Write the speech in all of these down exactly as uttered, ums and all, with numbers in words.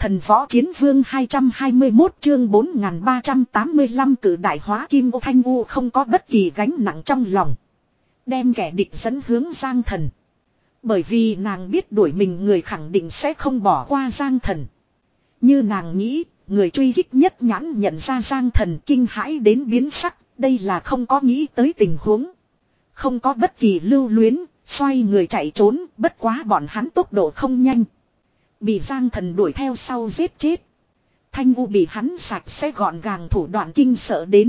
Thần võ chiến vương hai trăm hai mươi mốt chương bốn nghìn ba trăm tám mươi lăm cử đại hóa kim ô Thanh U không có bất kỳ gánh nặng trong lòng. Đem kẻ địch dẫn hướng Giang Thần. Bởi vì nàng biết đuổi mình người khẳng định sẽ không bỏ qua Giang Thần. Như nàng nghĩ, người truy kích nhất nhãn nhận ra Giang Thần kinh hãi đến biến sắc, đây là không có nghĩ tới tình huống. Không có bất kỳ lưu luyến, xoay người chạy trốn, bất quá bọn hắn tốc độ không nhanh. Bị Giang Thần đuổi theo sau giết chết. Thanh U bị hắn sạch sẽ gọn gàng thủ đoạn kinh sợ đến.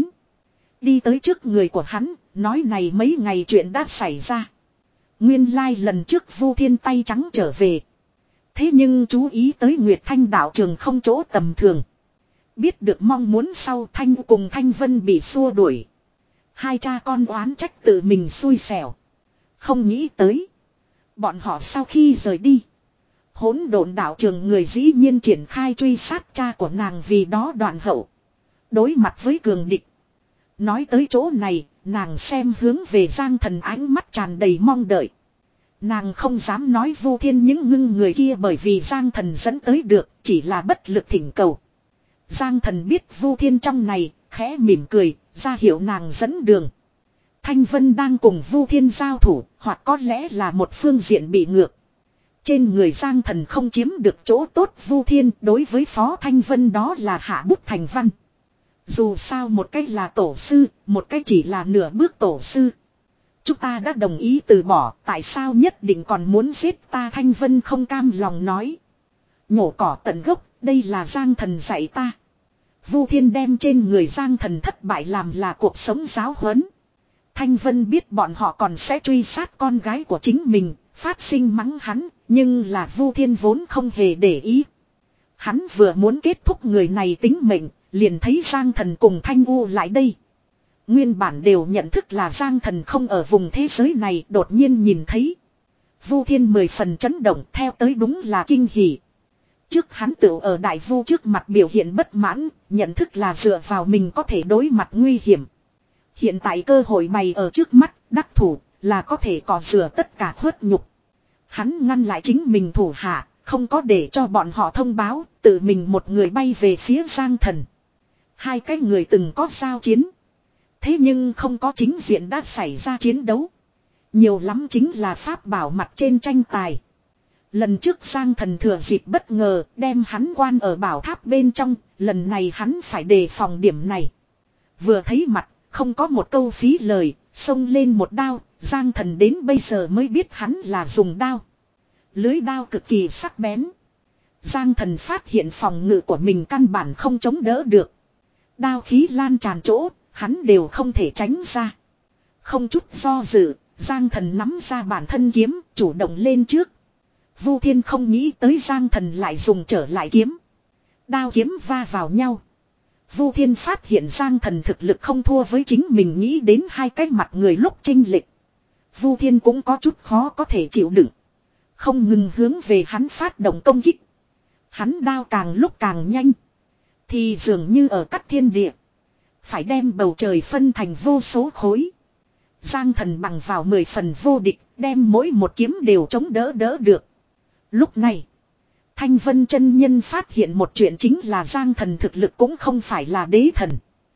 Đi tới trước người của hắn, nói này mấy ngày chuyện đã xảy ra. Nguyên lai lần trước Vu Thiên tay trắng trở về. Thế nhưng chú ý tới Nguyệt Thanh đạo trường không chỗ tầm thường. Biết được mong muốn sau Thanh U cùng Thanh Vân bị xua đuổi. Hai cha con oán trách tự mình xui xẻo. Không nghĩ tới. Bọn họ sau khi rời đi. Hỗn độn đạo trường người dĩ nhiên triển khai truy sát cha của nàng vì đó đoạn hậu. Đối mặt với cường địch. Nói tới chỗ này, nàng xem hướng về Giang Thần ánh mắt tràn đầy mong đợi. Nàng không dám nói Vu Thiên những ngưng người kia bởi vì Giang Thần dẫn tới được, chỉ là bất lực thỉnh cầu. Giang Thần biết Vu Thiên trong này, khẽ mỉm cười, ra hiệu nàng dẫn đường. Thanh Vân đang cùng Vu Thiên giao thủ, hoặc có lẽ là một phương diện bị ngược. Trên người Giang Thần không chiếm được chỗ tốt Vu Thiên, đối với Phó Thanh Vân đó là hạ bút thành văn. Dù sao một cách là tổ sư, một cách chỉ là nửa bước tổ sư. Chúng ta đã đồng ý từ bỏ, tại sao nhất định còn muốn giết ta? Thanh Vân không cam lòng nói. Nhổ cỏ tận gốc, đây là Giang Thần dạy ta. Vu Thiên đem trên người Giang Thần thất bại làm là cuộc sống giáo huấn. Thanh Vân biết bọn họ còn sẽ truy sát con gái của chính mình, phát sinh mắng hắn, nhưng là Vu Thiên vốn không hề để ý. Hắn vừa muốn kết thúc người này tính mệnh, liền thấy Giang Thần cùng Thanh U lại đây. Nguyên bản đều nhận thức là Giang Thần không ở vùng thế giới này, đột nhiên nhìn thấy. Vu Thiên mười phần chấn động, theo tới đúng là kinh hỉ. Trước hắn tự ở đại vu trước mặt biểu hiện bất mãn, nhận thức là dựa vào mình có thể đối mặt nguy hiểm. Hiện tại cơ hội bày ở trước mắt, đắc thủ, là có thể cò rửa tất cả khuất nhục. Hắn ngăn lại chính mình thủ hạ, không có để cho bọn họ thông báo, tự mình một người bay về phía Giang Thần. Hai cái người từng có giao chiến. Thế nhưng không có chính diện đã xảy ra chiến đấu. Nhiều lắm chính là pháp bảo mặt trên tranh tài. Lần trước Giang Thần thừa dịp bất ngờ đem hắn quan ở bảo tháp bên trong, lần này hắn phải đề phòng điểm này. Vừa thấy mặt, không có một câu phí lời, xông lên một đao, Giang Thần đến bây giờ mới biết hắn là dùng đao. Lưới đao cực kỳ sắc bén. Giang Thần phát hiện phòng ngự của mình căn bản không chống đỡ được. Đao khí lan tràn chỗ, hắn đều không thể tránh ra. Không chút do dự, Giang Thần nắm ra bản thân kiếm, chủ động lên trước. Vu Thiên không nghĩ tới Giang Thần lại dùng trở lại kiếm. Đao kiếm va vào nhau. Vu Thiên phát hiện Giang Thần thực lực không thua với chính mình nghĩ đến hai cái mặt người lúc chênh lệch. Vu Thiên cũng có chút khó có thể chịu đựng. Không ngừng hướng về hắn phát động công kích. Hắn đao càng lúc càng nhanh. Thì dường như ở cắt thiên địa. Phải đem bầu trời phân thành vô số khối. Giang Thần bằng vào mười phần vô địch, đem mỗi một kiếm đều chống đỡ đỡ được. Lúc này, Thanh Vân chân nhân phát hiện một chuyện chính là Giang Thần thực lực cũng không phải là đế thần.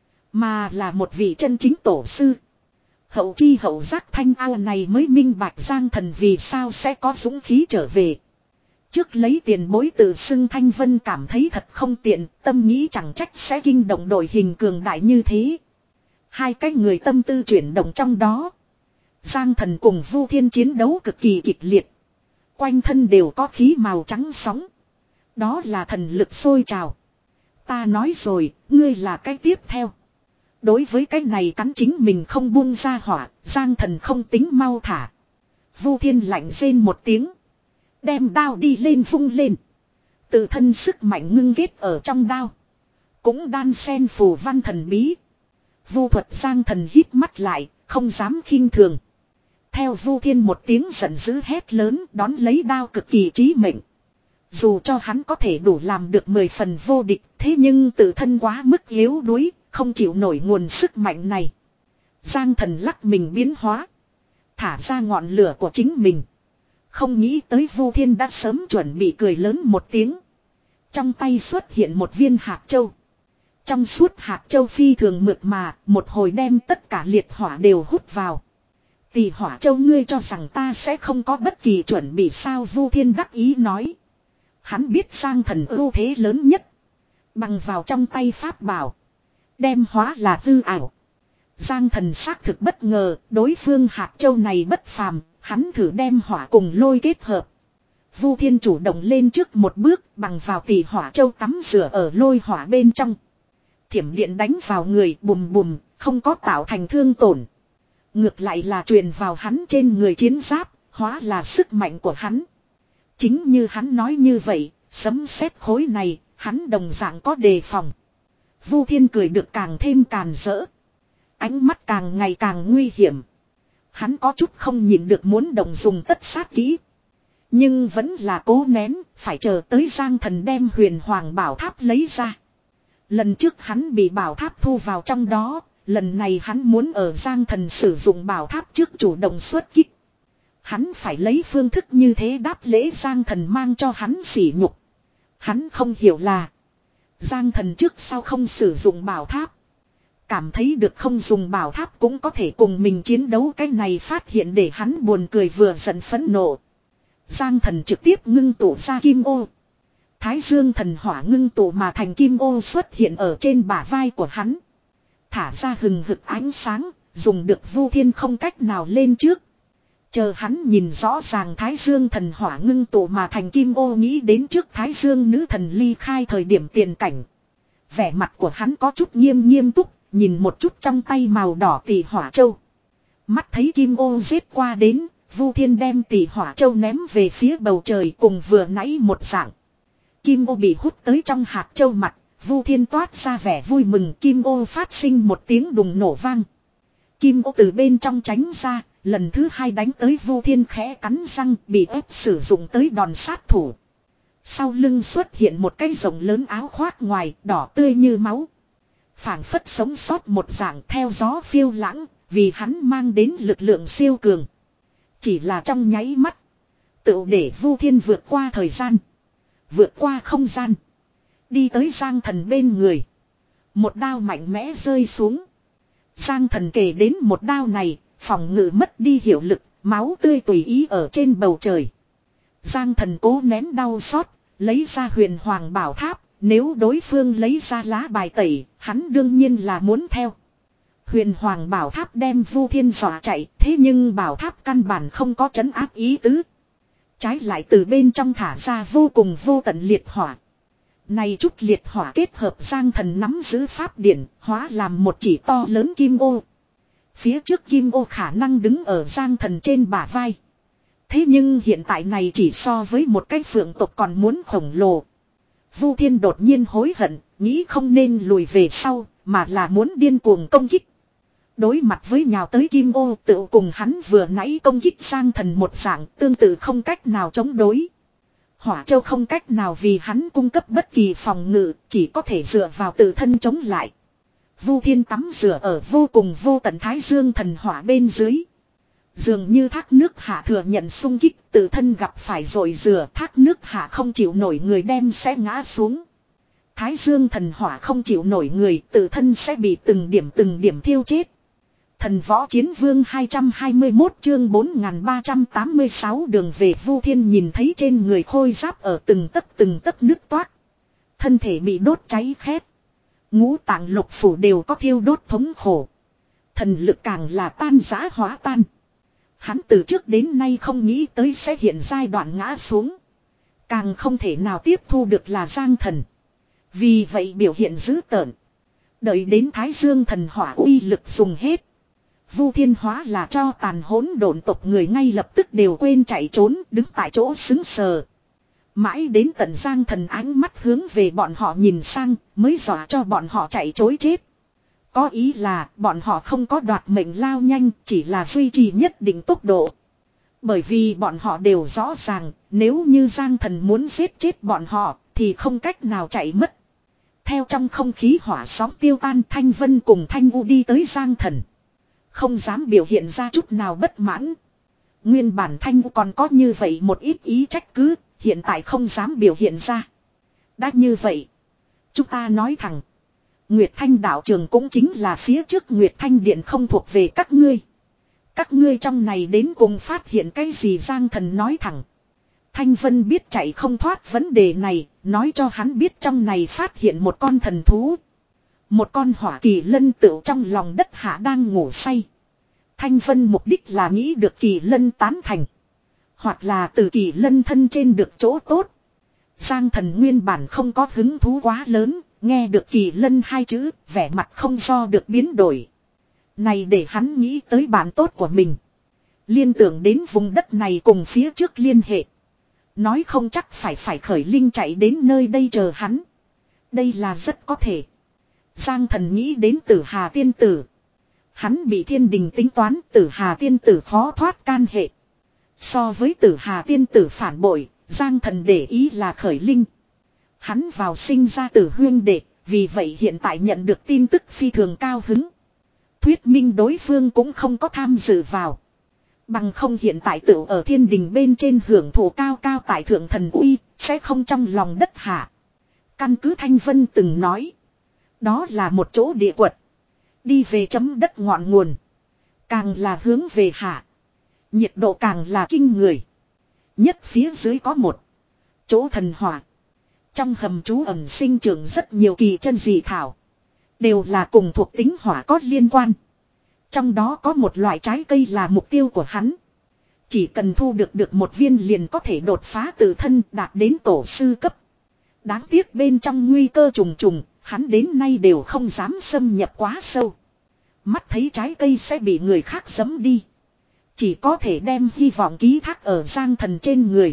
Mà là một vị chân chính tổ sư. Hậu chi hậu giác Thanh ao này mới minh bạch Giang Thần vì sao sẽ có dũng khí trở về. Trước lấy tiền bối tự xưng Thanh Vân cảm thấy thật không tiện, tâm nghĩ chẳng trách sẽ kinh động đội hình cường đại như thế. Hai cái người tâm tư chuyển động trong đó. Giang Thần cùng Vu Thiên chiến đấu cực kỳ kịch liệt. Quanh thân đều có khí màu trắng sóng. Đó là thần lực sôi trào. Ta nói rồi, ngươi là cái tiếp theo. Đối với cái này cắn chính mình không buông ra hỏa, Giang Thần không tính mau thả. Vu Thiên lạnh rên một tiếng. Đem đao đi lên vung lên. Tự thân sức mạnh ngưng ghét ở trong đao. Cũng đan sen phù văn thần bí. Vu thuật Giang Thần hít mắt lại, không dám khinh thường. Theo Vu Thiên một tiếng giận dữ hét lớn đón lấy đao cực kỳ chí mệnh. Dù cho hắn có thể đủ làm được mười phần vô địch, thế nhưng tự thân quá mức yếu đuối, không chịu nổi nguồn sức mạnh này. Giang Thần lắc mình biến hóa. Thả ra ngọn lửa của chính mình. Không nghĩ tới Vu Thiên đã sớm chuẩn bị cười lớn một tiếng. Trong tay xuất hiện một viên hạt châu. Trong suốt hạt châu phi thường mượt mà, một hồi đem tất cả liệt hỏa đều hút vào. Tỷ hỏa châu ngươi cho rằng ta sẽ không có bất kỳ chuẩn bị sao, Vu Thiên đắc ý nói. Hắn biết Giang Thần ưu thế lớn nhất. Bằng vào trong tay pháp bảo. Đem hóa là hư ảo. Giang Thần xác thực bất ngờ, đối phương hạt châu này bất phàm, hắn thử đem hỏa cùng lôi kết hợp. Vu Thiên chủ động lên trước một bước, bằng vào tỷ hỏa châu tắm rửa ở lôi hỏa bên trong. Thiểm điện đánh vào người bùm bùm, không có tạo thành thương tổn. Ngược lại là truyền vào hắn trên người chiến giáp, hóa là sức mạnh của hắn. Chính như hắn nói như vậy, sấm sét khối này, hắn đồng dạng có đề phòng. Vu Thiên cười được càng thêm càn rỡ. Ánh mắt càng ngày càng nguy hiểm. Hắn có chút không nhìn được muốn động dùng tất sát kỹ. Nhưng vẫn là cố nén, phải chờ tới Giang Thần đem huyền hoàng bảo tháp lấy ra. Lần trước hắn bị bảo tháp thu vào trong đó, lần này hắn muốn ở Giang Thần sử dụng bảo tháp trước chủ động xuất kích. Hắn phải lấy phương thức như thế đáp lễ Giang Thần mang cho hắn sỉ nhục. Hắn không hiểu là Giang Thần trước sau không sử dụng bảo tháp. Cảm thấy được không dùng bảo tháp cũng có thể cùng mình chiến đấu, cái này phát hiện để hắn buồn cười vừa giận phẫn nộ. Giang Thần trực tiếp ngưng tụ ra kim ô. Thái Dương thần hỏa ngưng tụ mà thành kim ô xuất hiện ở trên bả vai của hắn. Thả ra hừng hực ánh sáng, dùng được Vu Thiên không cách nào lên trước. Chờ hắn nhìn rõ ràng Thái Dương thần hỏa ngưng tụ mà thành kim ô, nghĩ đến trước Thái Dương nữ thần ly khai thời điểm tiền cảnh. Vẻ mặt của hắn có chút nghiêm nghiêm túc, nhìn một chút trong tay màu đỏ tỷ hỏa châu. Mắt thấy kim ô giết qua đến, Vu Thiên đem tỷ hỏa châu ném về phía bầu trời cùng vừa nãy một dạng. Kim ô bị hút tới trong hạt châu mặt, Vu Thiên toát ra vẻ vui mừng, kim ô phát sinh một tiếng đùng nổ vang. Kim ô từ bên trong tránh ra, lần thứ hai đánh tới Vu Thiên khẽ cắn răng, bị ép sử dụng tới đòn sát thủ. Sau lưng xuất hiện một cái rộng lớn áo khoác ngoài, đỏ tươi như máu. Phảng phất sống sót một dạng theo gió phiêu lãng, vì hắn mang đến lực lượng siêu cường. Chỉ là trong nháy mắt, tựu để Vu Thiên vượt qua thời gian, vượt qua không gian, đi tới Giang Thần bên người. Một đao mạnh mẽ rơi xuống. Giang Thần kể đến một đao này, phòng ngự mất đi hiệu lực, máu tươi tùy ý ở trên bầu trời. Giang Thần cố nén đau xót, lấy ra huyền hoàng bảo tháp. Nếu đối phương lấy ra lá bài tẩy, hắn đương nhiên là muốn theo. Huyền hoàng bảo tháp đem Vu Thiên dọa chạy, thế nhưng bảo tháp căn bản không có trấn áp ý tứ. Trái lại từ bên trong thả ra vô cùng vô tận liệt hỏa. Này chút liệt hỏa kết hợp Giang Thần nắm giữ pháp điển, hóa làm một chỉ to lớn kim ô. Phía trước kim ô khả năng đứng ở Giang Thần trên bả vai. Thế nhưng hiện tại này chỉ so với một cái phượng tộc còn muốn khổng lồ. Vu Thiên đột nhiên hối hận, nghĩ không nên lùi về sau, mà là muốn điên cuồng công kích. Đối mặt với nhào tới kim ô, tự cùng hắn vừa nãy công kích Giang Thần một dạng, tương tự không cách nào chống đối. Hỏa châu không cách nào vì hắn cung cấp bất kỳ phòng ngự, chỉ có thể dựa vào tự thân chống lại. Vu Thiên tắm rửa ở vô cùng vô tận Thái Dương thần hỏa bên dưới. Dường như thác nước hạ thừa nhận xung kích, tự thân gặp phải rồi rửa, thác nước hạ không chịu nổi người đem sẽ ngã xuống. Thái Dương thần hỏa không chịu nổi người, tự thân sẽ bị từng điểm từng điểm thiêu chết. Thần võ chiến vương hai trăm hai mươi mốt chương bốn nghìn ba trăm tám mươi sáu đường về. Vu Thiên nhìn thấy trên người khôi giáp ở từng tấc từng tấc nứt toát. Thân thể bị đốt cháy khét. Ngũ tạng lục phủ đều có thiêu đốt thống khổ. Thần lực càng là tan rã hóa tan. Hắn từ trước đến nay không nghĩ tới sẽ hiện giai đoạn ngã xuống. Càng không thể nào tiếp thu được là Giang Thần. Vì vậy biểu hiện dữ tợn. Đợi đến Thái Dương thần hỏa uy lực dùng hết. Vu Thiên hóa là cho tàn hỗn độn tộc người ngay lập tức đều quên chạy trốn, đứng tại chỗ sững sờ. Mãi đến tận Giang Thần ánh mắt hướng về bọn họ nhìn sang, mới dọa cho bọn họ chạy trối chết. Có ý là bọn họ không có đoạt mệnh lao nhanh, chỉ là duy trì nhất định tốc độ. Bởi vì bọn họ đều rõ ràng, nếu như Giang Thần muốn giết chết bọn họ, thì không cách nào chạy mất. Theo trong không khí hỏa sóng tiêu tan, Thanh Vân cùng Thanh U đi tới Giang Thần. Không dám biểu hiện ra chút nào bất mãn. Nguyên bản Thanh U còn có như vậy một ít ý trách cứ, hiện tại không dám biểu hiện ra. Đã như vậy. Chúng ta nói thẳng. Nguyệt Thanh đạo trường cũng chính là phía trước Nguyệt Thanh điện không thuộc về các ngươi. Các ngươi trong này đến cùng phát hiện cái gì Giang Thần nói thẳng. Thanh Vân biết chạy không thoát vấn đề này, nói cho hắn biết trong này phát hiện một con thần thú. Một con hỏa kỳ lân tựu trong lòng đất hạ đang ngủ say. Thanh Vân mục đích là nghĩ được kỳ lân tán thành. Hoặc là từ kỳ lân thân trên được chỗ tốt. Giang Thần nguyên bản không có hứng thú quá lớn, nghe được kỳ lân hai chữ, vẻ mặt không do được biến đổi. Này để hắn nghĩ tới bạn tốt của mình. Liên tưởng đến vùng đất này cùng phía trước liên hệ. Nói không chắc phải phải khởi linh chạy đến nơi đây chờ hắn. Đây là rất có thể. Giang Thần nghĩ đến Tử Hà tiên tử. Hắn bị thiên đình tính toán, Tử Hà tiên tử khó thoát can hệ. So với Tử Hà tiên tử phản bội, Giang Thần để ý là khởi linh. Hắn vào sinh ra tử huyên đệ, vì vậy hiện tại nhận được tin tức phi thường cao hứng. Thuyết minh đối phương cũng không có tham dự vào. Bằng không hiện tại tự ở thiên đình bên trên hưởng thụ cao cao tại thượng thần uy, sẽ không trong lòng đất hạ. Căn cứ Thanh Vân từng nói. Đó là một chỗ địa quật. Đi về chấm đất ngọn nguồn. Càng là hướng về hạ. Nhiệt độ càng là kinh người. Nhất phía dưới có một chỗ thần hỏa. Trong hầm trú ẩn sinh trưởng rất nhiều kỳ chân dị thảo. Đều là cùng thuộc tính hỏa có liên quan. Trong đó có một loại trái cây là mục tiêu của hắn. Chỉ cần thu được được một viên liền có thể đột phá tự thân đạt đến tổ sư cấp. Đáng tiếc bên trong nguy cơ trùng trùng, hắn đến nay đều không dám xâm nhập quá sâu. Mắt thấy trái cây sẽ bị người khác giẫm đi. Chỉ có thể đem hy vọng ký thác ở Giang Thần trên người.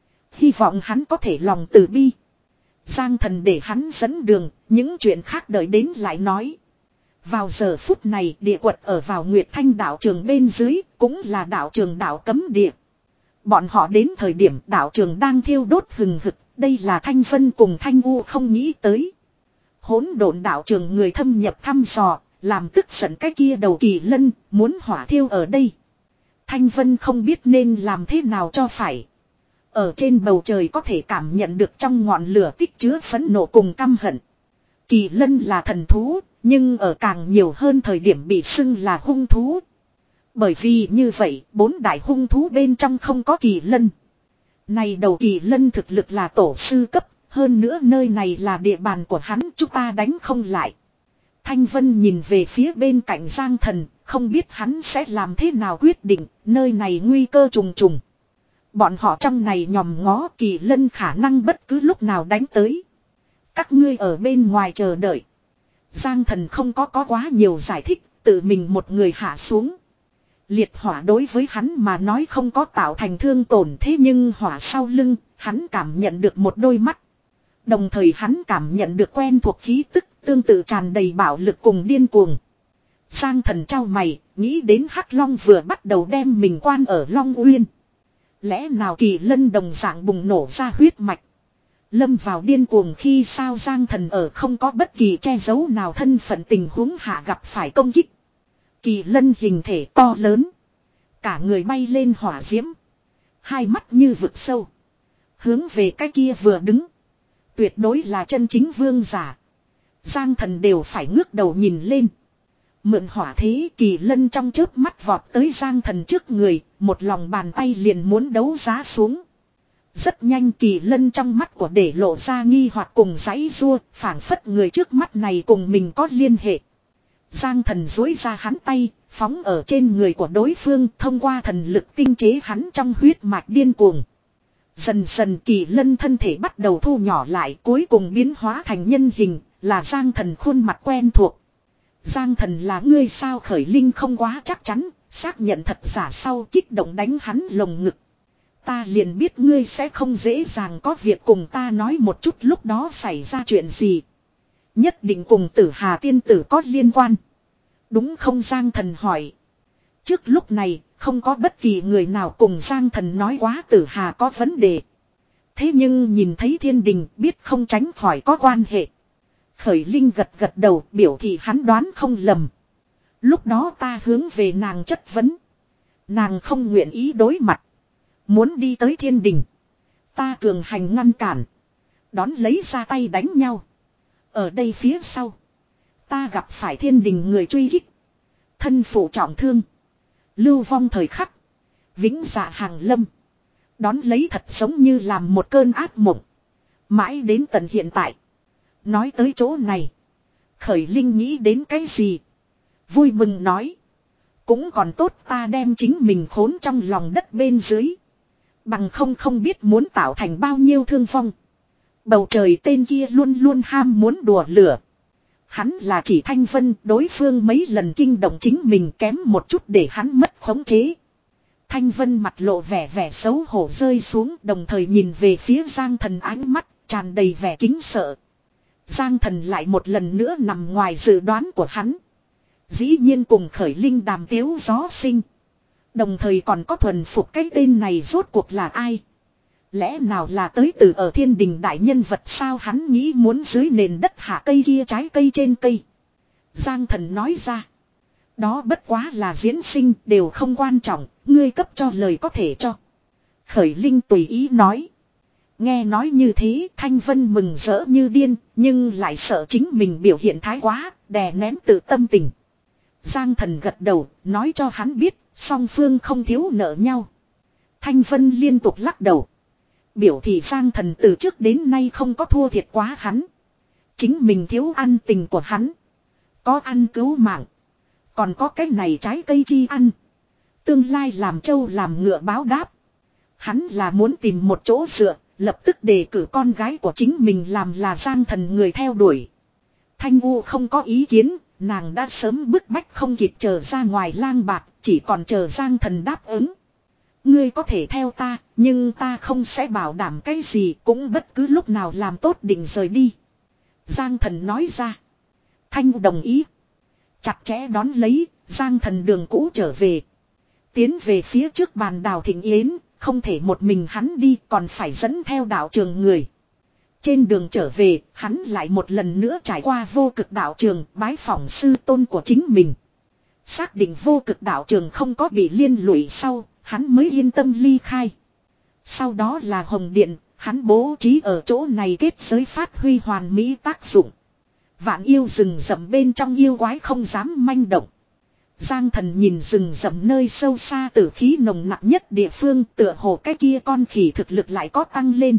Hy vọng hắn có thể lòng từ bi. Giang Thần để hắn dẫn đường, những chuyện khác đợi đến lại nói. Vào giờ phút này địa quật ở vào Nguyệt Thanh đạo trường bên dưới, cũng là đạo trường đạo cấm địa. Bọn họ đến thời điểm đạo trường đang thiêu đốt hừng hực, đây là Thanh Vân cùng Thanh U không nghĩ tới. Hỗn độn đạo trường người thâm nhập thăm dò, làm tức giận cái kia đầu kỳ lân, muốn hỏa thiêu ở đây. Thanh Vân không biết nên làm thế nào cho phải. Ở trên bầu trời có thể cảm nhận được trong ngọn lửa tích chứa phẫn nộ cùng căm hận. Kỳ lân là thần thú, nhưng ở càng nhiều hơn thời điểm bị xưng là hung thú. Bởi vì như vậy, bốn đại hung thú bên trong không có kỳ lân. Này đầu kỳ lân thực lực là tổ sư cấp, hơn nữa nơi này là địa bàn của hắn, chúng ta đánh không lại. Thanh Vân nhìn về phía bên cạnh Giang Thần, không biết hắn sẽ làm thế nào quyết định, nơi này nguy cơ trùng trùng. Bọn họ trong này nhòm ngó kỳ lân khả năng bất cứ lúc nào đánh tới. Các ngươi ở bên ngoài chờ đợi. Giang Thần không có có quá nhiều giải thích, tự mình một người hạ xuống. Liệt hỏa đối với hắn mà nói không có tạo thành thương tổn, thế nhưng hỏa sau lưng, hắn cảm nhận được một đôi mắt. Đồng thời hắn cảm nhận được quen thuộc khí tức, tương tự tràn đầy bạo lực cùng điên cuồng. Giang Thần trao mày, nghĩ đến Hắc Long vừa bắt đầu đem mình quan ở Long Uyên. Lẽ nào kỳ lân đồng dạng bùng nổ ra huyết mạch. Lâm vào điên cuồng khi sao Giang Thần ở không có bất kỳ che giấu nào thân phận tình huống hạ gặp phải công kích. Kỳ lân hình thể to lớn. Cả người bay lên hỏa diễm. Hai mắt như vực sâu. Hướng về cái kia vừa đứng. Tuyệt đối là chân chính vương giả. Giang Thần đều phải ngước đầu nhìn lên. Mượn hỏa thế kỳ lân trong chớp mắt vọt tới Giang Thần trước người. Một lòng bàn tay liền muốn đấu giá xuống. Rất nhanh kỳ lân trong mắt của để lộ ra nghi hoặc cùng giãy rua, phảng phất người trước mắt này cùng mình có liên hệ. Giang Thần duỗi ra hắn tay, phóng ở trên người của đối phương thông qua thần lực tinh chế hắn trong huyết mạch điên cuồng. Dần dần kỳ lân thân thể bắt đầu thu nhỏ lại, cuối cùng biến hóa thành nhân hình, là Giang Thần khuôn mặt quen thuộc. Giang Thần là ngươi sao khởi linh không quá chắc chắn, xác nhận thật giả sau kích động đánh hắn lồng ngực. Ta liền biết ngươi sẽ không dễ dàng có việc cùng ta nói một chút lúc đó xảy ra chuyện gì. Nhất định cùng Tử Hà tiên tử có liên quan. Đúng không Giang Thần hỏi. Trước lúc này không có bất kỳ người nào cùng Giang Thần nói quá Tử Hà có vấn đề. Thế nhưng nhìn thấy thiên đình biết không tránh khỏi có quan hệ. Khởi Linh gật gật đầu biểu thị hắn đoán không lầm. Lúc đó ta hướng về nàng chất vấn. Nàng không nguyện ý đối mặt. Muốn đi tới thiên đình. Ta cường hành ngăn cản. Đón lấy ra tay đánh nhau. Ở đây phía sau. Ta gặp phải thiên đình người truy kích. Thân phụ trọng thương. Lưu vong thời khắc. Vĩnh dạ hàng lâm. Đón lấy thật giống như làm một cơn ác mộng. Mãi đến tận hiện tại. Nói tới chỗ này. Khởi Linh nghĩ đến cái gì? Vui mừng nói. Cũng còn tốt ta đem chính mình khốn trong lòng đất bên dưới. Bằng không không biết muốn tạo thành bao nhiêu thương vong. Bầu trời tên kia luôn luôn ham muốn đùa lửa. Hắn là chỉ Thanh Vân, đối phương mấy lần kinh động chính mình kém một chút để hắn mất khống chế. Thanh Vân mặt lộ vẻ vẻ xấu hổ rơi xuống, đồng thời nhìn về phía Giang Thần, ánh mắt tràn đầy vẻ kính sợ. Giang Thần lại một lần nữa nằm ngoài dự đoán của hắn. Dĩ nhiên cùng Khởi Linh đàm tiếu gió sinh. Đồng thời còn có thuần phục cái tên này rốt cuộc là ai. Lẽ nào là tới từ ở thiên đình đại nhân vật sao, hắn nghĩ muốn dưới nền đất hạ cây kia trái cây trên cây. Giang Thần nói ra. Đó bất quá là diễn sinh, đều không quan trọng, ngươi cấp cho lời có thể cho. Khởi Linh tùy ý nói. Nghe nói như thế, Thanh Vân mừng rỡ như điên, nhưng lại sợ chính mình biểu hiện thái quá, đè nén tự tâm tình. Giang Thần gật đầu, nói cho hắn biết, song phương không thiếu nợ nhau. Thanh Vân liên tục lắc đầu. Biểu thị Giang Thần từ trước đến nay không có thua thiệt quá hắn. Chính mình thiếu ăn tình của hắn. Có ăn cứu mạng. Còn có cái này trái cây chi ăn. Tương lai làm trâu làm ngựa báo đáp. Hắn là muốn tìm một chỗ dựa, lập tức đề cử con gái của chính mình làm là Giang Thần người theo đuổi. Thanh U không có ý kiến, nàng đã sớm bức bách không kịp chờ ra ngoài lang bạc, chỉ còn chờ Giang Thần đáp ứng. Ngươi có thể theo ta, nhưng ta không sẽ bảo đảm cái gì, cũng bất cứ lúc nào làm tốt định rời đi. Giang Thần nói ra. Thanh U đồng ý. Chặt chẽ đón lấy, Giang Thần đường cũ trở về. Tiến về phía trước bàn đào thịnh yến, không thể một mình hắn đi, còn phải dẫn theo đạo trường người. Trên đường trở về, hắn lại một lần nữa trải qua vô cực đạo trường, bái phỏng sư tôn của chính mình. Xác định vô cực đạo trường không có bị liên lụy sau, hắn mới yên tâm ly khai. Sau đó là Hồng Điện, hắn bố trí ở chỗ này kết giới phát huy hoàn mỹ tác dụng. Vạn yêu rừng rậm bên trong yêu quái không dám manh động. Giang Thần nhìn rừng rậm nơi sâu xa tử khí nồng nặng nhất địa phương, tựa hồ cái kia con khỉ thực lực lại có tăng lên.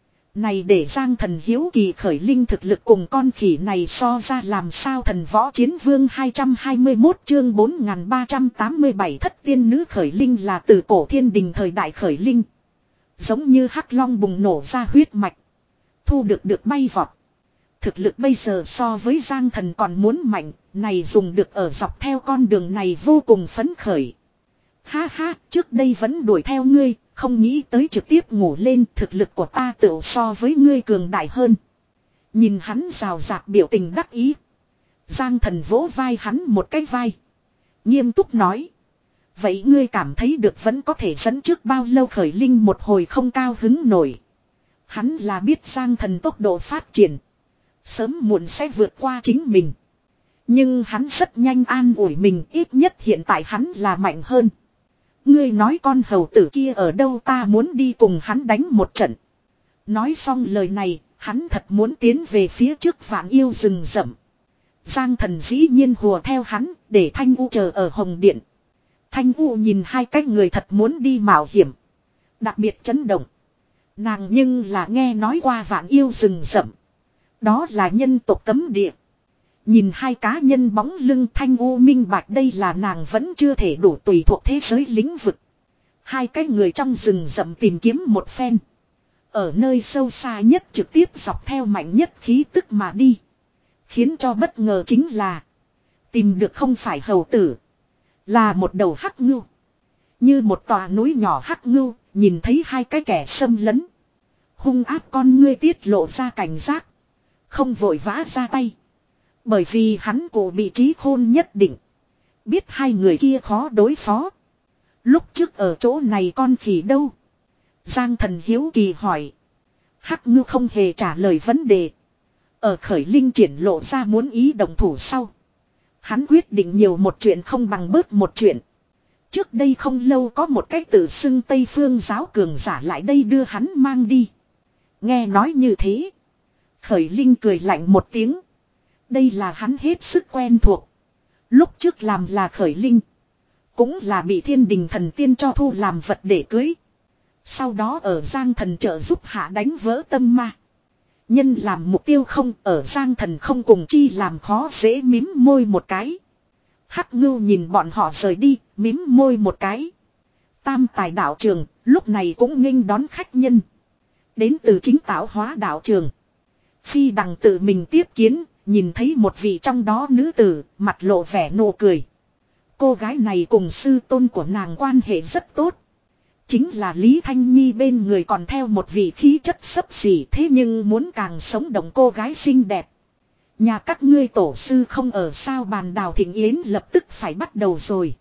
Này để Giang Thần hiếu kỳ Khởi Linh thực lực cùng con khỉ này so ra làm sao. Thần Võ Chiến Vương hai trăm hai mươi mốt chương bốn nghìn ba trăm tám mươi bảy thất tiên nữ Khởi Linh là từ cổ thiên đình thời đại Khởi Linh. Giống như hắc long bùng nổ ra huyết mạch. Thu được được bay vọt. Thực lực bây giờ so với Giang Thần còn muốn mạnh, này dùng được ở dọc theo con đường này vô cùng phấn khởi. Ha ha, trước đây vẫn đuổi theo ngươi, không nghĩ tới trực tiếp ngủ lên, thực lực của ta tựu so với ngươi cường đại hơn. Nhìn hắn rào rạc biểu tình đắc ý. Giang Thần vỗ vai hắn một cái vai. Nghiêm túc nói. Vậy ngươi cảm thấy được vẫn có thể dẫn trước bao lâu? Khởi Linh một hồi không cao hứng nổi. Hắn là biết Giang Thần tốc độ phát triển. Sớm muộn sẽ vượt qua chính mình. Nhưng hắn rất nhanh an ủi mình, ít nhất hiện tại hắn là mạnh hơn. Ngươi nói con hầu tử kia ở đâu, ta muốn đi cùng hắn đánh một trận. Nói xong lời này, hắn thật muốn tiến về phía trước vạn yêu rừng rậm. Giang Thần dĩ nhiên hùa theo hắn, để Thanh U chờ ở Hồng Điện. Thanh U nhìn hai cái người thật muốn đi mạo hiểm. Đặc biệt chấn động. Nàng nhưng là nghe nói qua vạn yêu rừng rậm. Đó là nhân tộc cấm địa. Nhìn hai cá nhân bóng lưng, Thanh U minh bạch đây là nàng vẫn chưa thể đủ tùy thuộc thế giới lĩnh vực. Hai cái người trong rừng rậm tìm kiếm một phen. Ở nơi sâu xa nhất trực tiếp dọc theo mạnh nhất khí tức mà đi. Khiến cho bất ngờ chính là tìm được không phải hầu tử, là một đầu hắc ngưu. Như một tòa núi nhỏ hắc ngưu, nhìn thấy hai cái kẻ xâm lấn. Hung ác con ngươi tiết lộ ra cảnh giác. Không vội vã ra tay. Bởi vì hắn cổ bị trí khôn nhất định. Biết hai người kia khó đối phó. Lúc trước ở chỗ này con khỉ đâu? Giang Thần hiếu kỳ hỏi. Hắc ngưu không hề trả lời vấn đề. Ở Khởi Linh triển lộ ra muốn ý đồng thủ sau. Hắn quyết định nhiều một chuyện không bằng bớt một chuyện. Trước đây không lâu có một cái tự xưng Tây Phương giáo cường giả lại đây đưa hắn mang đi. Nghe nói như thế, Khởi Linh cười lạnh một tiếng. Đây là hắn hết sức quen thuộc. Lúc trước làm là Khởi Linh. Cũng là bị Thiên Đình thần tiên cho thu làm vật để cưới. Sau đó ở Giang Thần trợ giúp hạ đánh vỡ tâm ma. Nhân làm mục tiêu không, ở Giang Thần không cùng chi làm khó dễ mím môi một cái. Hắc Ngưu nhìn bọn họ rời đi, mím môi một cái. Tam Tài đạo trường, lúc này cũng nghênh đón khách nhân. Đến từ chính tạo hóa đạo trường. Phi Đằng tự mình tiếp kiến, nhìn thấy một vị trong đó nữ tử, mặt lộ vẻ nụ cười. Cô gái này cùng sư tôn của nàng quan hệ rất tốt. Chính là Lý Thanh Nhi bên người còn theo một vị khí chất xấp xỉ, thế nhưng muốn càng sống động cô gái xinh đẹp. Nhà các ngươi tổ sư không ở sao, bàn đào thịnh yến lập tức phải bắt đầu rồi.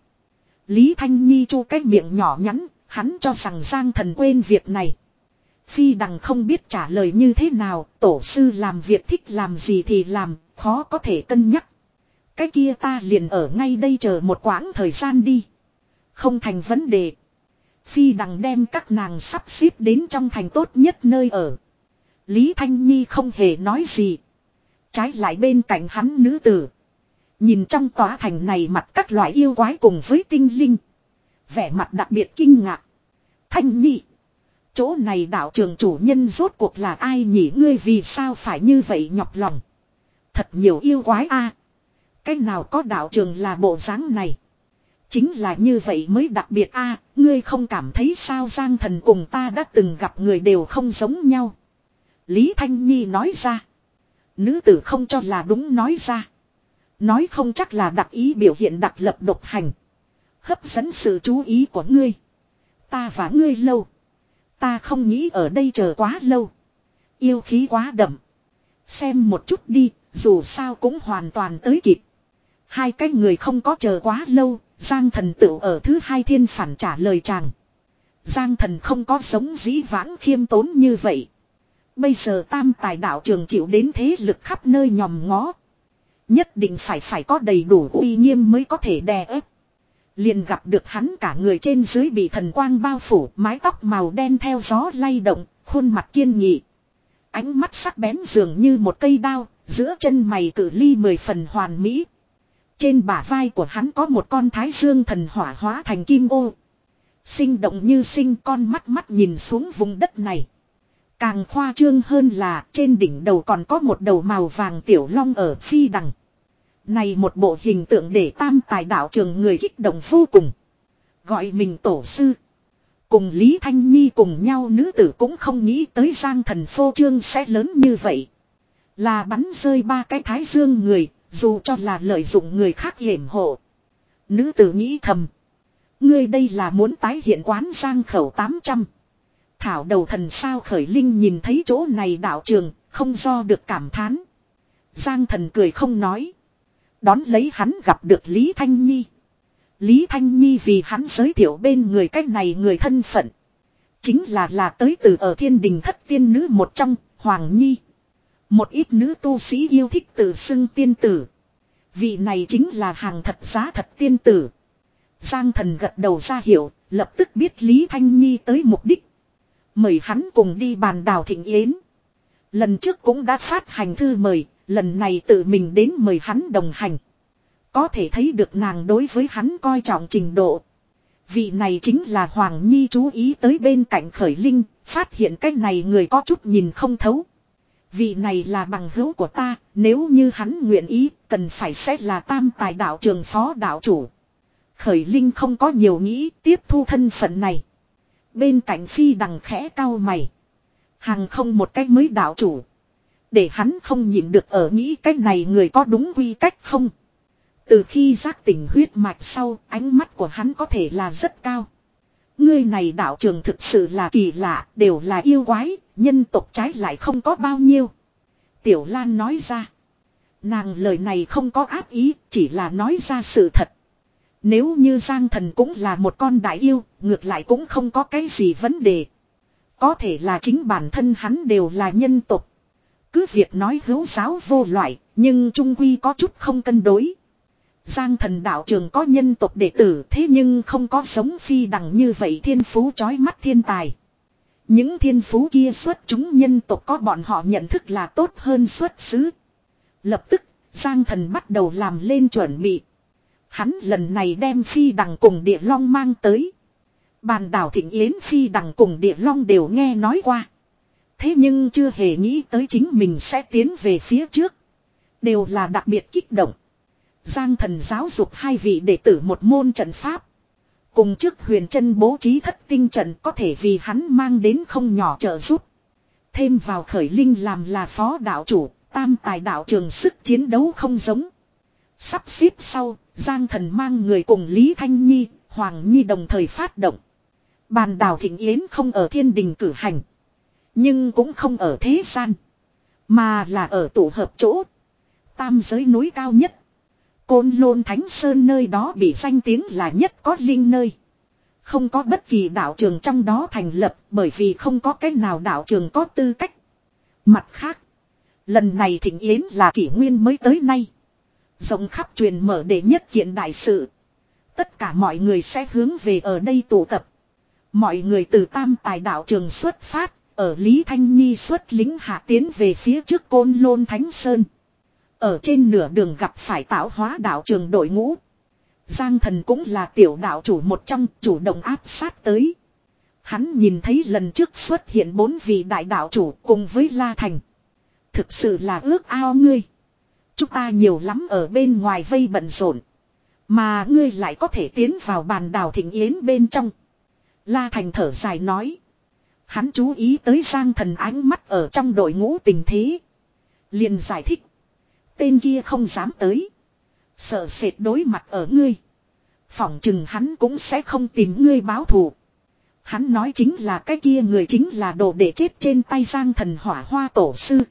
Lý Thanh Nhi chu cái miệng nhỏ nhắn, hắn cho rằng Giang Thần quên việc này. Phi Đằng không biết trả lời như thế nào, tổ sư làm việc thích làm gì thì làm, khó có thể cân nhắc. Cái kia ta liền ở ngay đây chờ một quãng thời gian đi. Không thành vấn đề. Phi Đằng đem các nàng sắp xếp đến trong thành tốt nhất nơi ở. Lý Thanh Nhi không hề nói gì. Trái lại bên cạnh hắn nữ tử. Nhìn trong tòa thành này mặt các loại yêu quái cùng với tinh linh. Vẻ mặt đặc biệt kinh ngạc. Thanh Nhi. Chỗ này đạo trường chủ nhân rốt cuộc là ai nhỉ, ngươi vì sao phải như vậy nhọc lòng. Thật nhiều yêu quái a. À. Cái nào có đạo trường là bộ dáng này. Chính là như vậy mới đặc biệt a, à, ngươi không cảm thấy sao Giang Thần cùng ta đã từng gặp người đều không giống nhau. Lý Thanh Nhi nói ra. Nữ tử không cho là đúng nói ra. Nói không chắc là đặc ý biểu hiện đặc lập độc hành. Hấp dẫn sự chú ý của ngươi. Ta và ngươi lâu. Ta không nghĩ ở đây chờ quá lâu. Yêu khí quá đậm. Xem một chút đi, dù sao cũng hoàn toàn tới kịp. Hai cái người không có chờ quá lâu. Giang Thần tự ở thứ hai thiên phản trả lời chàng. Giang Thần không có giống dĩ vãng khiêm tốn như vậy. Bây giờ Tam Tài đạo trường chịu đến thế lực khắp nơi nhòm ngó. Nhất định phải phải có đầy đủ uy nghiêm mới có thể đè ép. Liền gặp được hắn cả người trên dưới bị thần quang bao phủ, mái tóc màu đen theo gió lay động, khuôn mặt kiên nghị. Ánh mắt sắc bén dường như một cây đao, giữa chân mày cự ly mười phần hoàn mỹ. Trên bả vai của hắn có một con thái dương thần hỏa hóa thành kim ô. Sinh động như sinh, con mắt mắt nhìn xuống vùng đất này. Càng khoa trương hơn là trên đỉnh đầu còn có một đầu màu vàng tiểu long ở Phi Đằng. Này một bộ hình tượng để Tam Tài đạo trường người kích động vô cùng. Gọi mình tổ sư. Cùng Lý Thanh Nhi cùng nhau nữ tử cũng không nghĩ tới Giang Thần phô trương sẽ lớn như vậy. Là bắn rơi ba cái thái dương người. Dù cho là lợi dụng người khác hiểm hộ. Nữ tử nghĩ thầm. Ngươi đây là muốn tái hiện quán Giang khẩu tám trăm. Thảo đầu thần sao. Khởi Linh nhìn thấy chỗ này đạo trường, không do được cảm thán. Giang Thần cười không nói. Đón lấy hắn gặp được Lý Thanh Nhi. Lý Thanh Nhi vì hắn giới thiệu bên người cách này người thân phận. Chính là là tới từ ở Thiên Đình thất tiên nữ một trong, Hoàng Nhi. Một ít nữ tu sĩ yêu thích tự xưng tiên tử. Vị này chính là hàng thật giá thật tiên tử. Giang Thần gật đầu ra hiệu, lập tức biết Lý Thanh Nhi tới mục đích. Mời hắn cùng đi bàn đào thịnh yến. Lần trước cũng đã phát hành thư mời, lần này tự mình đến mời hắn đồng hành. Có thể thấy được nàng đối với hắn coi trọng trình độ. Vị này chính là Hoàng Nhi chú ý tới bên cạnh Khởi Linh, phát hiện cái này người có chút nhìn không thấu. Vị này là bằng hữu của ta, nếu như hắn nguyện ý, cần phải sẽ là Tam Tài đạo trường phó đạo chủ. Khởi Linh không có nhiều nghĩ, tiếp thu thân phận này. Bên cạnh Phi Đằng khẽ cau mày. Hàng không một cách mới đạo chủ. Để hắn không nhịn được ở nghĩ cách này người có đúng quy cách không. Từ khi giác tỉnh huyết mạch sau, ánh mắt của hắn có thể là rất cao. Người này đạo trường thực sự là kỳ lạ, đều là yêu quái, nhân tộc trái lại không có bao nhiêu. Tiểu Lan nói ra. Nàng lời này không có ác ý, chỉ là nói ra sự thật. Nếu như Giang Thần cũng là một con đại yêu, ngược lại cũng không có cái gì vấn đề. Có thể là chính bản thân hắn đều là nhân tộc. Cứ việc nói hữu giáo vô loại, nhưng trung quy có chút không cân đối. Giang Thần đạo trường có nhân tộc đệ tử, thế nhưng không có giống Phi Đằng như vậy thiên phú chói mắt thiên tài. Những thiên phú kia xuất chúng nhân tộc có bọn họ nhận thức là tốt hơn xuất xứ. Lập tức, Giang Thần bắt đầu làm lên chuẩn bị. Hắn lần này đem Phi Đằng cùng Địa Long mang tới. Bàn đảo Thịnh Yến Phi Đằng cùng Địa Long đều nghe nói qua. Thế nhưng chưa hề nghĩ tới chính mình sẽ tiến về phía trước. Đều là đặc biệt kích động. Giang Thần giáo dục hai vị đệ tử một môn trận pháp. Cùng trước Huyền Trân bố trí thất tinh trận có thể vì hắn mang đến không nhỏ trợ giúp. Thêm vào Khởi Linh làm là phó đạo chủ, tam tài đạo trường sức chiến đấu không giống. Sắp xếp sau, Giang Thần mang người cùng Lý Thanh Nhi, Hoàng Nhi đồng thời phát động. Bàn đảo Thịnh Yến không ở thiên đình cử hành. Nhưng cũng không ở thế gian. Mà là ở tụ hợp chỗ. Tam giới núi cao nhất. Côn Lôn Thánh Sơn nơi đó bị danh tiếng là nhất có linh nơi. Không có bất kỳ đạo trường trong đó thành lập bởi vì không có cách nào đạo trường có tư cách. Mặt khác, lần này Thịnh Yến là kỷ nguyên mới tới nay. Rộng khắp truyền mở đệ nhất kiện đại sự. Tất cả mọi người sẽ hướng về ở đây tụ tập. Mọi người từ tam tài đạo trường xuất phát, ở Lý Thanh Nhi xuất lính hạ tiến về phía trước Côn Lôn Thánh Sơn. Ở trên nửa đường gặp phải tạo hóa đạo trường đội ngũ. Giang Thần cũng là tiểu đạo chủ một trong, chủ động áp sát tới. Hắn nhìn thấy lần trước xuất hiện bốn vị đại đạo chủ cùng với La Thành. Thực sự là ước ao ngươi. Chúng ta nhiều lắm ở bên ngoài vây bận rộn. Mà ngươi lại có thể tiến vào bàn đảo Thịnh Yến bên trong. La Thành thở dài nói. Hắn chú ý tới Giang Thần ánh mắt ở trong đội ngũ tình thế. Liền giải thích. Tên kia không dám tới. Sợ sệt đối mặt ở ngươi. Phỏng chừng hắn cũng sẽ không tìm ngươi báo thù. Hắn nói chính là cái kia người chính là đồ để chết trên tay Giang Thần Hỏa Hoa Tổ Sư.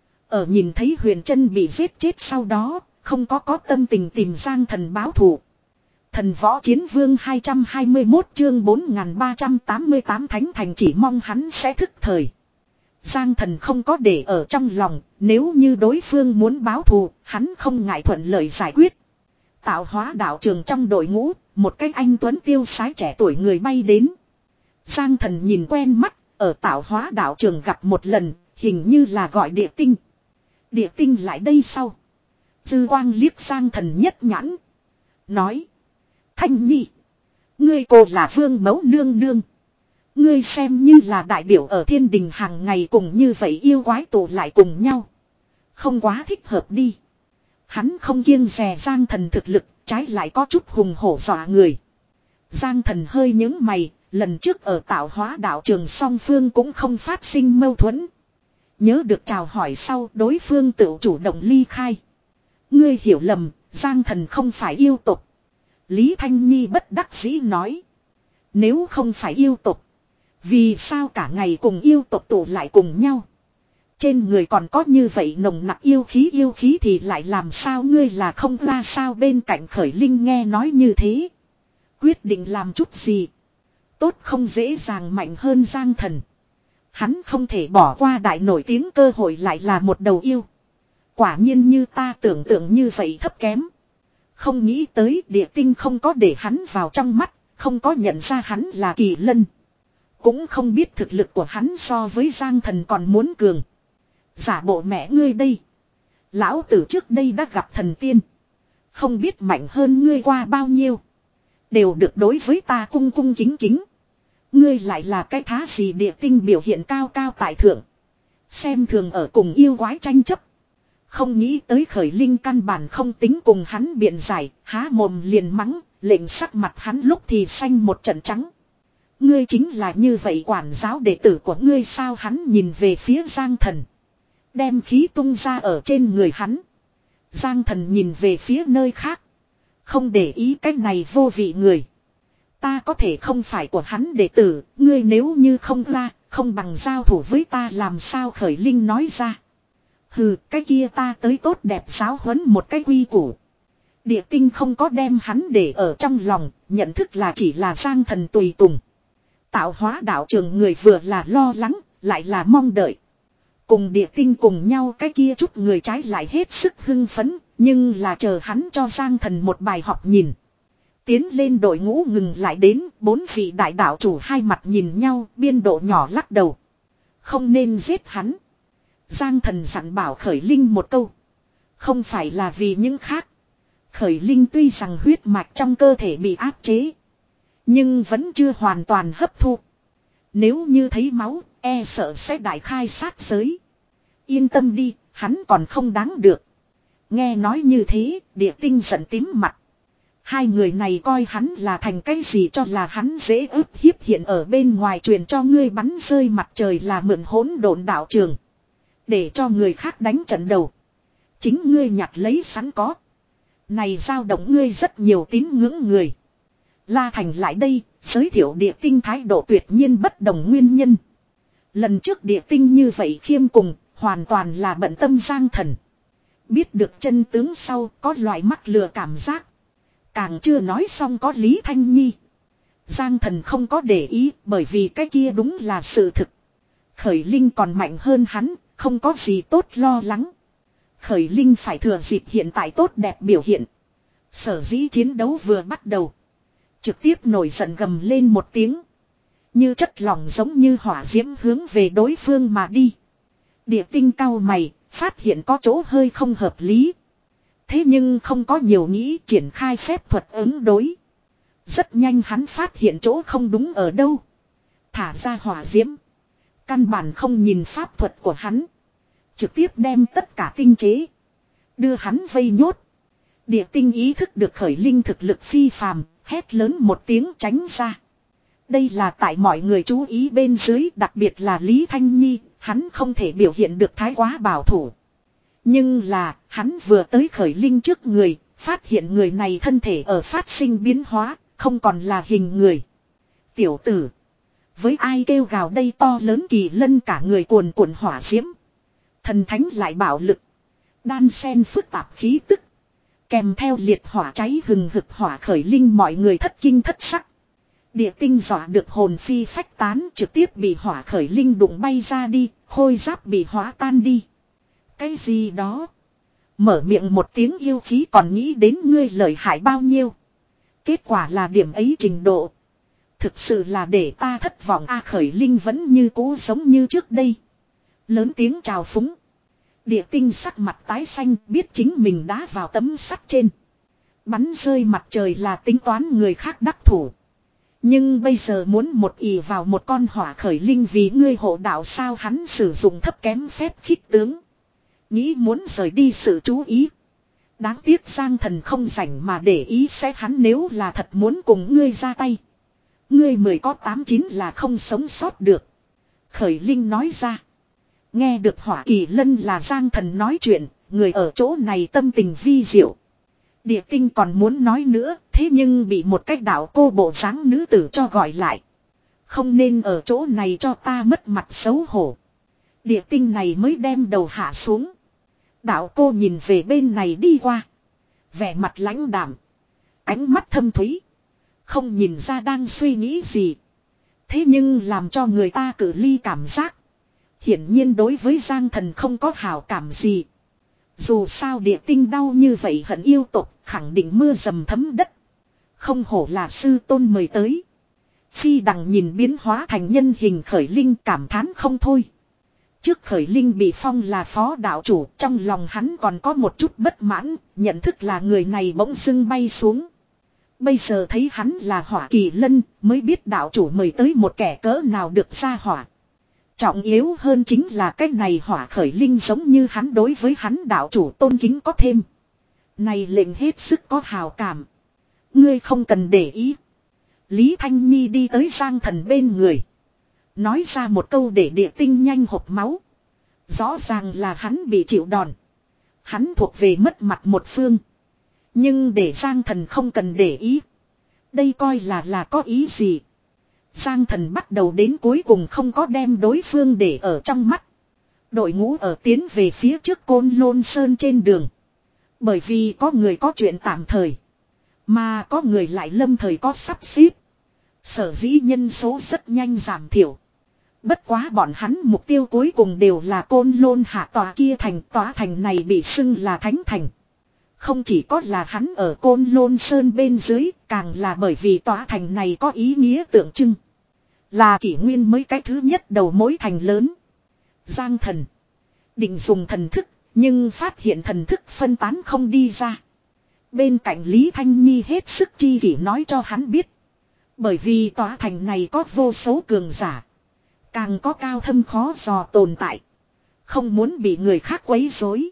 Ở nhìn thấy Huyền Trân bị giết chết sau đó, không có có tâm tình tìm Giang Thần báo thù. Thần Võ Chiến Vương hai trăm hai mươi mốt chương bốn nghìn ba trăm tám mươi tám Thánh Thành chỉ mong hắn sẽ thức thời. Giang Thần không có để ở trong lòng, nếu như đối phương muốn báo thù, hắn không ngại thuận lợi giải quyết. Tạo hóa đạo trường trong đội ngũ, một cái anh tuấn tiêu sái trẻ tuổi người bay đến. Giang Thần nhìn quen mắt, ở tạo hóa đạo trường gặp một lần, hình như là gọi Địa Tinh. Địa Tinh lại đây sau. Dư quang liếc Giang Thần nhất nhãn. Nói. Thanh Nhi. Ngươi cô là Vương Mẫu Nương Nương. Ngươi xem như là đại biểu ở thiên đình hàng ngày cùng như vậy yêu quái tụ lại cùng nhau. Không quá thích hợp đi. Hắn không kiêng dè Giang Thần thực lực, trái lại có chút hùng hổ dọa người. Giang Thần hơi nhướng mày, lần trước ở tạo hóa đạo trường song phương cũng không phát sinh mâu thuẫn. Nhớ được chào hỏi sau đối phương tự chủ động ly khai. Ngươi hiểu lầm, Giang Thần không phải yêu tục. Lý Thanh Nhi bất đắc dĩ nói. Nếu không phải yêu tục, vì sao cả ngày cùng yêu tục tụ lại cùng nhau? Trên người còn có như vậy nồng nặc yêu khí yêu khí thì lại làm sao ngươi là không ra sao? Bên cạnh Khởi Linh nghe nói như thế. Quyết định làm chút gì. Tốt không dễ dàng mạnh hơn Giang Thần. Hắn không thể bỏ qua đại nổi tiếng cơ hội lại là một đầu yêu. Quả nhiên như ta tưởng tượng như vậy thấp kém. Không nghĩ tới Địa Tinh không có để hắn vào trong mắt, không có nhận ra hắn là Kỳ Lân. Cũng không biết thực lực của hắn so với Giang Thần còn muốn cường. Giả bộ mẹ ngươi đây. Lão tử trước đây đã gặp thần tiên. Không biết mạnh hơn ngươi qua bao nhiêu. Đều được đối với ta cung cung kính kính. Ngươi lại là cái thá gì? Địa Tinh biểu hiện cao cao tại thượng. Xem thường ở cùng yêu quái tranh chấp. Không nghĩ tới Khởi Linh căn bản không tính cùng hắn biện giải. Há mồm liền mắng. Lệnh sắc mặt hắn lúc thì xanh một trận trắng. Ngươi chính là như vậy quản giáo đệ tử của ngươi sao? Hắn nhìn về phía Giang Thần. Đem khí tung ra ở trên người hắn. Giang Thần nhìn về phía nơi khác. Không để ý cái này vô vị người. Ta có thể không phải của hắn đệ tử. Ngươi nếu như không ra, không bằng giao thủ với ta làm sao? Khởi Linh nói ra. Hừ, cái kia ta tới tốt đẹp giáo huấn một cái quy củ. Địa Tinh không có đem hắn để ở trong lòng, nhận thức là chỉ là Giang Thần tùy tùng. Tạo hóa đạo trường người vừa là lo lắng, lại là mong đợi. Cùng Địa Tinh cùng nhau cái kia chút người trái lại hết sức hưng phấn, nhưng là chờ hắn cho Giang Thần một bài học nhìn. Tiến lên đội ngũ ngừng lại đến, bốn vị đại đạo chủ hai mặt nhìn nhau, biên độ nhỏ lắc đầu. Không nên giết hắn. Giang thần dặn bảo Khởi Linh một câu. Không phải là vì những khác. Khởi Linh tuy rằng huyết mạch trong cơ thể bị áp chế. Nhưng vẫn chưa hoàn toàn hấp thu. Nếu như thấy máu, e sợ sẽ đại khai sát giới. Yên tâm đi, hắn còn không đáng được. Nghe nói như thế, Địa Tinh giận tím mặt. Hai người này coi hắn là thành cái gì cho là hắn dễ ức hiếp hiện ở bên ngoài truyền cho ngươi bắn rơi mặt trời là mượn hỗn độn đạo trường. Để cho người khác đánh trận đầu. Chính ngươi nhặt lấy sẵn có. Này dao động ngươi rất nhiều tín ngưỡng người. La Thành lại đây, giới thiệu Địa Tinh thái độ tuyệt nhiên bất đồng nguyên nhân. Lần trước Địa Tinh như vậy khiêm cùng, hoàn toàn là bận tâm Giang Thần. Biết được chân tướng sau có loại mắc lừa cảm giác. Càng chưa nói xong có Lý Thanh Nhi. Giang Thần không có để ý bởi vì cái kia đúng là sự thực. Khởi Linh còn mạnh hơn hắn, không có gì tốt lo lắng. Khởi Linh phải thừa dịp hiện tại tốt đẹp biểu hiện. Sở dĩ chiến đấu vừa bắt đầu. Trực tiếp nổi giận gầm lên một tiếng. Như chất lỏng giống như hỏa diễm hướng về đối phương mà đi. Địa Tinh cau mày, phát hiện có chỗ hơi không hợp lý. Thế nhưng không có nhiều nghĩ triển khai phép thuật ứng đối. Rất nhanh hắn phát hiện chỗ không đúng ở đâu. Thả ra hỏa diễm. Căn bản không nhìn pháp thuật của hắn. Trực tiếp đem tất cả tinh chế. Đưa hắn vây nhốt. Địa Tinh ý thức được Khởi Linh thực lực phi phàm, hét lớn một tiếng tránh ra. Đây là tại mọi người chú ý bên dưới, đặc biệt là Lý Thanh Nhi, hắn không thể biểu hiện được thái quá bảo thủ. Nhưng là, hắn vừa tới Khởi Linh trước người, phát hiện người này thân thể ở phát sinh biến hóa, không còn là hình người. Tiểu tử, với ai kêu gào đây to lớn kỳ lân cả người cuồn cuộn hỏa diễm. Thần thánh lại bạo lực, đan xen phức tạp khí tức. Kèm theo liệt hỏa cháy hừng hực hỏa Khởi Linh mọi người thất kinh thất sắc. Địa Tinh dọa được hồn phi phách tán trực tiếp bị hỏa Khởi Linh đụng bay ra đi, khôi giáp bị hóa tan đi. Cái gì đó? Mở miệng một tiếng yêu khí còn nghĩ đến ngươi lợi hại bao nhiêu. Kết quả là điểm ấy trình độ. Thực sự là để ta thất vọng a. Khởi Linh vẫn như cũ giống như trước đây. Lớn tiếng chào phúng. Địa Tinh sắc mặt tái xanh biết chính mình đã vào tấm sắt trên. Bắn rơi mặt trời là tính toán người khác đắc thủ. Nhưng bây giờ muốn một ỷ vào một con hỏa Khởi Linh vì ngươi hộ đạo sao hắn sử dụng thấp kém phép khích tướng. Nghĩ muốn rời đi sự chú ý. Đáng tiếc Giang Thần không rảnh mà để ý sẽ hắn nếu là thật muốn cùng ngươi ra tay. Ngươi mười có tám chín là không sống sót được. Khởi Linh nói ra. Nghe được Hỏa Kỳ Lân là Giang Thần nói chuyện, người ở chỗ này tâm tình vi diệu. Địa Tinh còn muốn nói nữa, thế nhưng bị một cách đạo cô bộ dáng nữ tử cho gọi lại. Không nên ở chỗ này cho ta mất mặt xấu hổ. Địa Tinh này mới đem đầu hạ xuống. Đạo cô nhìn về bên này đi qua. Vẻ mặt lãnh đạm. Ánh mắt thâm thúy. Không nhìn ra đang suy nghĩ gì. Thế nhưng làm cho người ta cự ly cảm giác. Hiển nhiên đối với Giang Thần không có hảo cảm gì. Dù sao Địa Tinh đau như vậy hận yêu tộc, khẳng định mưa dầm thấm đất. Không hổ là sư tôn mời tới. Phi Đằng nhìn biến hóa thành nhân hình Khởi Linh cảm thán không thôi. Trước Khởi Linh bị phong là phó đạo chủ, trong lòng hắn còn có một chút bất mãn, nhận thức là người này bỗng dưng bay xuống. Bây giờ thấy hắn là Hỏa Kỳ Lân, mới biết đạo chủ mời tới một kẻ cỡ nào được ra hỏa. Trọng yếu hơn chính là cái này Hỏa Khởi Linh giống như hắn đối với hắn đạo chủ tôn kính có thêm. Này lệnh hết sức có hào cảm. Ngươi không cần để ý. Lý Thanh Nhi đi tới Giang Thần bên người. Nói ra một câu để Địa Tinh nhanh hộc máu. Rõ ràng là hắn bị chịu đòn. Hắn thuộc về mất mặt một phương. Nhưng để Giang Thần không cần để ý. Đây coi là là có ý gì. Giang Thần bắt đầu đến cuối cùng không có đem đối phương để ở trong mắt. Đội ngũ ở tiến về phía trước Côn Lôn Sơn trên đường. Bởi vì có người có chuyện tạm thời. Mà có người lại lâm thời có sắp xếp. Sở dĩ nhân số rất nhanh giảm thiểu. Bất quá bọn hắn mục tiêu cuối cùng đều là Côn Lôn hạ tòa kia thành, tòa thành này bị xưng là Thánh Thành. Không chỉ có là hắn ở Côn Lôn Sơn bên dưới, càng là bởi vì tòa thành này có ý nghĩa tượng trưng. Là kỷ nguyên mới cái thứ nhất đầu mối thành lớn. Giang thần. Định dùng thần thức, nhưng phát hiện thần thức phân tán không đi ra. Bên cạnh Lý Thanh Nhi hết sức chi kỷ nói cho hắn biết. Bởi vì tòa thành này có vô số cường giả. Càng có cao thâm khó dò tồn tại. Không muốn bị người khác quấy rối.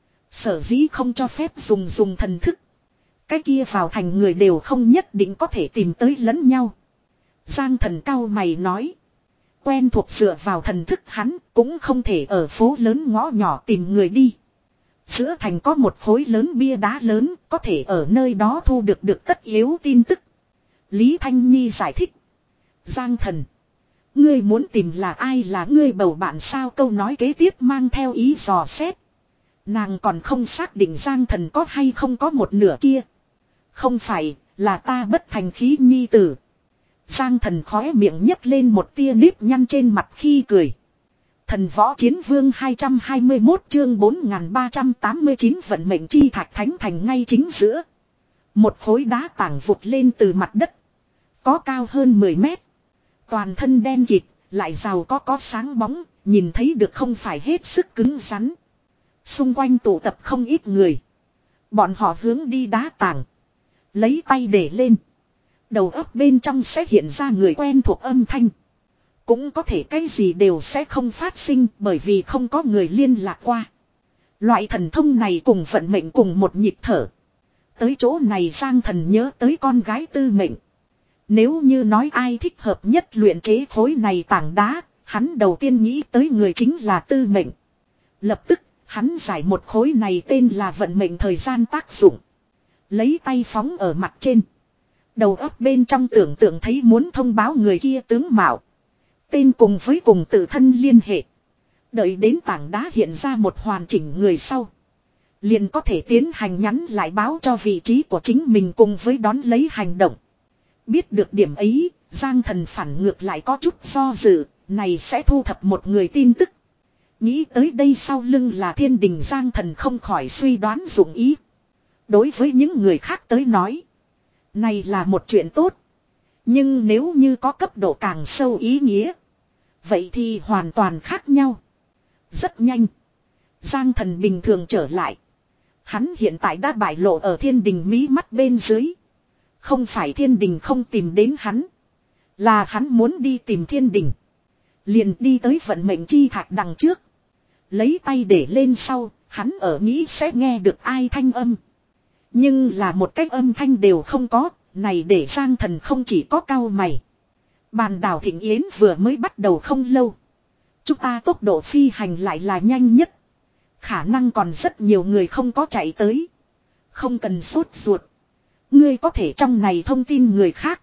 Sở dĩ không cho phép dùng dùng thần thức. Cái kia vào thành người đều không nhất định có thể tìm tới lẫn nhau. Giang thần cao mày nói. Quen thuộc dựa vào thần thức hắn cũng không thể ở phố lớn ngõ nhỏ tìm người đi. Giữa thành có một khối lớn bia đá lớn có thể ở nơi đó thu được được tất yếu tin tức. Lý Thanh Nhi giải thích. Giang thần. Ngươi muốn tìm là ai là ngươi bầu bạn sao câu nói kế tiếp mang theo ý dò xét. Nàng còn không xác định Giang thần có hay không có một nửa kia. Không phải là ta bất thành khí nhi tử. Giang thần khóe miệng nhấc lên một tia nếp nhăn trên mặt khi cười. Thần võ chiến vương hai trăm hai mươi mốt chương bốn nghìn ba trăm tám mươi chín vận mệnh chi thạch thánh thành ngay chính giữa. Một khối đá tảng vụt lên từ mặt đất. Có cao hơn mười mét. Toàn thân đen kịt, lại giàu có có sáng bóng, nhìn thấy được không phải hết sức cứng rắn. Xung quanh tụ tập không ít người. Bọn họ hướng đi đá tảng. Lấy tay để lên. Đầu óc bên trong sẽ hiện ra người quen thuộc âm thanh. Cũng có thể cái gì đều sẽ không phát sinh bởi vì không có người liên lạc qua. Loại thần thông này cùng vận mệnh cùng một nhịp thở. Tới chỗ này Giang thần nhớ tới con gái Tư Mệnh. Nếu như nói ai thích hợp nhất luyện chế khối này tảng đá, hắn đầu tiên nghĩ tới người chính là Tư Mệnh. Lập tức, hắn giải một khối này tên là vận mệnh thời gian tác dụng. Lấy tay phóng ở mặt trên. Đầu óc bên trong tưởng tượng thấy muốn thông báo người kia tướng mạo. Tên cùng với cùng tự thân liên hệ. Đợi đến tảng đá hiện ra một hoàn chỉnh người sau. Liền có thể tiến hành nhắn lại báo cho vị trí của chính mình cùng với đón lấy hành động. Biết được điểm ấy, Giang thần phản ngược lại có chút do dự, này sẽ thu thập một người tin tức. Nghĩ tới đây sau lưng là thiên đình Giang thần không khỏi suy đoán dụng ý. Đối với những người khác tới nói, này là một chuyện tốt. Nhưng nếu như có cấp độ càng sâu ý nghĩa, vậy thì hoàn toàn khác nhau. Rất nhanh, Giang thần bình thường trở lại. Hắn hiện tại đã bại lộ ở thiên đình mí mắt bên dưới. Không phải thiên đình không tìm đến hắn, là hắn muốn đi tìm thiên đình. Liền đi tới vận mệnh chi thạch đằng trước. Lấy tay để lên sau, hắn ở nghĩ sẽ nghe được ai thanh âm. Nhưng là một cách âm thanh đều không có, này để Giang thần không chỉ có cau mày. Bàn đảo Thịnh Yến vừa mới bắt đầu không lâu. Chúng ta tốc độ phi hành lại là nhanh nhất. Khả năng còn rất nhiều người không có chạy tới. Không cần sốt ruột. Ngươi có thể trong này thông tin người khác.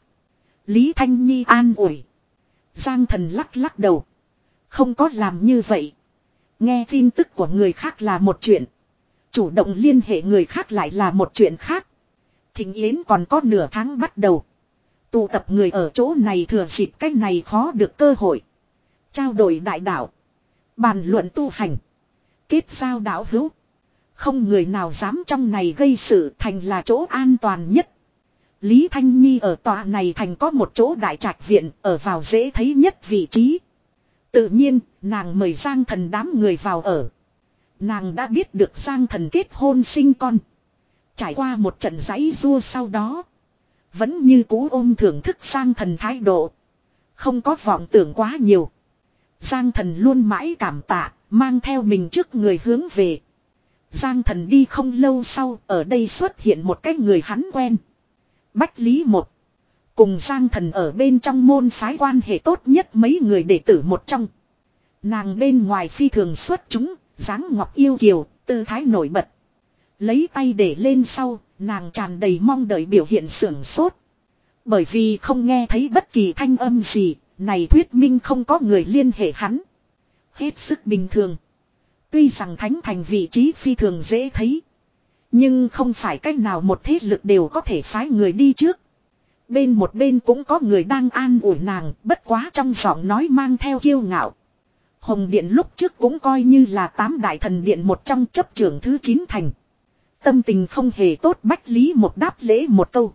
Lý Thanh Nhi an ủi. Giang thần lắc lắc đầu. Không có làm như vậy. Nghe tin tức của người khác là một chuyện. Chủ động liên hệ người khác lại là một chuyện khác. Thịnh Yến còn có nửa tháng bắt đầu. Tụ tập người ở chỗ này thừa dịp cách này khó được cơ hội. Trao đổi đại đạo. Bàn luận tu hành. Kết giao đạo hữu. Không người nào dám trong này gây sự thành là chỗ an toàn nhất. Lý Thanh Nhi ở tòa này thành có một chỗ đại trạch viện ở vào dễ thấy nhất vị trí. Tự nhiên, nàng mời Giang thần đám người vào ở. Nàng đã biết được Giang thần kết hôn sinh con. Trải qua một trận giãy giụa sau đó. Vẫn như cũ ôm thưởng thức Giang thần thái độ. Không có vọng tưởng quá nhiều. Giang thần luôn mãi cảm tạ, mang theo mình trước người hướng về. Giang thần đi không lâu sau, ở đây xuất hiện một cái người hắn quen. Bách Lý Một. Cùng Giang thần ở bên trong môn phái quan hệ tốt nhất mấy người đệ tử một trong. Nàng bên ngoài phi thường xuất chúng, dáng ngọc yêu kiều, tư thái nổi bật. Lấy tay để lên sau, nàng tràn đầy mong đợi biểu hiện sưởng sốt. Bởi vì không nghe thấy bất kỳ thanh âm gì, này thuyết minh không có người liên hệ hắn. Hết sức bình thường. Tuy rằng thánh thành vị trí phi thường dễ thấy. Nhưng không phải cách nào một thế lực đều có thể phái người đi trước. Bên một bên cũng có người đang an ủi nàng, bất quá trong giọng nói mang theo kiêu ngạo. Hồng Điện lúc trước cũng coi như là tám đại thần điện một trong chấp trưởng thứ chín thành. Tâm tình không hề tốt Bách Lý một đáp lễ một câu.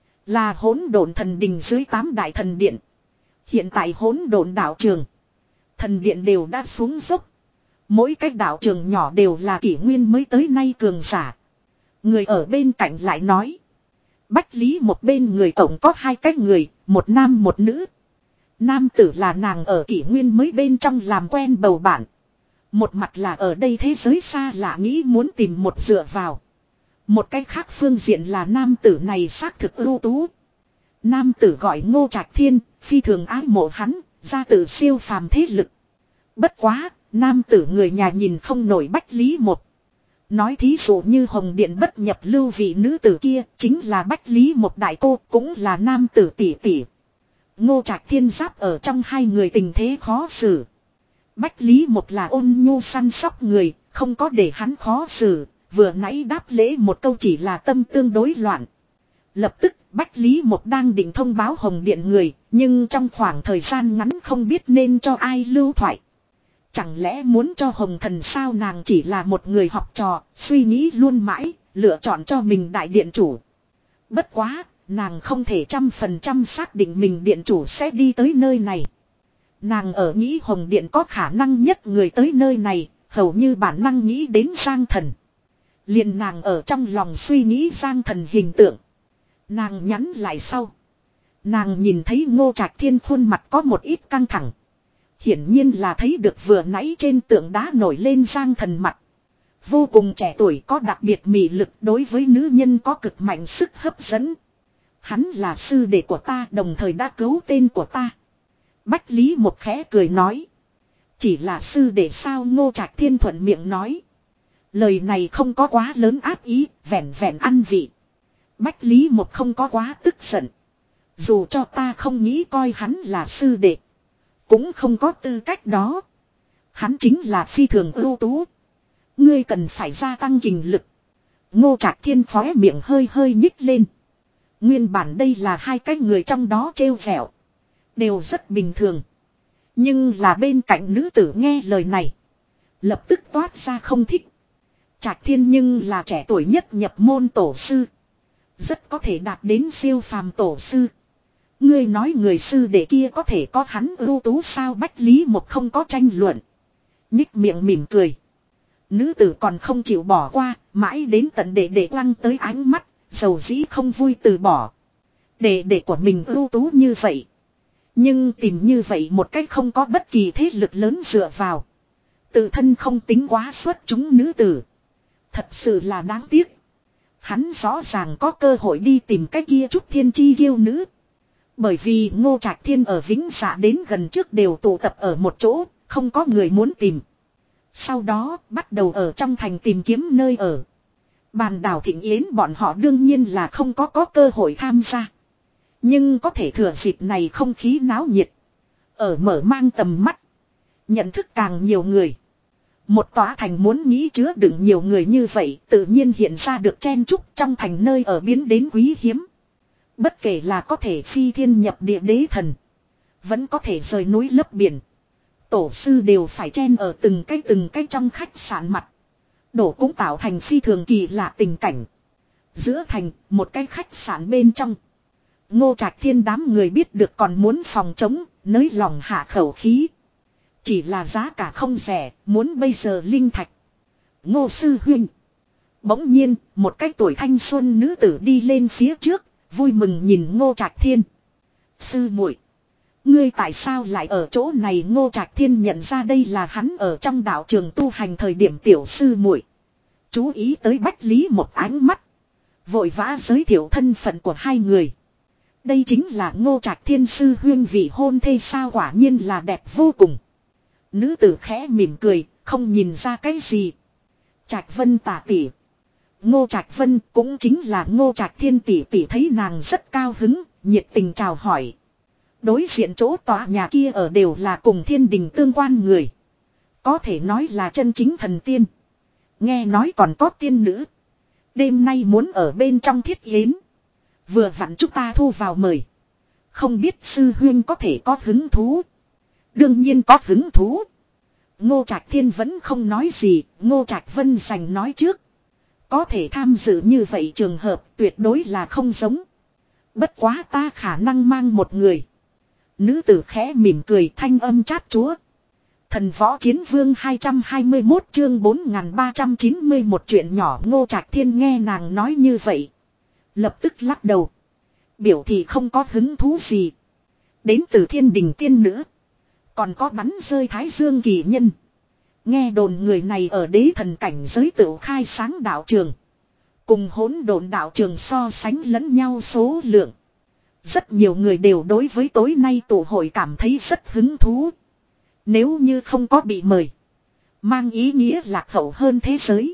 Là hỗn độn thần đình dưới tám đại thần điện. Hiện tại hỗn độn đạo trường. Thần điện đều đã xuống dốc. Mỗi cái đạo trường nhỏ đều là kỷ nguyên mới tới nay cường giả. Người ở bên cạnh lại nói. Bách Lý một bên người tổng có hai cái người, một nam một nữ. Nam tử là nàng ở kỷ nguyên mới bên trong làm quen bầu bạn. Một mặt là ở đây thế giới xa lạ nghĩ muốn tìm một dựa vào. Một cách khác phương diện là nam tử này xác thực ưu tú. Nam tử gọi Ngô Trạch Thiên, phi thường ái mộ hắn, ra từ siêu phàm thế lực. Bất quá, nam tử người nhà nhìn không nổi Bách Lý một. Nói thí dụ như Hồng Điện bất nhập lưu vị nữ tử kia, chính là Bách Lý một đại cô, cũng là nam tử tỷ tỷ. Ngô Trạch Thiên giáp ở trong hai người tình thế khó xử. Bách Lý một là ôn nhu săn sóc người, không có để hắn khó xử, vừa nãy đáp lễ một câu chỉ là tâm tương đối loạn. Lập tức Bách Lý một đang định thông báo Hồng Điện người, nhưng trong khoảng thời gian ngắn không biết nên cho ai lưu thoại. Chẳng lẽ muốn cho Hồng Thần sao, nàng chỉ là một người học trò, suy nghĩ luôn mãi, lựa chọn cho mình đại điện chủ. Bất quá, nàng không thể trăm phần trăm xác định mình điện chủ sẽ đi tới nơi này. Nàng ở nghĩ Hồng Điện có khả năng nhất người tới nơi này, hầu như bản năng nghĩ đến Giang Thần. Liền nàng ở trong lòng suy nghĩ Giang Thần hình tượng. Nàng nhắn lại sau. Nàng nhìn thấy Ngô Trạch Thiên khuôn mặt có một ít căng thẳng. Hiển nhiên là thấy được vừa nãy trên tượng đá nổi lên Giang Thần mặt. Vô cùng trẻ tuổi, có đặc biệt mị lực, đối với nữ nhân có cực mạnh sức hấp dẫn. Hắn là sư đệ của ta, đồng thời đã cứu tên của ta. Bách Lý một khẽ cười nói. Chỉ là sư đệ sao, Ngô Trạch Thiên thuận miệng nói. Lời này không có quá lớn áp ý, vẹn vẹn ăn vị. Bách Lý một không có quá tức giận. Dù cho ta không nghĩ coi hắn là sư đệ, cũng không có tư cách đó. Hắn chính là phi thường ưu tú. Ngươi cần phải gia tăng kình lực. Ngô Trạch Thiên khóe miệng hơi hơi nhích lên. Nguyên bản đây là hai cái người trong đó trêu vẹo, đều rất bình thường. Nhưng là bên cạnh nữ tử nghe lời này, lập tức toát ra không thích. Trạch Thiên nhưng là trẻ tuổi nhất nhập môn tổ sư, rất có thể đạt đến siêu phàm tổ sư. Ngươi nói người sư đệ kia có thể có hắn ưu tú sao? Bách Lý một không có tranh luận, nhích miệng mỉm cười. Nữ tử còn không chịu bỏ qua, mãi đến tận đệ đệ lăng tới ánh mắt, dầu dĩ không vui từ bỏ. Đệ đệ của mình ưu tú như vậy, nhưng tìm như vậy một cách không có bất kỳ thế lực lớn dựa vào, tự thân không tính quá xuất chúng nữ tử, thật sự là đáng tiếc. Hắn rõ ràng có cơ hội đi tìm cái kia chút thiên chi kiêu nữ. Bởi vì Ngô Trạch Thiên ở Vĩnh Dạ đến gần trước đều tụ tập ở một chỗ, không có người muốn tìm. Sau đó bắt đầu ở trong thành tìm kiếm nơi ở. Bàn đảo Thịnh Yến bọn họ đương nhiên là không có có cơ hội tham gia. Nhưng có thể thừa dịp này không khí náo nhiệt, ở mở mang tầm mắt, nhận thức càng nhiều người. Một tòa thành muốn nghĩ chứa đựng nhiều người như vậy, tự nhiên hiện ra được chen chúc trong thành nơi ở biến đến quý hiếm. Bất kể là có thể phi thiên nhập địa đế thần, vẫn có thể rời núi lấp biển, tổ sư đều phải chen ở từng cái từng cái trong khách sạn mặt. Đổ cũng tạo thành phi thường kỳ lạ tình cảnh. Giữa thành, một cái khách sạn bên trong, Ngô Trạch Thiên đám người biết được còn muốn phòng chống, nới lòng hạ khẩu khí. Chỉ là giá cả không rẻ, muốn bây giờ linh thạch. Ngô sư huynh. Bỗng nhiên, một cái tuổi thanh xuân nữ tử đi lên phía trước, vui mừng nhìn Ngô Trạch Thiên. Sư muội, ngươi tại sao lại ở chỗ này? Ngô Trạch Thiên nhận ra đây là hắn ở trong đạo trường tu hành thời điểm tiểu sư muội. Chú ý tới Bách Lý một ánh mắt, vội vã giới thiệu thân phận của hai người. Đây chính là Ngô Trạch Thiên sư huyên vị hôn thê sao? Quả nhiên là đẹp vô cùng. Nữ tử khẽ mỉm cười, không nhìn ra cái gì. Trạch Vân tả tỷ. Ngô Trạch Vân cũng chính là Ngô Trạch Thiên tỷ tỷ thấy nàng rất cao hứng, nhiệt tình chào hỏi. Đối diện chỗ tòa nhà kia ở đều là cùng thiên đình tương quan người, có thể nói là chân chính thần tiên. Nghe nói còn có tiên nữ, đêm nay muốn ở bên trong thiết yến, vừa vặn chúng ta thu vào mời. Không biết sư huyên có thể có hứng thú? Đương nhiên có hứng thú. Ngô Trạch Thiên vẫn không nói gì, Ngô Trạch Vân giành nói trước. Có thể tham dự như vậy trường hợp tuyệt đối là không giống. Bất quá ta khả năng mang một người. Nữ tử khẽ mỉm cười thanh âm chát chúa. Thần võ chiến vương hai trăm hai mươi mốt chương bốn nghìn ba trăm chín mươi một chuyện nhỏ Ngô Trạch Thiên nghe nàng nói như vậy. Lập tức lắc đầu. Biểu thị không có hứng thú gì. Đến từ thiên đình tiên nữ. Còn có bắn rơi thái dương kỳ nhân. Nghe đồn người này ở đế thần cảnh giới tự khai sáng đạo trường. Cùng hỗn độn đạo trường so sánh lẫn nhau số lượng. Rất nhiều người đều đối với tối nay tụ hội cảm thấy rất hứng thú. Nếu như không có bị mời. Mang ý nghĩa lạc hậu hơn thế giới.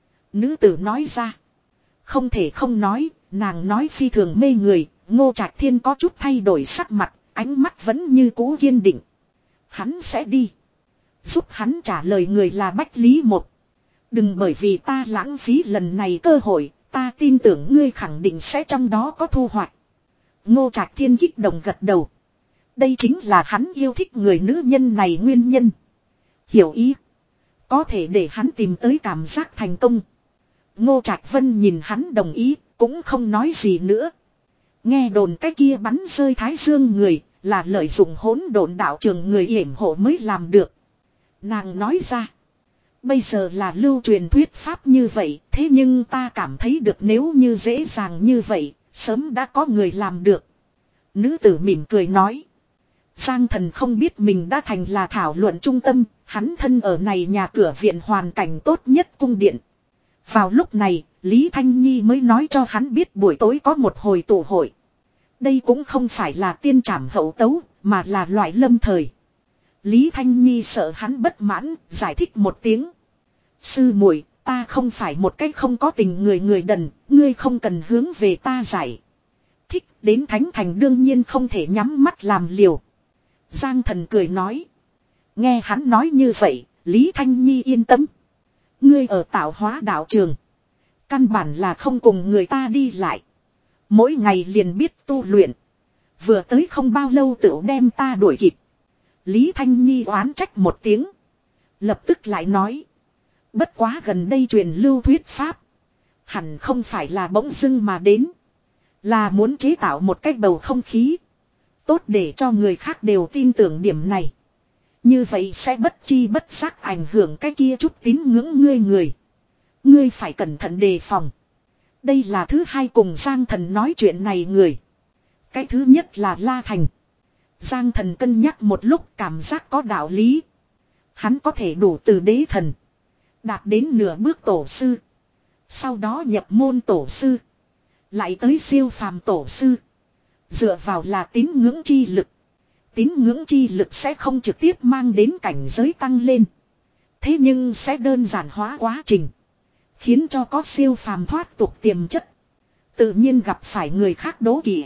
Nữ tử nói ra. Không thể không nói, nàng nói phi thường mê người. Ngô Trạch Thiên có chút thay đổi sắc mặt, ánh mắt vẫn như cũ kiên định. Hắn sẽ đi. Giúp hắn trả lời người là Bách Lý Một. Đừng bởi vì ta lãng phí lần này cơ hội, ta tin tưởng ngươi khẳng định sẽ trong đó có thu hoạch. Ngô Trạch Thiên kích động gật đầu. Đây chính là hắn yêu thích người nữ nhân này nguyên nhân. Hiểu ý. Có thể để hắn tìm tới cảm giác thành công. Ngô Trạch Vân nhìn hắn đồng ý, cũng không nói gì nữa. Nghe đồn cái kia bắn rơi thái dương người, là lợi dụng hỗn độn đạo trường người yểm hộ mới làm được. Nàng nói ra. Bây giờ là lưu truyền thuyết pháp như vậy, thế nhưng ta cảm thấy được nếu như dễ dàng như vậy, sớm đã có người làm được. Nữ tử mỉm cười nói. Giang Thần không biết mình đã thành là thảo luận trung tâm, hắn thân ở này nhà cửa viện hoàn cảnh tốt nhất cung điện. Vào lúc này, Lý Thanh Nhi mới nói cho hắn biết buổi tối có một hồi tụ hội. Đây cũng không phải là tiên trảm hậu tấu, mà là loại lâm thời. Lý Thanh Nhi sợ hắn bất mãn, giải thích một tiếng. Sư muội, ta không phải một cách không có tình người người đần, ngươi không cần hướng về ta giải. Thích đến Thánh Thành đương nhiên không thể nhắm mắt làm liều. Giang Thần cười nói. Nghe hắn nói như vậy, Lý Thanh Nhi yên tâm. Ngươi ở tạo hóa đạo trường. Căn bản là không cùng người ta đi lại. Mỗi ngày liền biết tu luyện. Vừa tới không bao lâu tựu đem ta đuổi kịp. Lý Thanh Nhi oán trách một tiếng. Lập tức lại nói. Bất quá gần đây truyền lưu thuyết pháp. Hẳn không phải là bỗng dưng mà đến. Là muốn chế tạo một cách bầu không khí. Tốt để cho người khác đều tin tưởng điểm này. Như vậy sẽ bất chi bất giác ảnh hưởng cái kia chút tín ngưỡng ngươi người. Ngươi phải cẩn thận đề phòng. Đây là thứ hai cùng Giang Thần nói chuyện này người. Cái thứ nhất là La Thành. Giang Thần cân nhắc một lúc cảm giác có đạo lý. Hắn có thể đủ từ đế thần. Đạt đến nửa bước tổ sư. Sau đó nhập môn tổ sư. Lại tới siêu phàm tổ sư. Dựa vào là tín ngưỡng chi lực. Tín ngưỡng chi lực sẽ không trực tiếp mang đến cảnh giới tăng lên. Thế nhưng sẽ đơn giản hóa quá trình. Khiến cho có siêu phàm thoát tục tiềm chất. Tự nhiên gặp phải người khác đố kỵ.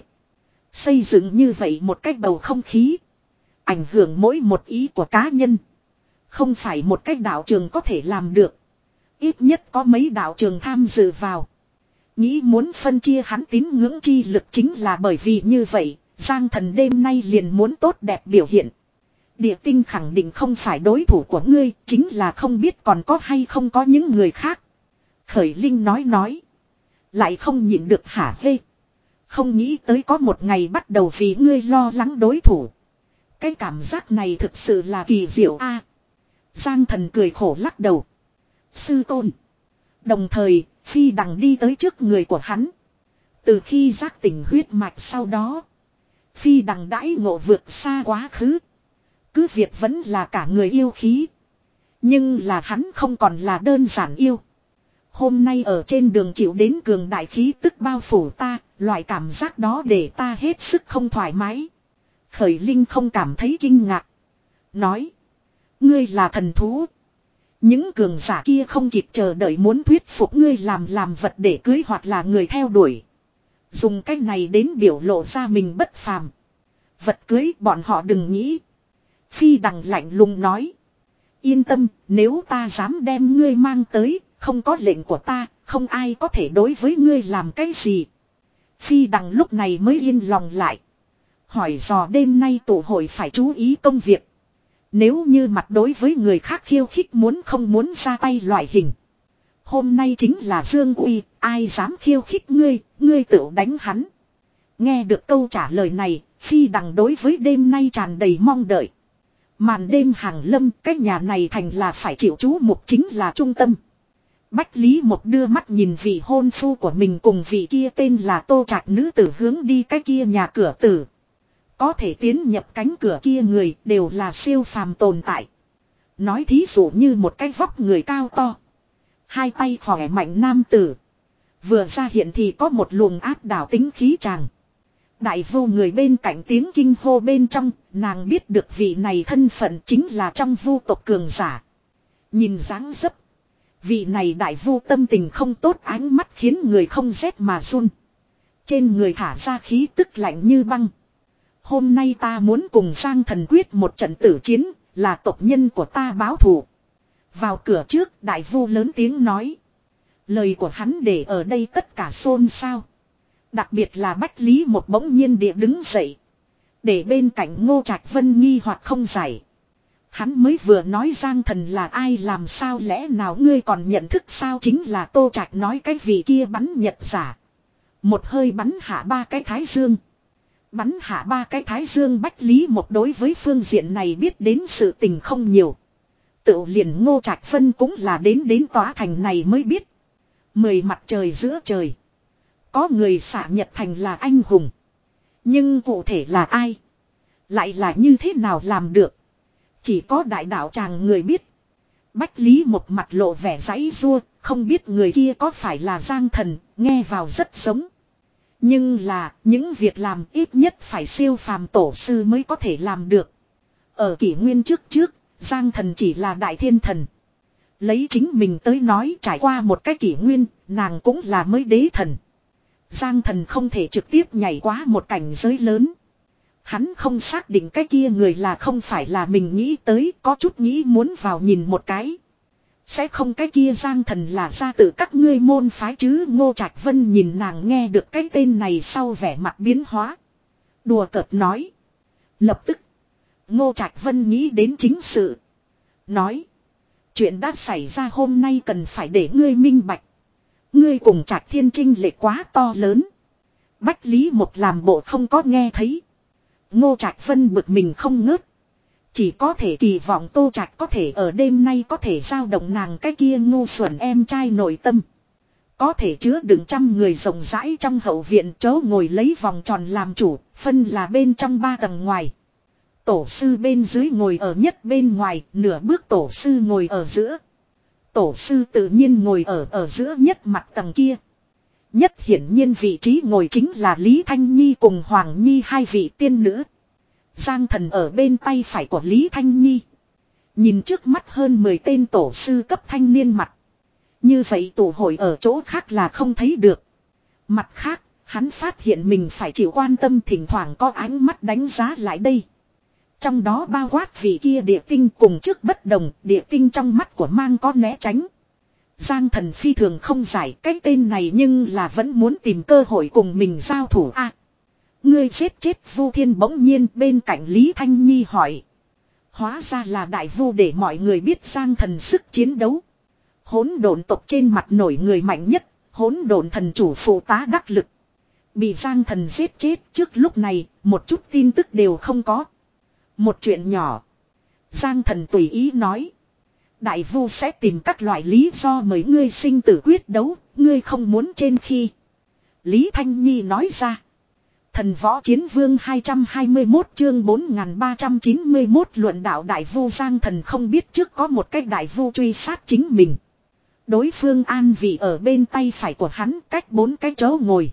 Xây dựng như vậy một cách bầu không khí. Ảnh hưởng mỗi một ý của cá nhân. Không phải một cách đạo trường có thể làm được. Ít nhất có mấy đạo trường tham dự vào. Nghĩ muốn phân chia hắn tín ngưỡng chi lực chính là bởi vì như vậy. Giang Thần đêm nay liền muốn tốt đẹp biểu hiện. Địa tinh khẳng định không phải đối thủ của ngươi. Chính là không biết còn có hay không có những người khác. Khởi Linh nói nói. Lại không nhịn được hả hê. Không nghĩ tới có một ngày bắt đầu vì ngươi lo lắng đối thủ. Cái cảm giác này thực sự là kỳ diệu a. Giang Thần cười khổ lắc đầu. Sư tôn. Đồng thời, Phi Đằng đi tới trước người của hắn. Từ khi giác tỉnh huyết mạch sau đó. Phi Đằng đãi ngộ vượt xa quá khứ. Cứ việc vẫn là cả người yêu khí. Nhưng là hắn không còn là đơn giản yêu. Hôm nay ở trên đường chịu đến cường đại khí tức bao phủ ta. Loại cảm giác đó để ta hết sức không thoải mái. Khởi Linh không cảm thấy kinh ngạc. Nói. Ngươi là thần thú. Những cường giả kia không kịp chờ đợi muốn thuyết phục ngươi làm làm vật để cưới hoặc là người theo đuổi. Dùng cách này đến biểu lộ ra mình bất phàm. Vật cưới bọn họ đừng nghĩ. Phi Đằng lạnh lùng nói. Yên tâm, nếu ta dám đem ngươi mang tới, không có lệnh của ta, không ai có thể đối với ngươi làm cái gì. Phi Đằng lúc này mới yên lòng lại. Hỏi dò đêm nay tụ hội phải chú ý công việc. Nếu như mặt đối với người khác khiêu khích muốn không muốn ra tay loại hình. Hôm nay chính là Dương Uy, ai dám khiêu khích ngươi, ngươi tự đánh hắn. Nghe được câu trả lời này, Phi Đằng đối với đêm nay tràn đầy mong đợi. Màn đêm hàng lâm, cái nhà này thành là phải chịu chú mục chính là trung tâm. Bách Lý Một đưa mắt nhìn vị hôn phu của mình cùng vị kia tên là Tô Trạch nữ tử hướng đi cái kia nhà cửa tử. Có thể tiến nhập cánh cửa kia người đều là siêu phàm tồn tại. Nói thí dụ như một cái vóc người cao to. Hai tay khỏe mạnh nam tử. Vừa ra hiện thì có một luồng áp đảo tính khí tràng. Đại vô người bên cạnh tiếng kinh hô bên trong, nàng biết được vị này thân phận chính là trong vu tộc cường giả. Nhìn dáng dấp. Vị này đại vu tâm tình không tốt, ánh mắt khiến người không rét mà run. Trên người thả ra khí tức lạnh như băng. Hôm nay ta muốn cùng Giang Thần quyết một trận tử chiến, là tộc nhân của ta báo thù. Vào cửa trước đại vu lớn tiếng nói. Lời của hắn để ở đây tất cả xôn xao. Đặc biệt là Bách Lý Một bỗng nhiên địa đứng dậy. Để bên cạnh Ngô Trạch Vân nghi hoặc không giải. Hắn mới vừa nói Giang Thần là ai, làm sao lẽ nào ngươi còn nhận thức sao, chính là Tô Trạch nói cái vị kia bắn nhật giả. Một hơi bắn hạ ba cái thái dương. Bắn hạ ba cái thái dương. Bách Lý Một đối với phương diện này biết đến sự tình không nhiều. Tự liền Ngô Trạch Vân cũng là đến đến tòa thành này mới biết. Mười mặt trời giữa trời. Có người xạ nhật thành là anh hùng. Nhưng cụ thể là ai? Lại là như thế nào làm được? Chỉ có đại đạo tràng người biết. Bách Lý Một mặt lộ vẻ giãy giụa, không biết người kia có phải là Giang Thần, nghe vào rất giống. Nhưng là, những việc làm ít nhất phải siêu phàm tổ sư mới có thể làm được. Ở kỷ nguyên trước trước, Giang Thần chỉ là đại thiên thần. Lấy chính mình tới nói, trải qua một cái kỷ nguyên, nàng cũng là mới đế thần. Giang Thần không thể trực tiếp nhảy qua một cảnh giới lớn. Hắn không xác định cái kia người là không phải là mình nghĩ tới, có chút nghĩ muốn vào nhìn một cái. Sẽ không cái kia Giang Thần là ra tự các ngươi môn phái chứ. Ngô Trạch Vân nhìn nàng nghe được cái tên này sau vẻ mặt biến hóa. Đùa cợt nói. Lập tức, Ngô Trạch Vân nghĩ đến chính sự. Nói. Chuyện đã xảy ra hôm nay cần phải để ngươi minh bạch. Ngươi cùng Trạch Thiên Trinh lệ quá to lớn. Bách Lý Một làm bộ không có nghe thấy. Ngô Trạch Vân bực mình không ngớt. Chỉ có thể kỳ vọng Tô Trạch có thể ở đêm nay có thể giao động nàng cái kia ngu xuẩn em trai nội tâm. Có thể chứa đựng trăm người rộng rãi trong hậu viện, chớ ngồi lấy vòng tròn làm chủ, phân là bên trong ba tầng ngoài. Tổ sư bên dưới ngồi ở nhất bên ngoài, nửa bước tổ sư ngồi ở giữa. Tổ sư tự nhiên ngồi ở ở giữa nhất mặt tầng kia. Nhất hiển nhiên vị trí ngồi chính là Lý Thanh Nhi cùng Hoàng Nhi hai vị tiên nữ. Giang Thần ở bên tay phải của Lý Thanh Nhi. Nhìn trước mắt hơn mười tên tổ sư cấp thanh niên mặt. Như vậy tụ hội ở chỗ khác là không thấy được. Mặt khác, hắn phát hiện mình phải chịu quan tâm, thỉnh thoảng có ánh mắt đánh giá lại đây. Trong đó bao quát vị kia địa tinh cùng trước bất đồng, địa tinh trong mắt của mang có né tránh. Giang Thần phi thường không giải cái tên này, nhưng là vẫn muốn tìm cơ hội cùng mình giao thủ a. À, ngươi giết chết Vu Thiên bỗng nhiên bên cạnh Lý Thanh Nhi hỏi. Hóa ra là đại vu để mọi người biết Giang Thần sức chiến đấu. Hỗn độn tộc trên mặt nổi người mạnh nhất, hỗn độn thần chủ phụ tá đắc lực. Bị Giang Thần giết chết trước lúc này, một chút tin tức đều không có. Một chuyện nhỏ. Giang Thần tùy ý nói. Đại vu sẽ tìm các loại lý do mời ngươi sinh tử quyết đấu, ngươi không muốn trên khi. Lý Thanh Nhi nói ra. Thần võ chiến vương hai trăm hai mươi mốt chương bốn nghìn ba trăm chín mươi mốt luận đạo đại vu. Giang Thần không biết trước có một cái đại vu truy sát chính mình. Đối phương an vị ở bên tay phải của hắn cách bốn cái chỗ ngồi.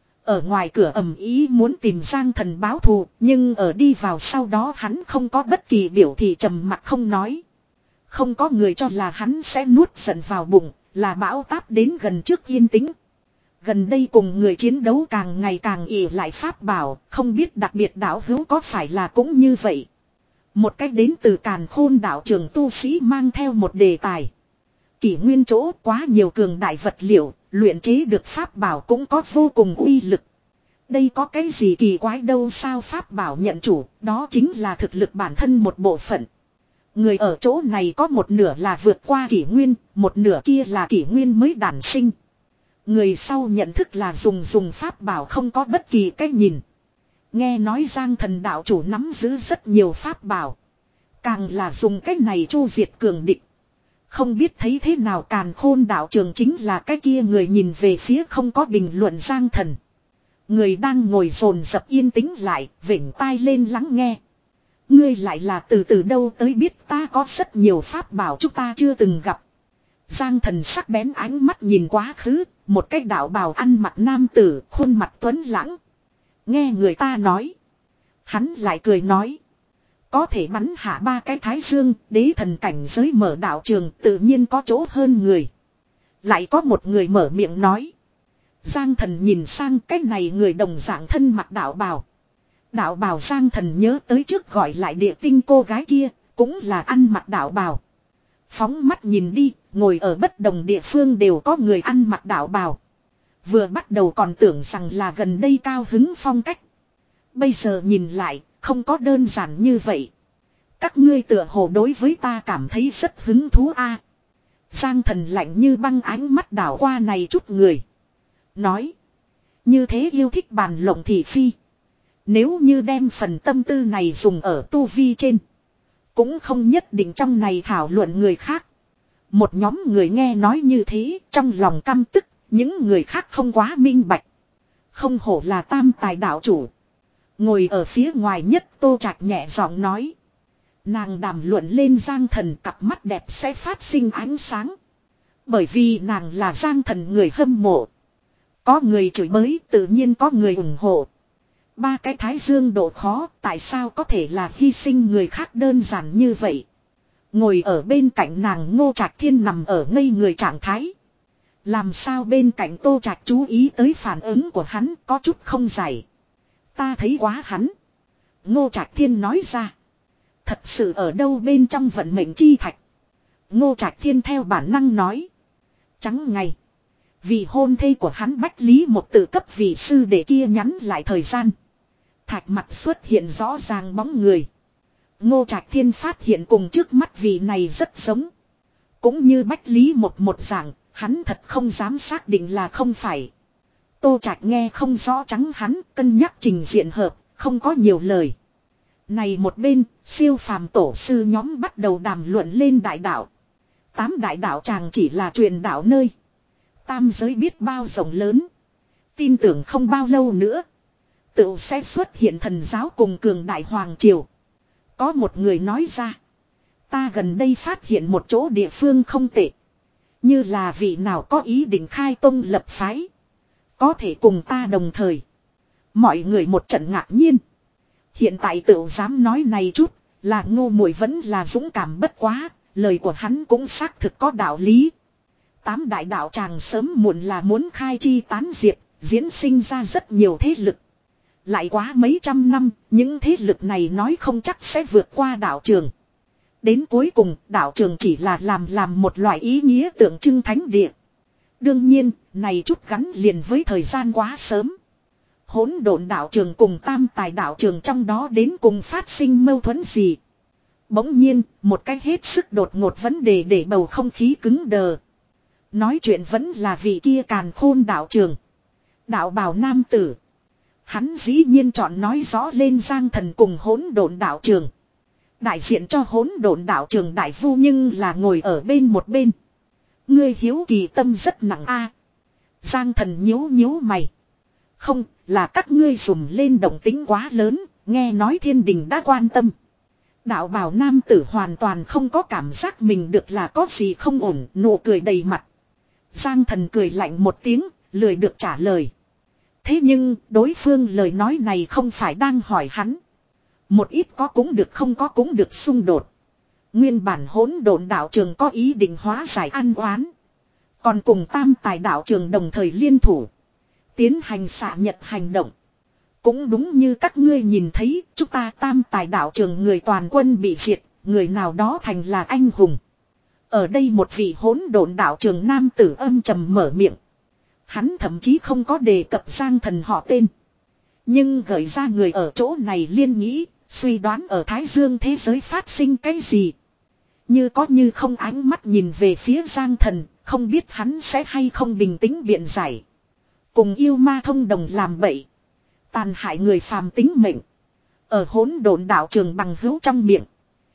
Ở ngoài cửa ầm ý muốn tìm Giang Thần báo thù, nhưng ở đi vào sau đó hắn không có bất kỳ biểu thị, trầm mặc không nói. Không có người cho là hắn sẽ nuốt giận vào bụng, là bão táp đến gần trước yên tĩnh. Gần đây cùng người chiến đấu càng ngày càng ỉ lại pháp bảo, không biết đặc biệt đạo hữu có phải là cũng như vậy. Một cách đến từ Càn Khôn đạo trường tu sĩ mang theo một đề tài. Kỷ nguyên chỗ quá nhiều cường đại vật liệu, luyện chế được pháp bảo cũng có vô cùng uy lực. Đây có cái gì kỳ quái đâu sao, pháp bảo nhận chủ, đó chính là thực lực bản thân một bộ phận. Người ở chỗ này có một nửa là vượt qua kỷ nguyên, một nửa kia là kỷ nguyên mới đản sinh. Người sau nhận thức là dùng dùng pháp bảo không có bất kỳ cái nhìn. Nghe nói Giang Thần đạo chủ nắm giữ rất nhiều pháp bảo. Càng là dùng cách này chu diệt cường địch. Không biết thấy thế nào Càn Khôn đạo trường chính là cái kia người nhìn về phía không có bình luận Giang Thần. Người đang ngồi dồn dập yên tĩnh lại, vểnh tai lên lắng nghe. Ngươi lại là từ từ đâu tới biết ta có rất nhiều pháp bảo chúng ta chưa từng gặp. Giang Thần sắc bén ánh mắt nhìn quá khứ, một cái đạo bào ăn mặc nam tử, khuôn mặt tuấn lãng. Nghe người ta nói. Hắn lại cười nói. Có thể bắn hạ ba cái thái dương, đế thần cảnh giới mở đạo trường tự nhiên có chỗ hơn người. Lại có một người mở miệng nói. Giang Thần nhìn sang cái này người đồng dạng thân mặc đạo bào. Đạo bào Giang Thần nhớ tới trước gọi lại địa tinh cô gái kia, cũng là ăn mặc đạo bào. Phóng mắt nhìn đi, ngồi ở bất đồng địa phương đều có người ăn mặc đạo bào. Vừa bắt đầu còn tưởng rằng là gần đây cao hứng phong cách. Bây giờ nhìn lại, không có đơn giản như vậy. Các ngươi tựa hồ đối với ta cảm thấy rất hứng thú a. Giang Thần lạnh như băng ánh mắt đảo qua này chút người. Nói. Như thế yêu thích bàn lộng thị phi. Nếu như đem phần tâm tư này dùng ở tu vi trên. Cũng không nhất định trong này thảo luận người khác. Một nhóm người nghe nói như thế trong lòng căm tức. Những người khác không quá minh bạch. Không hổ là tam tài đạo chủ. Ngồi ở phía ngoài nhất Tô Trạch nhẹ giọng nói. Nàng đàm luận lên Giang Thần cặp mắt đẹp sẽ phát sinh ánh sáng. Bởi vì nàng là Giang Thần người hâm mộ. Có người chửi bới tự nhiên có người ủng hộ. Ba cái thái dương độ khó tại sao có thể là hy sinh người khác đơn giản như vậy. Ngồi ở bên cạnh nàng Ngô Trạch Thiên nằm ở ngây người trạng thái. Làm sao bên cạnh Tô Trạch chú ý tới phản ứng của hắn có chút không giải. Ta thấy quá hắn. Ngô Trạch Thiên nói ra. Thật sự ở đâu bên trong vận mệnh chi thạch. Ngô Trạch Thiên theo bản năng nói. Trắng ngày. Vì hôn thê của hắn Bách Lý một tự cấp vị sư để kia nhắn lại thời gian. Thạch mặt xuất hiện rõ ràng bóng người. Ngô Trạch Thiên phát hiện cùng trước mắt vị này rất giống. Cũng như Bách Lý một một dạng, hắn thật không dám xác định là không phải. Tô Trạch nghe không rõ trắng hắn, cân nhắc trình diện hợp, không có nhiều lời. Này một bên, siêu phàm tổ sư nhóm bắt đầu đàm luận lên đại đạo. Tám đại đạo tràng chỉ là truyền đạo nơi. Tam giới biết bao rộng lớn. Tin tưởng không bao lâu nữa. Tự sẽ xuất hiện thần giáo cùng cường đại hoàng triều. Có một người nói ra. Ta gần đây phát hiện một chỗ địa phương không tệ. Như là vị nào có ý định khai tông lập phái. Có thể cùng ta đồng thời. Mọi người một trận ngạc nhiên. Hiện tại tự dám nói này chút. Là Ngô Muội vẫn là dũng cảm bất quá. Lời của hắn cũng xác thực có đạo lý. Tám đại đạo tràng sớm muộn là muốn khai chi tán diệt. Diễn sinh ra rất nhiều thế lực. Lại quá mấy trăm năm. Những thế lực này nói không chắc sẽ vượt qua đạo trường. Đến cuối cùng đạo trường chỉ là làm làm một loại ý nghĩa tượng trưng thánh địa. Đương nhiên, này chút gắn liền với thời gian quá sớm. Hỗn độn đạo trường cùng tam tài đạo trường trong đó đến cùng phát sinh mâu thuẫn gì. Bỗng nhiên, một cái hết sức đột ngột vấn đề để bầu không khí cứng đờ. Nói chuyện vẫn là vị kia Càn Khôn đạo trường. Đạo bào nam tử. Hắn dĩ nhiên chọn nói rõ lên Giang Thần cùng hỗn độn đạo trường. Đại diện cho hỗn độn đạo trường đại vu nhưng là ngồi ở bên một bên. Ngươi hiếu kỳ tâm rất nặng a. Giang Thần nhíu nhíu mày. Không, là các ngươi dùng lên động tính quá lớn, nghe nói thiên đình đã quan tâm. Đạo bào nam tử hoàn toàn không có cảm giác mình được là có gì không ổn, nụ cười đầy mặt. Giang Thần cười lạnh một tiếng, lười được trả lời. Thế nhưng, đối phương lời nói này không phải đang hỏi hắn. Một ít có cũng được không có cũng được xung đột. Nguyên bản hỗn độn đạo trường có ý định hóa giải ăn oán. Còn cùng tam tài đạo trường đồng thời liên thủ. Tiến hành xạ nhật hành động. Cũng đúng như các ngươi nhìn thấy, chúng ta tam tài đạo trường người toàn quân bị diệt, người nào đó thành là anh hùng. Ở đây một vị hỗn độn đạo trường nam tử âm trầm mở miệng. Hắn thậm chí không có đề cập Giang Thần họ tên. Nhưng gợi ra người ở chỗ này liên nghĩ, suy đoán ở Thái Dương thế giới phát sinh cái gì. Như có như không ánh mắt nhìn về phía Giang Thần, không biết hắn sẽ hay không bình tĩnh biện giải. Cùng yêu ma thông đồng làm bậy. Tàn hại người phàm tính mệnh. Ở hỗn độn đạo trường bằng hữu trong miệng.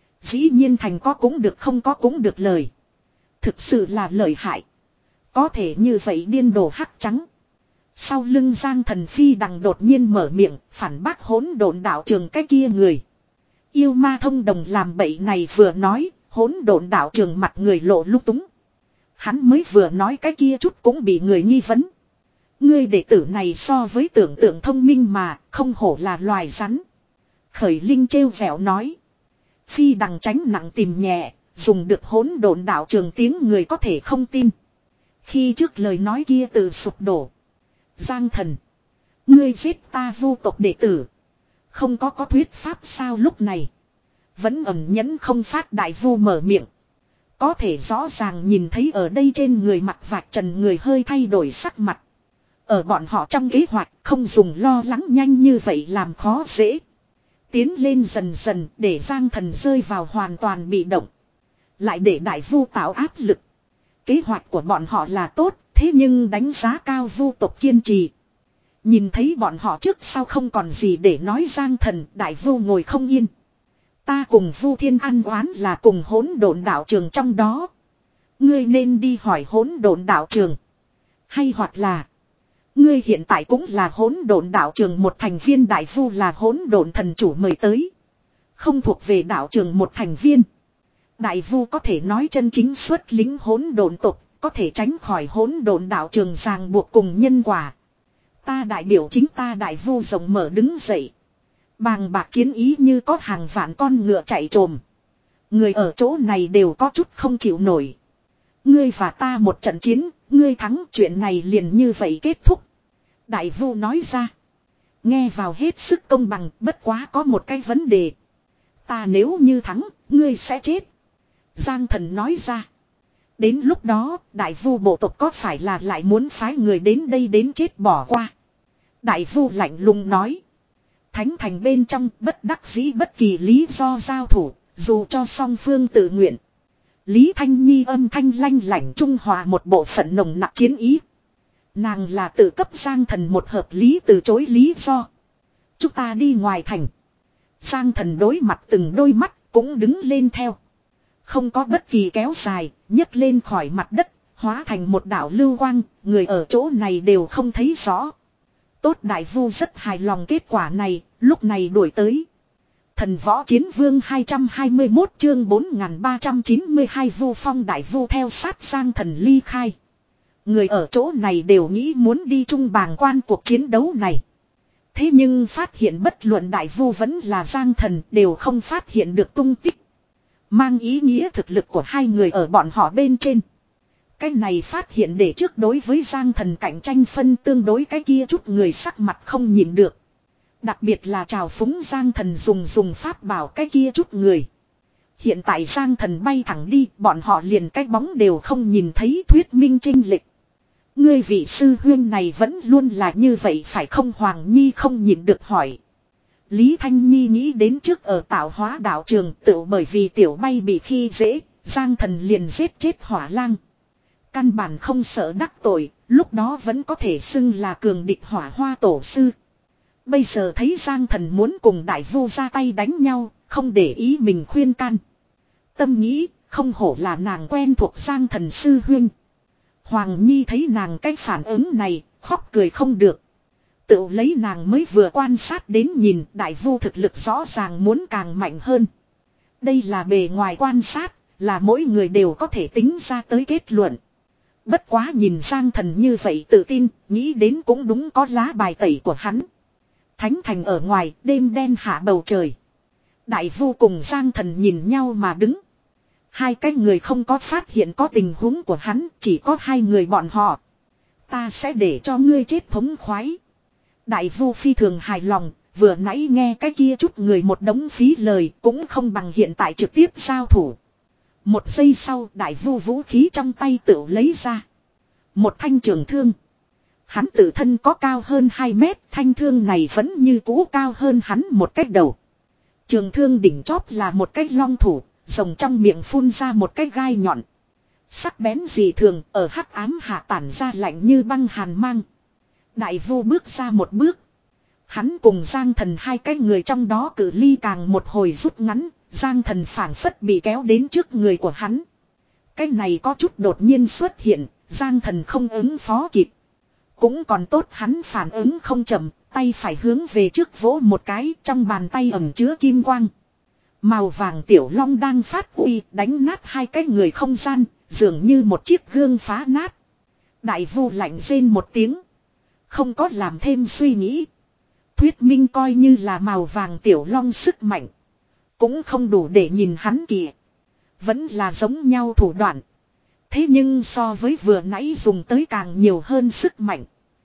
Dĩ nhiên thành có cũng được không có cũng được lời. Thực sự là lợi hại. Có thể như vậy điên đổ hắc trắng. Sau lưng Giang Thần Phi đằng đột nhiên mở miệng phản bác hỗn độn đạo trường cái kia người. Yêu ma thông đồng làm bậy này vừa nói, hỗn độn đạo trường mặt người lộ lúc túng. Hắn mới vừa nói cái kia chút cũng bị người nghi vấn. Ngươi đệ tử này so với tưởng tượng thông minh mà, không hổ là loài rắn. Khởi Linh trêu vẻo nói. Phi đằng tránh nặng tìm nhẹ, dùng được hỗn độn đạo trường tiếng người có thể không tin. Khi trước lời nói kia tự sụp đổ. Giang Thần. Ngươi giết ta vu tộc đệ tử. Không có có thuyết pháp sao lúc này. Vẫn ẩn nhẫn không phát đại vu mở miệng. Có thể rõ ràng nhìn thấy ở đây trên người mặt vạch trần người hơi thay đổi sắc mặt. Ở bọn họ trong kế hoạch không dùng lo lắng nhanh như vậy làm khó dễ. Tiến lên dần dần để Giang Thần rơi vào hoàn toàn bị động. Lại để đại vu tạo áp lực. Kế hoạch của bọn họ là tốt, thế nhưng đánh giá cao vu tộc kiên trì. Nhìn thấy bọn họ trước sau không còn gì để nói Giang Thần, đại vu ngồi không yên. Ta cùng Vu Thiên ăn oán là cùng hỗn độn đạo trường trong đó. Ngươi nên đi hỏi hỗn độn đạo trường. Hay hoặc là ngươi hiện tại cũng là hỗn độn đạo trường một thành viên, đại vu là hỗn độn thần chủ mời tới. Không thuộc về đạo trường một thành viên. Đại vu có thể nói chân chính xuất lính hỗn độn tộc, có thể tránh khỏi hỗn độn đạo trường ràng buộc cùng nhân quả. Ta đại biểu chính ta đại vu rộng mở đứng dậy. Bàng bạc chiến ý như có hàng vạn con ngựa chạy trồm. Người ở chỗ này đều có chút không chịu nổi. Ngươi và ta một trận chiến, ngươi thắng, chuyện này liền như vậy kết thúc. Đại vu nói ra. Nghe vào hết sức công bằng, bất quá có một cái vấn đề. Ta nếu như thắng, ngươi sẽ chết. Giang Thần nói ra. Đến lúc đó, đại vu bộ tộc có phải là lại muốn phái người đến đây đến chết bỏ qua. Đại vu lạnh lùng nói. Thánh thành bên trong bất đắc dĩ bất kỳ lý do giao thủ, dù cho song phương tự nguyện. Lý Thanh Nhi âm thanh lanh lảnh trung hòa một bộ phận nồng nặc chiến ý. Nàng là tự cấp Giang Thần một hợp lý từ chối lý do. Chúng ta đi ngoài thành. Giang Thần đối mặt từng đôi mắt cũng đứng lên theo. Không có bất kỳ kéo dài, nhấc lên khỏi mặt đất, hóa thành một đạo lưu quang, người ở chỗ này đều không thấy rõ. Tốt, đại vu rất hài lòng kết quả này, lúc này đuổi tới. Thần võ chiến vương hai trăm hai mươi mốt chương bốn nghìn ba trăm chín mươi hai vu phong đại vu theo sát Giang Thần ly khai. Người ở chỗ này đều nghĩ muốn đi chung bàng quan cuộc chiến đấu này. Thế nhưng phát hiện bất luận đại vu vẫn là Giang Thần đều không phát hiện được tung tích. Mang ý nghĩa thực lực của hai người ở bọn họ bên trên. Cái này phát hiện để trước đối với Giang Thần cạnh tranh phân tương đối cái kia chút người sắc mặt không nhìn được. Đặc biệt là trào phúng Giang Thần dùng dùng pháp bảo cái kia chút người. Hiện tại Giang Thần bay thẳng đi, bọn họ liền cái bóng đều không nhìn thấy, thuyết minh chênh lệch. Ngươi vị sư huyên này vẫn luôn là như vậy phải không? Hoàng Nhi không nhìn được hỏi. Lý Thanh Nhi nghĩ đến trước ở tạo hóa đạo trường tự bởi vì tiểu bay bị khi dễ, Giang Thần liền giết chết hỏa lang. Căn bản không sợ đắc tội, lúc đó vẫn có thể xưng là cường địch hỏa hoa tổ sư. Bây giờ thấy Giang Thần muốn cùng đại vu ra tay đánh nhau, không để ý mình khuyên can. Tâm nghĩ, không hổ là nàng quen thuộc Giang Thần sư huyên. Hoàng Nhi thấy nàng cái phản ứng này, khóc cười không được. Tự lấy nàng mới vừa quan sát đến nhìn đại vu thực lực rõ ràng muốn càng mạnh hơn. Đây là bề ngoài quan sát, là mỗi người đều có thể tính ra tới kết luận. Bất quá nhìn Giang Thần như vậy tự tin, nghĩ đến cũng đúng có lá bài tẩy của hắn. Thánh thành ở ngoài, đêm đen hạ bầu trời. Đại vu cùng Giang Thần nhìn nhau mà đứng. Hai cái người không có phát hiện có tình huống của hắn, chỉ có hai người bọn họ. Ta sẽ để cho ngươi chết thống khoái. Đại vu phi thường hài lòng, vừa nãy nghe cái kia chút người một đống phí lời cũng không bằng hiện tại trực tiếp giao thủ. Một giây sau đại vu vũ khí trong tay tự lấy ra. Một thanh trường thương. Hắn tự thân có cao hơn hai mét, thanh thương này vẫn như cũ cao hơn hắn một cách đầu. Trường thương đỉnh chóp là một cái long thủ, Rồng trong miệng phun ra một cái gai nhọn. Sắc bén dị thường ở hắc ám hạ tản ra lạnh như băng hàn mang. Đại vu bước ra một bước. Hắn cùng Giang Thần hai cái người trong đó cự ly càng một hồi rút ngắn. Giang Thần phảng phất bị kéo đến trước người của hắn. Cái này có chút đột nhiên xuất hiện. Giang Thần không ứng phó kịp. Cũng còn tốt hắn phản ứng không chậm. Tay phải hướng về trước vỗ một cái. Trong bàn tay ẩn chứa kim quang. Màu vàng tiểu long đang phát uy đánh nát hai cái người không gian. Dường như một chiếc gương phá nát. Đại vu lạnh rên một tiếng. Không có làm thêm suy nghĩ. Thuyết minh coi như là màu vàng tiểu long sức mạnh. Cũng không đủ để nhìn hắn kìa. Vẫn là giống nhau thủ đoạn. Thế nhưng so với vừa nãy dùng tới càng nhiều hơn sức mạnh.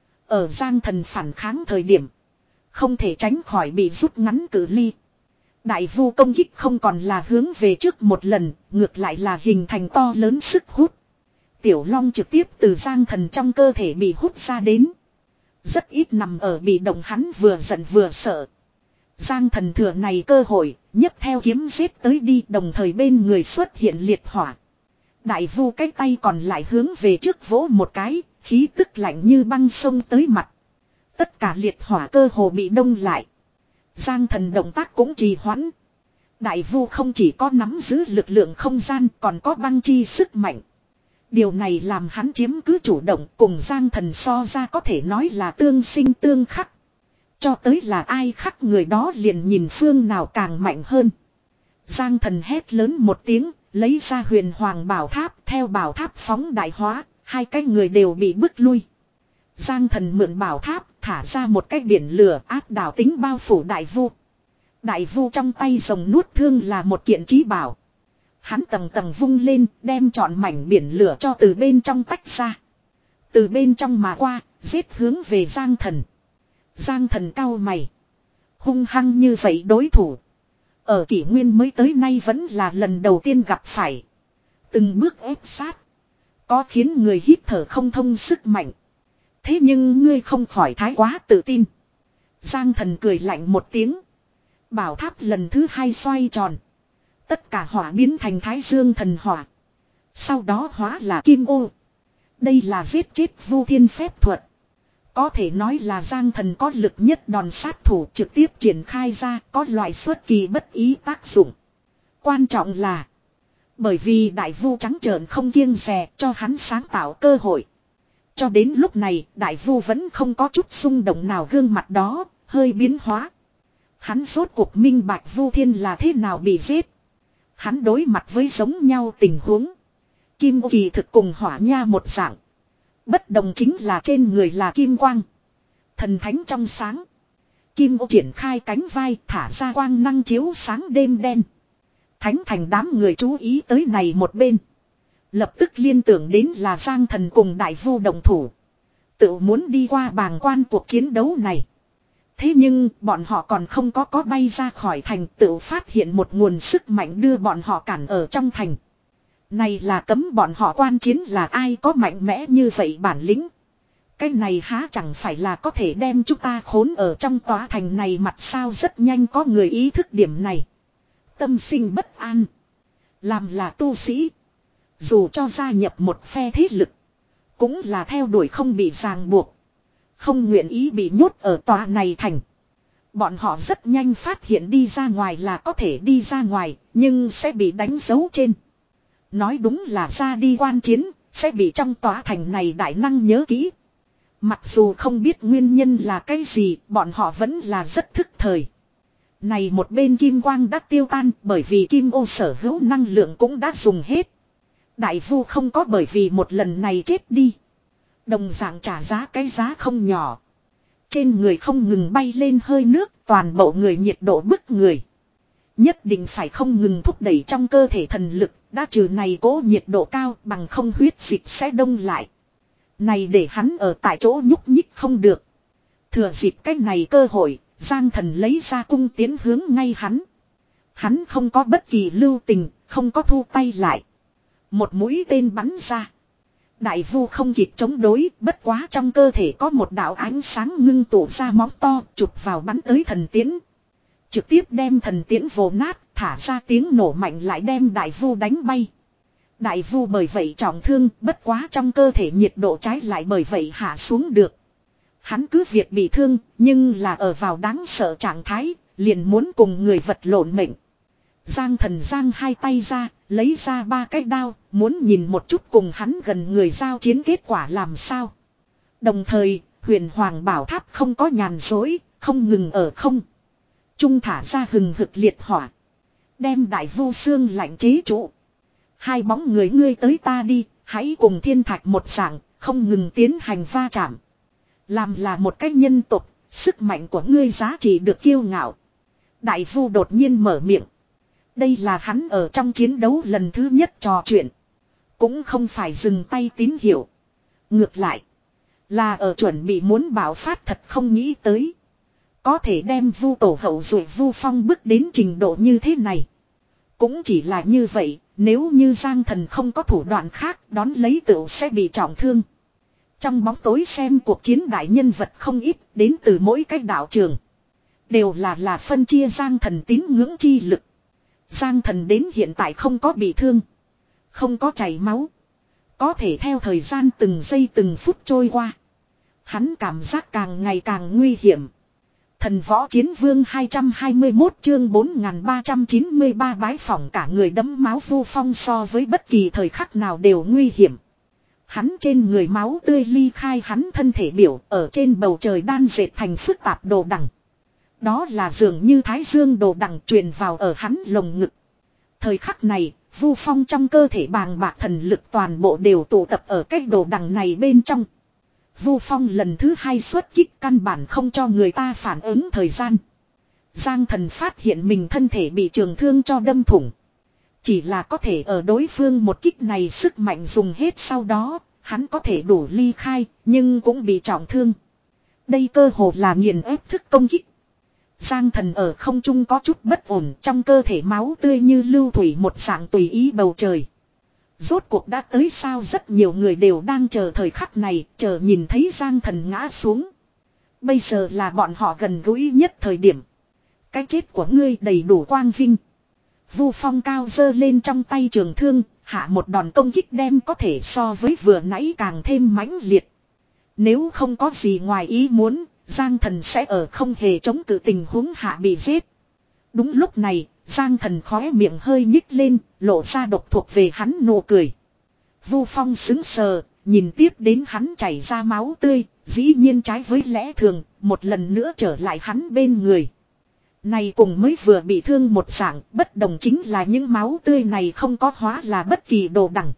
Ở Giang Thần phản kháng thời điểm. Không thể tránh khỏi bị rút ngắn cự ly. Đại vu công kích không còn là hướng về trước một lần. Ngược lại là hình thành to lớn sức hút. Tiểu long trực tiếp từ Giang Thần trong cơ thể bị hút ra đến. Rất ít nằm ở bị động hắn vừa giận vừa sợ. Giang Thần thừa này cơ hội, nhấc theo kiếm giết tới đi đồng thời bên người xuất hiện liệt hỏa. Đại vu cái tay còn lại hướng về trước vỗ một cái, khí tức lạnh như băng sông tới mặt. Tất cả liệt hỏa cơ hồ bị đông lại. Giang Thần động tác cũng trì hoãn. Đại vu không chỉ có nắm giữ lực lượng không gian còn có băng chi sức mạnh. Điều này làm hắn chiếm cứ chủ động cùng Giang Thần so ra có thể nói là tương sinh tương khắc. Cho tới là ai khắc người đó liền nhìn phương nào càng mạnh hơn. Giang Thần hét lớn một tiếng, lấy ra huyền hoàng bảo tháp, theo bảo tháp phóng đại hóa, hai cái người đều bị bức lui. Giang Thần mượn bảo tháp, thả ra một cái biển lửa áp đảo tính bao phủ đại vu. Đại vu trong tay rồng nuốt thương là một kiện trí bảo. Hắn tầng tầng vung lên, đem trọn mảnh biển lửa cho từ bên trong tách ra. Từ bên trong mà qua, giết hướng về Giang Thần. Giang Thần cau mày. Hung hăng như vậy đối thủ. Ở kỷ nguyên mới tới nay vẫn là lần đầu tiên gặp phải. Từng bước ép sát. Có khiến người hít thở không thông sức mạnh. Thế nhưng ngươi không khỏi thái quá tự tin. Giang Thần cười lạnh một tiếng. Bảo tháp lần thứ hai xoay tròn. Tất cả hỏa biến thành Thái Dương thần hỏa. Sau đó hóa là kim ô. Đây là giết chết Vu Thiên phép thuật. Có thể nói là Giang Thần có lực nhất đòn sát thủ trực tiếp triển khai ra có loại xuất kỳ bất ý tác dụng. Quan trọng là bởi vì đại vu trắng trợn không kiêng dè cho hắn sáng tạo cơ hội. Cho đến lúc này đại vu vẫn không có chút xung động nào gương mặt đó hơi biến hóa. Hắn rốt cuộc minh bạch Vu Thiên là thế nào bị giết. Hắn đối mặt với giống nhau tình huống. Kim ô kỳ thực cùng hỏa nha một dạng. Bất đồng chính là trên người là kim quang. Thần thánh trong sáng. Kim ô triển khai cánh vai thả ra quang năng chiếu sáng đêm đen. Thánh thành đám người chú ý tới này một bên. Lập tức liên tưởng đến là Giang Thần cùng đại vu đồng thủ. Tự muốn đi qua bàng quan cuộc chiến đấu này. Thế nhưng bọn họ còn không có có bay ra khỏi thành tự phát hiện một nguồn sức mạnh đưa bọn họ cản ở trong thành. Này là cấm bọn họ quan chiến là ai có mạnh mẽ như vậy bản lĩnh. Cái này há chẳng phải là có thể đem chúng ta khốn ở trong tòa thành này mặt sao rất nhanh có người ý thức điểm này. Tâm sinh bất an. Làm là tu sĩ. Dù cho gia nhập một phe thế lực. Cũng là theo đuổi không bị ràng buộc. Không nguyện ý bị nhốt ở tòa này thành. Bọn họ rất nhanh phát hiện đi ra ngoài là có thể đi ra ngoài. Nhưng sẽ bị đánh dấu trên. Nói đúng là ra đi quan chiến. Sẽ bị trong tòa thành này đại năng nhớ kỹ. Mặc dù không biết nguyên nhân là cái gì. Bọn họ vẫn là rất thức thời. Này một bên kim quang đã tiêu tan. Bởi vì kim ô sở hữu năng lượng cũng đã dùng hết. Đại vu không có bởi vì một lần này chết đi. Đồng dạng trả giá cái giá không nhỏ. Trên người không ngừng bay lên hơi nước. Toàn bộ người nhiệt độ bức người. Nhất định phải không ngừng thúc đẩy trong cơ thể thần lực. Đã trừ này cố nhiệt độ cao bằng không huyết dịch sẽ đông lại. Này để hắn ở tại chỗ nhúc nhích không được. Thừa dịp cái này cơ hội. Giang Thần lấy ra cung tiến hướng ngay hắn. Hắn không có bất kỳ lưu tình. Không có thu tay lại. Một mũi tên bắn ra. Đại vu không kịp chống đối, bất quá trong cơ thể có một đạo ánh sáng ngưng tụ ra móng to, chụp vào bắn tới thần tiễn. Trực tiếp đem thần tiễn vồ nát, thả ra tiếng nổ mạnh lại đem đại vu đánh bay. Đại vu bởi vậy trọng thương, bất quá trong cơ thể nhiệt độ trái lại bởi vậy hạ xuống được. Hắn cứ việc bị thương, nhưng là ở vào đáng sợ trạng thái, liền muốn cùng người vật lộn mệnh. Giang Thần giang hai tay ra, lấy ra ba cái đao, muốn nhìn một chút cùng hắn gần người giao chiến kết quả làm sao. Đồng thời, Huyền Hoàng Bảo Tháp không có nhàn dối, không ngừng ở không trung thả ra hừng hực liệt hỏa, đem đại vu xương lạnh chế trụ. Hai bóng người ngươi tới ta đi, hãy cùng thiên thạch một dạng, không ngừng tiến hành va chạm. Làm là một cách nhân tộc, sức mạnh của ngươi giá trị được kiêu ngạo. Đại vu đột nhiên mở miệng. Đây là hắn ở trong chiến đấu lần thứ nhất trò chuyện. Cũng không phải dừng tay tín hiệu. Ngược lại, là ở chuẩn bị muốn bạo phát, thật không nghĩ tới. Có thể đem vu tổ hậu rồi vu phong bước đến trình độ như thế này. Cũng chỉ là như vậy, nếu như Giang Thần không có thủ đoạn khác đón lấy tựu sẽ bị trọng thương. Trong bóng tối xem cuộc chiến đại nhân vật không ít đến từ mỗi cái đạo trường. Đều là là phân chia Giang Thần tín ngưỡng chi lực. Giang Thần đến hiện tại không có bị thương. Không có chảy máu. Có thể theo thời gian từng giây từng phút trôi qua. Hắn cảm giác càng ngày càng nguy hiểm. Thần võ chiến vương hai trăm hai mươi mốt chương bốn nghìn ba trăm chín mươi ba bái phỏng cả người đẫm máu vu phong so với bất kỳ thời khắc nào đều nguy hiểm. Hắn trên người máu tươi ly khai hắn thân thể biểu ở trên bầu trời đan dệt thành phức tạp đồ đằng. Đó là dường như thái dương đồ đằng truyền vào ở hắn lồng ngực. Thời khắc này, vu phong trong cơ thể bàng bạc thần lực toàn bộ đều tụ tập ở cái đồ đằng này bên trong. Vu phong lần thứ hai xuất kích căn bản không cho người ta phản ứng thời gian. Giang Thần phát hiện mình thân thể bị trường thương cho đâm thủng. Chỉ là có thể ở đối phương một kích này sức mạnh dùng hết sau đó, hắn có thể đủ ly khai, nhưng cũng bị trọng thương. Đây cơ hồ là nghiền ép thức công kích. Giang Thần ở không trung có chút bất ổn, trong cơ thể máu tươi như lưu thủy một dạng tùy ý bầu trời. Rốt cuộc đã tới sao, rất nhiều người đều đang chờ thời khắc này, chờ nhìn thấy Giang Thần ngã xuống. Bây giờ là bọn họ gần gũi nhất thời điểm. Cái chết của ngươi đầy đủ quang vinh. Vu Phong cao giơ lên trong tay trường thương, hạ một đòn công kích đem có thể so với vừa nãy càng thêm mãnh liệt. Nếu không có gì ngoài ý muốn, Giang Thần sẽ ở không hề chống cự tình huống hạ bị giết. Đúng lúc này, Giang Thần khóe miệng hơi nhích lên, lộ ra độc thuộc về hắn nụ cười. Vu Phong sững sờ, nhìn tiếp đến hắn chảy ra máu tươi, dĩ nhiên trái với lẽ thường, một lần nữa trở lại hắn bên người. Này cùng mới vừa bị thương một dạng, bất đồng chính là những máu tươi này không có hóa là bất kỳ đồ đằng,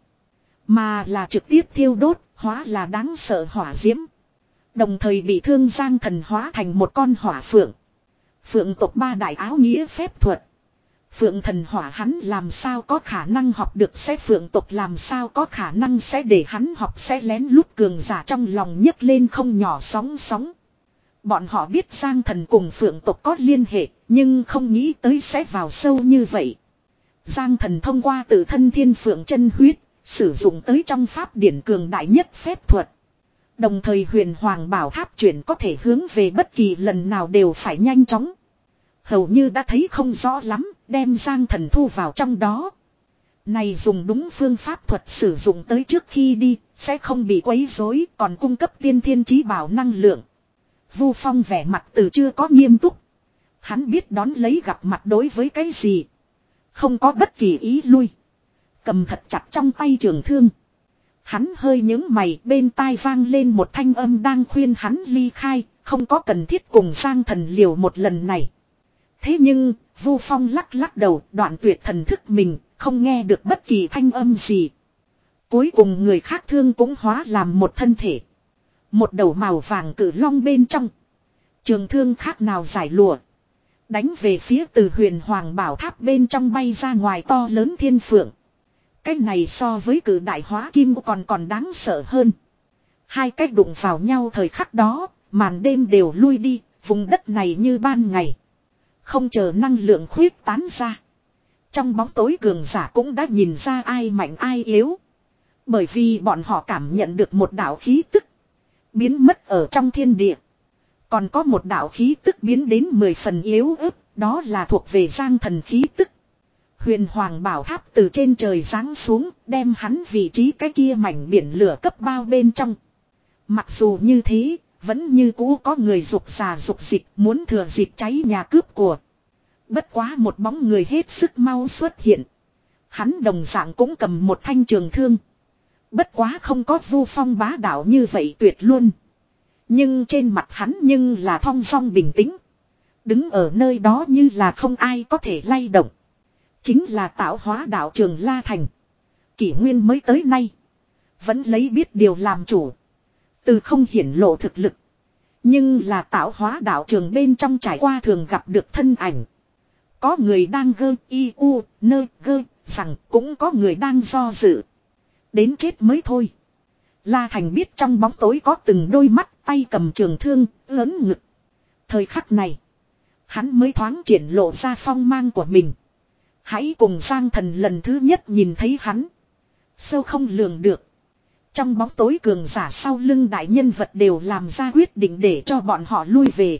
mà là trực tiếp thiêu đốt, hóa là đáng sợ hỏa diễm. Đồng thời bị thương Giang Thần hóa thành một con hỏa phượng. Phượng tộc ba đại áo nghĩa phép thuật. Phượng thần hỏa hắn làm sao có khả năng học được, sẽ phượng tộc làm sao có khả năng sẽ để hắn học, sẽ lén lút cường giả trong lòng nhấc lên không nhỏ sóng sóng. Bọn họ biết Giang Thần cùng phượng tộc có liên hệ, nhưng không nghĩ tới sẽ vào sâu như vậy. Giang Thần thông qua tự thân thiên phượng chân huyết, sử dụng tới trong pháp điển cường đại nhất phép thuật. Đồng thời huyền hoàng bảo tháp chuyển có thể hướng về bất kỳ lần nào đều phải nhanh chóng. Hầu như đã thấy không rõ lắm, đem Giang Thần thu vào trong đó. Này dùng đúng phương pháp thuật sử dụng tới trước khi đi, sẽ không bị quấy rối, còn cung cấp tiên thiên chí bảo năng lượng. Vu Phong vẻ mặt từ chưa có nghiêm túc. Hắn biết đón lấy gặp mặt đối với cái gì. Không có bất kỳ ý lui. Cầm thật chặt trong tay trường thương. Hắn hơi nhướng mày, bên tai vang lên một thanh âm đang khuyên hắn ly khai, không có cần thiết cùng Giang Thần liều một lần này. Thế nhưng, Vu Phong lắc lắc đầu, đoạn tuyệt thần thức mình, không nghe được bất kỳ thanh âm gì. Cuối cùng người khác thương cũng hóa làm một thân thể. Một đầu màu vàng cử long bên trong. Trường thương khác nào giải lụa. Đánh về phía từ huyền hoàng bảo tháp bên trong bay ra ngoài to lớn thiên phượng. Cái này so với cử đại hóa kim còn còn đáng sợ hơn. Hai cách đụng vào nhau thời khắc đó, màn đêm đều lui đi, vùng đất này như ban ngày. Không chờ năng lượng khuyết tán ra. Trong bóng tối cường giả cũng đã nhìn ra ai mạnh ai yếu. Bởi vì bọn họ cảm nhận được một đạo khí tức biến mất ở trong thiên địa. Còn có một đạo khí tức biến đến mười phần yếu ớt, đó là thuộc về Giang Thần khí tức. Huyền Hoàng Bảo Tháp từ trên trời giáng xuống, đem hắn vị trí cái kia mảnh biển lửa cấp bao bên trong. Mặc dù như thế, vẫn như cũ có người dục già dục dịch muốn thừa dịp cháy nhà cướp của. Bất quá một bóng người hết sức mau xuất hiện. Hắn đồng dạng cũng cầm một thanh trường thương. Bất quá không có Vu Phong bá đạo như vậy tuyệt luôn. Nhưng trên mặt hắn nhưng là thong dong bình tĩnh. Đứng ở nơi đó như là không ai có thể lay động. Chính là tạo hóa đạo trường La Thành. Kỷ nguyên mới tới nay. Vẫn lấy biết điều làm chủ. Từ không hiển lộ thực lực. Nhưng là tạo hóa đạo trường bên trong trải qua thường gặp được thân ảnh. Có người đang gơ y u nơ gơ rằng cũng có người đang do dự. Đến chết mới thôi. La Thành biết trong bóng tối có từng đôi mắt tay cầm trường thương ớn ngực. Thời khắc này. Hắn mới thoáng triển lộ ra phong mang của mình. Hãy cùng Giang Thần lần thứ nhất nhìn thấy hắn. Sâu không lường được. Trong bóng tối cường giả sau lưng đại nhân vật đều làm ra quyết định để cho bọn họ lui về.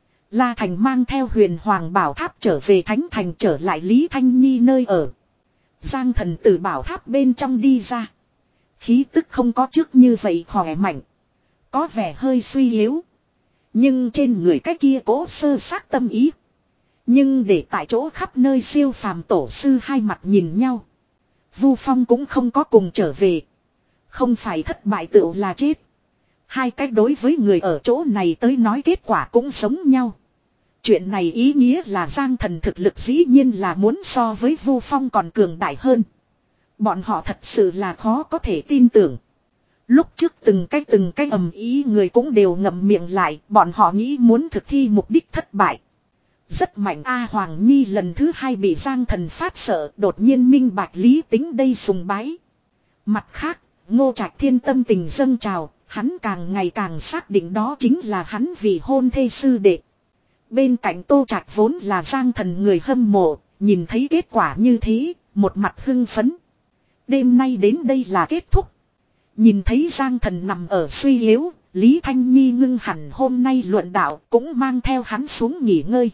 La Thành mang theo Huyền Hoàng Bảo Tháp trở về Thánh Thành trở lại Lý Thanh Nhi nơi ở. Giang Thần từ bảo tháp bên trong đi ra. Khí tức không có trước như vậy khỏe mạnh. Có vẻ hơi suy yếu. Nhưng trên người cái kia cố sơ xác tâm ý. Nhưng để tại chỗ khắp nơi siêu phàm tổ sư hai mặt nhìn nhau. Vu Phong cũng không có cùng trở về. Không phải thất bại tựu là chết. Hai cách đối với người ở chỗ này tới nói kết quả cũng giống nhau. Chuyện này ý nghĩa là Giang Thần thực lực dĩ nhiên là muốn so với Vu Phong còn cường đại hơn. Bọn họ thật sự là khó có thể tin tưởng. Lúc trước từng cái từng cái ầm ý người cũng đều ngậm miệng lại, bọn họ nghĩ muốn thực thi mục đích thất bại. Rất mạnh A Hoàng Nhi lần thứ hai bị Giang Thần phát sợ, đột nhiên minh bạch lý tính đây sùng bái. Mặt khác, Ngô Trạch Thiên tâm tình dâng trào, hắn càng ngày càng xác định đó chính là hắn vì hôn thê sư đệ. Bên cạnh Tô Trạch vốn là Giang Thần người hâm mộ, nhìn thấy kết quả như thế, một mặt hưng phấn. Đêm nay đến đây là kết thúc. Nhìn thấy Giang Thần nằm ở suy yếu, Lý Thanh Nhi ngưng hẳn hôm nay luận đạo cũng mang theo hắn xuống nghỉ ngơi.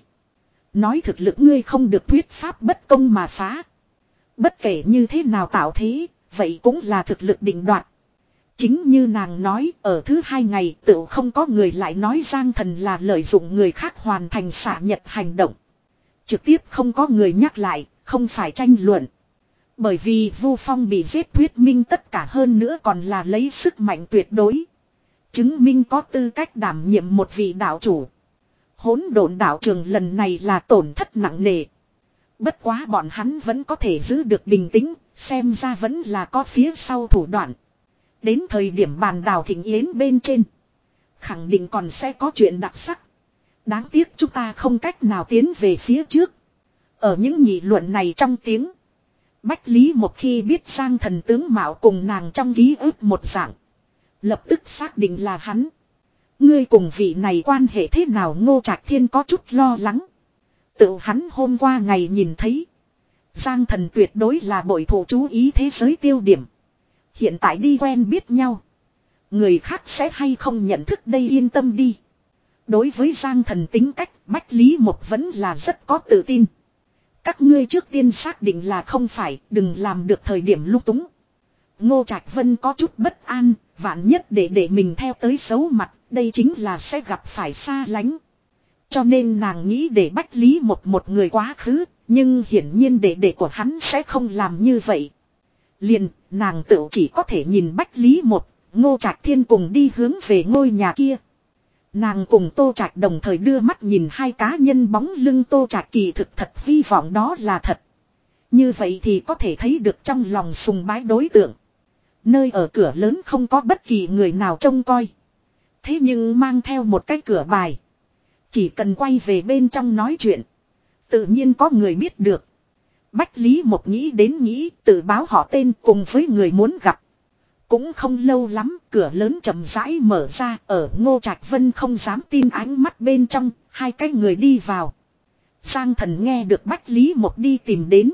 Nói thực lực ngươi không được thuyết pháp bất công mà phá. Bất kể như thế nào tạo thế, vậy cũng là thực lực định đoạt. Chính như nàng nói, ở thứ hai ngày tự không có người lại nói Giang Thần là lợi dụng người khác hoàn thành xạ nhật hành động. Trực tiếp không có người nhắc lại, không phải tranh luận. Bởi vì Vu Phong bị giết thuyết minh tất cả hơn nữa còn là lấy sức mạnh tuyệt đối. Chứng minh có tư cách đảm nhiệm một vị đạo chủ. Hỗn độn đạo trường lần này là tổn thất nặng nề. Bất quá bọn hắn vẫn có thể giữ được bình tĩnh, xem ra vẫn là có phía sau thủ đoạn. Đến thời điểm bàn đào thịnh yến bên trên, khẳng định còn sẽ có chuyện đặc sắc. Đáng tiếc chúng ta không cách nào tiến về phía trước. Ở những nghị luận này trong tiếng, Bách Lý một khi biết Giang Thần tướng mạo cùng nàng trong ký ức một dạng, lập tức xác định là hắn. Ngươi cùng vị này quan hệ thế nào? Ngô Trạch Thiên có chút lo lắng. Tự hắn hôm qua ngày nhìn thấy, Giang Thần tuyệt đối là bội thủ chú ý thế giới tiêu điểm. Hiện tại đi quen biết nhau, người khác sẽ hay không nhận thức đây, yên tâm đi. Đối với Giang Thần tính cách, Bách Lý Một vẫn là rất có tự tin. Các ngươi trước tiên xác định là không phải, đừng làm được thời điểm lúc túng. Ngô Trạch Vân có chút bất an, vạn nhất để để mình theo tới xấu mặt, đây chính là sẽ gặp phải xa lánh. Cho nên nàng nghĩ để Bách Lý một một người quá khứ, nhưng hiển nhiên để để của hắn sẽ không làm như vậy. Liền, nàng tự chỉ có thể nhìn Bách Lý một, Ngô Trạch Thiên cùng đi hướng về ngôi nhà kia. Nàng cùng Tô Trạch đồng thời đưa mắt nhìn hai cá nhân bóng lưng. Tô Trạch kỳ thực thật hy vọng đó là thật. Như vậy thì có thể thấy được trong lòng sùng bái đối tượng. Nơi ở cửa lớn không có bất kỳ người nào trông coi. Thế nhưng mang theo một cái cửa bài. Chỉ cần quay về bên trong nói chuyện, tự nhiên có người biết được. Bách Lý một nghĩ đến nghĩ, tự báo họ tên cùng với người muốn gặp. Cũng không lâu lắm, cửa lớn chậm rãi mở ra, ở Ngô Trạch Vân không dám tin ánh mắt bên trong, hai cái người đi vào. Giang Thần nghe được Bách Lý một đi tìm đến,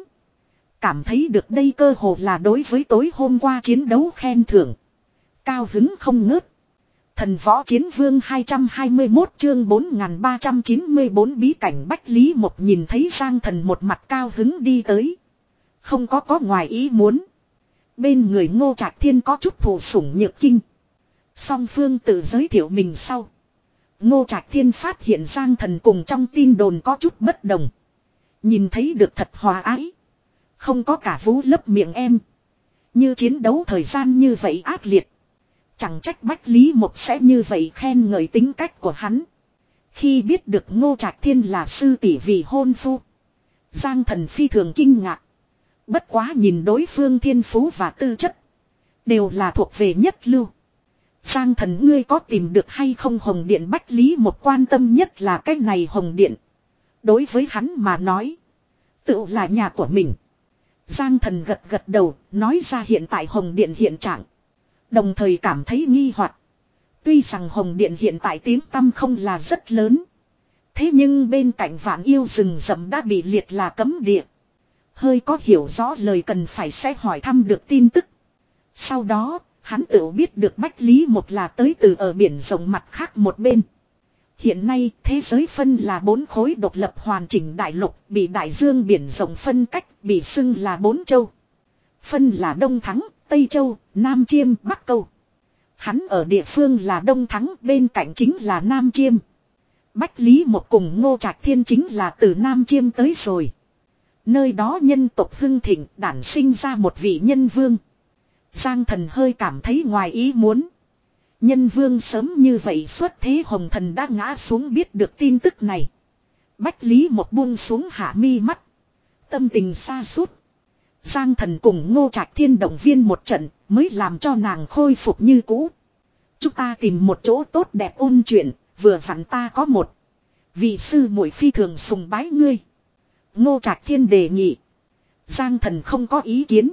cảm thấy được đây cơ hồ là đối với tối hôm qua chiến đấu khen thưởng. Cao hứng không ngớt. Thần Võ Chiến Vương hai trăm hai mươi mốt chương bốn nghìn ba trăm chín mươi bốn bí cảnh. Bách Lý một nhìn thấy Giang Thần một mặt cao hứng đi tới. Không có có ngoài ý muốn. Bên người Ngô Trạch Thiên có chút thụ sủng nhược kinh. Song phương tự giới thiệu mình sau. Ngô Trạch Thiên phát hiện Giang Thần cùng trong tin đồn có chút bất đồng. Nhìn thấy được thật hòa ái. Không có cả vú lấp miệng em. Như chiến đấu thời gian như vậy ác liệt. Chẳng trách Bách Lý Mộc sẽ như vậy khen ngợi tính cách của hắn. Khi biết được Ngô Trạch Thiên là sư tỷ vì hôn phu. Giang Thần phi thường kinh ngạc. Bất quá nhìn đối phương thiên phú và tư chất. Đều là thuộc về nhất lưu. Giang Thần ngươi có tìm được hay không Hồng Điện Bách Lý Một quan tâm nhất là cái này Hồng Điện. Đối với hắn mà nói. Tự là nhà của mình. Giang Thần gật gật đầu nói ra hiện tại Hồng Điện hiện trạng. Đồng thời cảm thấy nghi hoặc. Tuy rằng Hồng Điện hiện tại tiếng tăm không là rất lớn. Thế nhưng bên cạnh Vạn Yêu rừng rậm đã bị liệt là cấm địa. Hơi có hiểu rõ lời cần phải sẽ hỏi thăm được tin tức. Sau đó, hắn tự biết được Bách Lý Một là tới từ ở biển rộng mặt khác một bên. Hiện nay, thế giới phân là bốn khối độc lập hoàn chỉnh đại lục, bị đại dương biển rộng phân cách, bị xưng là bốn châu. Phân là Đông Thắng, Tây Châu, Nam Chiêm, Bắc Câu. Hắn ở địa phương là Đông Thắng, bên cạnh chính là Nam Chiêm. Bách Lý Một cùng Ngô Trạch Thiên chính là từ Nam Chiêm tới rồi. Nơi đó nhân tộc hưng thịnh đản sinh ra một vị nhân vương. Giang Thần hơi cảm thấy ngoài ý muốn. Nhân vương sớm như vậy xuất thế Hồng Thần đã ngã xuống biết được tin tức này. Bách Lý Một buông xuống hạ mi mắt. Tâm tình xa suốt. Giang Thần cùng Ngô Trạch Thiên động viên một trận mới làm cho nàng khôi phục như cũ. Chúng ta tìm một chỗ tốt đẹp ôn chuyện, vừa vặn ta có một vị sư muội phi thường sùng bái ngươi. Ngô Trạch Thiên đề nghị. Giang Thần không có ý kiến.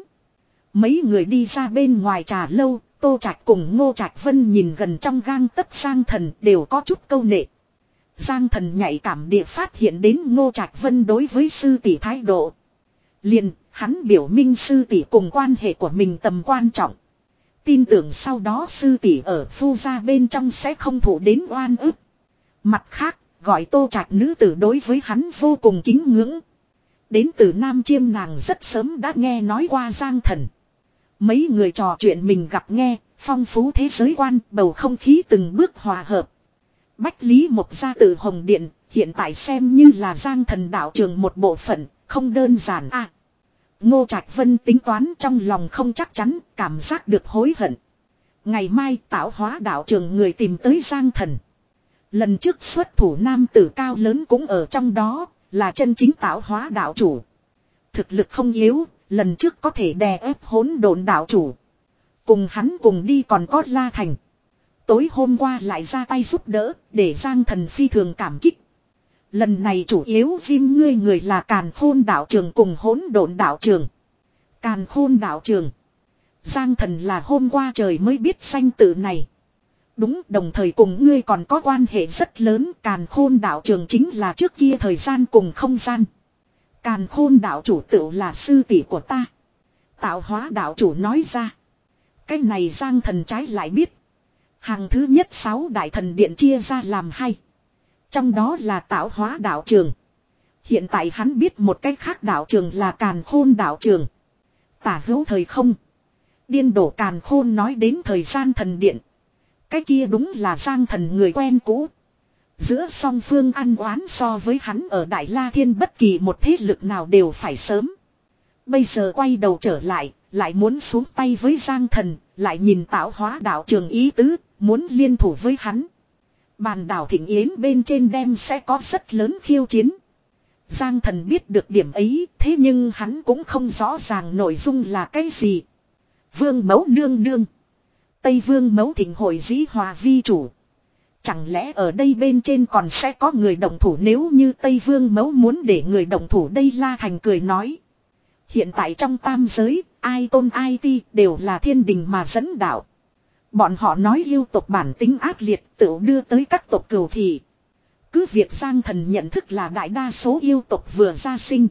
Mấy người đi ra bên ngoài trà lâu, Tô Trạch cùng Ngô Trạch Vân nhìn gần trong gang tấc Giang Thần đều có chút câu nệ. Giang Thần nhạy cảm địa phát hiện đến Ngô Trạch Vân đối với sư tỷ thái độ. Liền, hắn biểu minh sư tỷ cùng quan hệ của mình tầm quan trọng. Tin tưởng sau đó sư tỷ ở phu gia bên trong sẽ không thụ đến oan ức. Mặt khác, gọi Tô Trạch nữ tử đối với hắn vô cùng kính ngưỡng. Đến từ Nam Chiêm nàng rất sớm đã nghe nói qua Giang Thần. Mấy người trò chuyện mình gặp nghe, phong phú thế giới quan, bầu không khí từng bước hòa hợp. Bách Lý Mộc gia từ Hồng Điện, hiện tại xem như là Giang Thần đạo trường một bộ phận, không đơn giản à. Ngô Trạch Vân tính toán trong lòng không chắc chắn, cảm giác được hối hận. Ngày mai tạo hóa đạo trường người tìm tới Giang Thần. Lần trước xuất thủ nam tử cao lớn cũng ở trong đó, là chân chính tạo hóa đạo chủ. Thực lực không yếu, lần trước có thể đè ép hỗn độn đạo chủ. Cùng hắn cùng đi còn có La Thành. Tối hôm qua lại ra tay giúp đỡ, để Giang Thần phi thường cảm kích. Lần này chủ yếu viêm ngươi người là Càn Khôn đạo trường cùng hỗn độn đạo trường. Càn Khôn đạo trường. Giang Thần là hôm qua trời mới biết danh tự này. Đúng, đồng thời cùng ngươi còn có quan hệ rất lớn. Càn Khôn đạo trường chính là trước kia thời gian cùng không gian. Càn Khôn đạo chủ tự là sư tỷ của ta. Tạo hóa đạo chủ nói ra. Cái này Giang Thần trái lại biết. Hàng thứ nhất sáu đại thần điện chia ra làm hai. Trong đó là tạo hóa đạo trường. Hiện tại hắn biết một cách khác đạo trường là Càn Khôn đạo trường. Tả hữu thời không. Điên đổ Càn Khôn nói đến thời gian thần điện. Cái kia đúng là Giang Thần người quen cũ. Giữa song phương ăn oán so với hắn ở Đại La Thiên bất kỳ một thế lực nào đều phải sớm. Bây giờ quay đầu trở lại, lại muốn xuống tay với Giang Thần, lại nhìn tạo hóa đạo trường ý tứ, muốn liên thủ với hắn. Bàn đảo Thịnh Yến bên trên đem sẽ có rất lớn khiêu chiến. Giang Thần biết được điểm ấy, thế nhưng hắn cũng không rõ ràng nội dung là cái gì. Vương Mẫu nương nương. Tây Vương Mẫu Thịnh hội dĩ hòa vi chủ. Chẳng lẽ ở đây bên trên còn sẽ có người động thủ nếu như Tây Vương Mẫu muốn để người động thủ đây La Thành cười nói. Hiện tại trong tam giới, ai tôn ai ti đều là thiên đình mà dẫn đạo. Bọn họ nói yêu tộc bản tính ác liệt tự đưa tới các tộc cừu thị. Cứ việc Giang Thần nhận thức là đại đa số yêu tộc vừa ra sinh.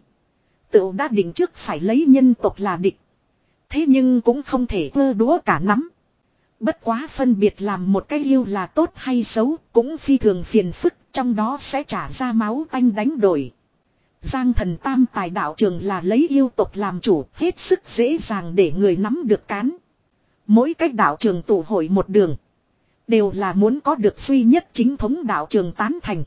Tự đã định trước phải lấy nhân tộc là địch. Thế nhưng cũng không thể vơ đũa cả nắm. Bất quá phân biệt làm một cái yêu là tốt hay xấu cũng phi thường phiền phức trong đó sẽ trả ra máu tanh đánh đổi. Giang thần tam tài đạo trường là lấy yêu tộc làm chủ, hết sức dễ dàng để người nắm được cán. Mỗi cách đạo trường tụ hội một đường, đều là muốn có được duy nhất chính thống đạo trường tán thành.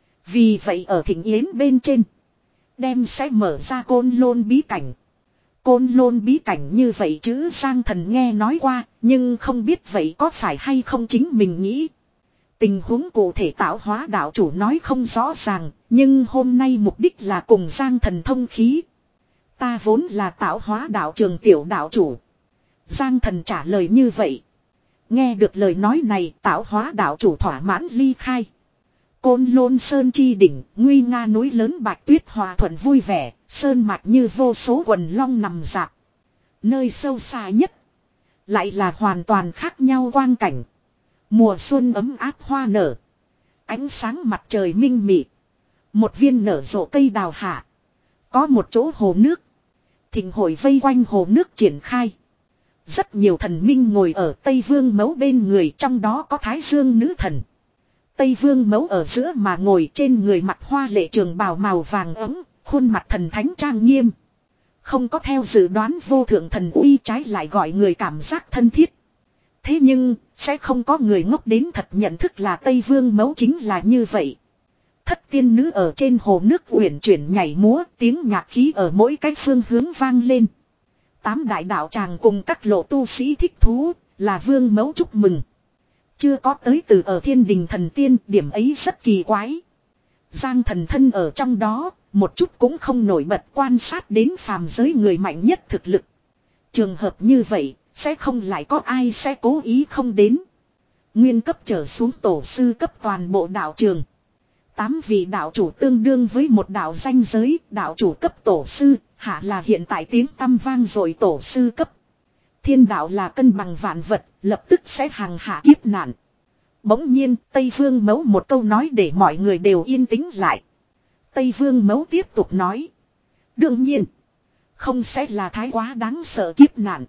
Vì vậy ở thịnh yến bên trên, đem sẽ mở ra côn lôn bí cảnh. Côn lôn bí cảnh như vậy chứ Giang thần nghe nói qua, nhưng không biết vậy có phải hay không chính mình nghĩ. Tình huống cụ thể tạo hóa đạo chủ nói không rõ ràng, nhưng hôm nay mục đích là cùng Giang thần thông khí. Ta vốn là tạo hóa đạo trường tiểu đạo chủ. Giang thần trả lời như vậy. Nghe được lời nói này, tạo hóa đạo chủ thỏa mãn ly khai. Côn lôn sơn chi đỉnh, nguy nga núi lớn bạch tuyết hòa thuận vui vẻ, sơn mạch như vô số quần long nằm rạp. Nơi sâu xa nhất, lại là hoàn toàn khác nhau quang cảnh. Mùa xuân ấm áp hoa nở, ánh sáng mặt trời minh mị. Một viên nở rộ cây đào hạ, có một chỗ hồ nước. Thịnh hội vây quanh hồ nước triển khai. Rất nhiều thần minh ngồi ở Tây Vương mẫu bên người, trong đó có Thái Dương nữ thần. Tây Vương mẫu ở giữa mà ngồi, trên người mặc hoa lệ trường bào màu vàng ấm, khuôn mặt thần thánh trang nghiêm. Không có theo dự đoán vô thượng thần uy, trái lại gọi người cảm giác thân thiết. Thế nhưng, sẽ không có người ngốc đến thật nhận thức là Tây Vương mẫu chính là như vậy. Thất tiên nữ ở trên hồ nước uyển chuyển nhảy múa, tiếng nhạc khí ở mỗi cái phương hướng vang lên. Tám đại đạo tràng cùng các lộ tu sĩ thích thú, là vương mẫu chúc mừng. Chưa có tới từ ở thiên đình thần tiên, điểm ấy rất kỳ quái. Giang thần thân ở trong đó, một chút cũng không nổi bật, quan sát đến phàm giới người mạnh nhất thực lực. Trường hợp như vậy, sẽ không lại có ai sẽ cố ý không đến. Nguyên cấp trở xuống tổ sư cấp toàn bộ đạo trường. Tám vị đạo chủ tương đương với một đạo danh giới, đạo chủ cấp tổ sư, hạ là hiện tại tiếng tăm vang rồi tổ sư cấp. Thiên đạo là cân bằng vạn vật, lập tức sẽ hàng hạ kiếp nạn. Bỗng nhiên, Tây Vương mẫu một câu nói để mọi người đều yên tĩnh lại. Tây Vương mẫu tiếp tục nói. Đương nhiên, không sẽ là thái quá đáng sợ kiếp nạn.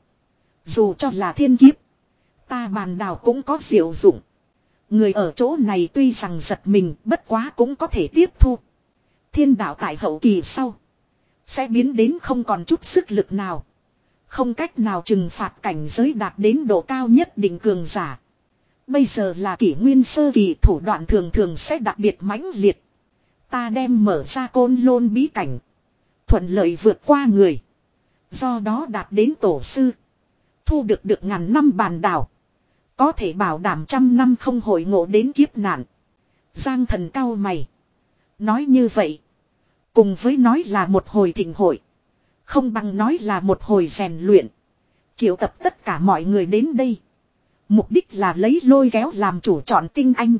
Dù cho là thiên kiếp, ta bàn đào cũng có diệu dụng. Người ở chỗ này tuy rằng giật mình, bất quá cũng có thể tiếp thu. Thiên đạo tại hậu kỳ sau, sẽ biến đến không còn chút sức lực nào. Không cách nào trừng phạt cảnh giới đạt đến độ cao nhất định cường giả. Bây giờ là kỷ nguyên sơ kỳ, thủ đoạn thường thường sẽ đặc biệt mãnh liệt. Ta đem mở ra côn lôn bí cảnh, thuận lợi vượt qua người. Do đó đạt đến tổ sư. Thu được được ngàn năm bàn đảo. Có thể bảo đảm trăm năm không hội ngộ đến kiếp nạn. Giang thần cao mày. Nói như vậy, cùng với nói là một hồi thịnh hội, không bằng nói là một hồi rèn luyện. Triệu tập tất cả mọi người đến đây, mục đích là lấy lôi kéo làm chủ chọn tinh anh.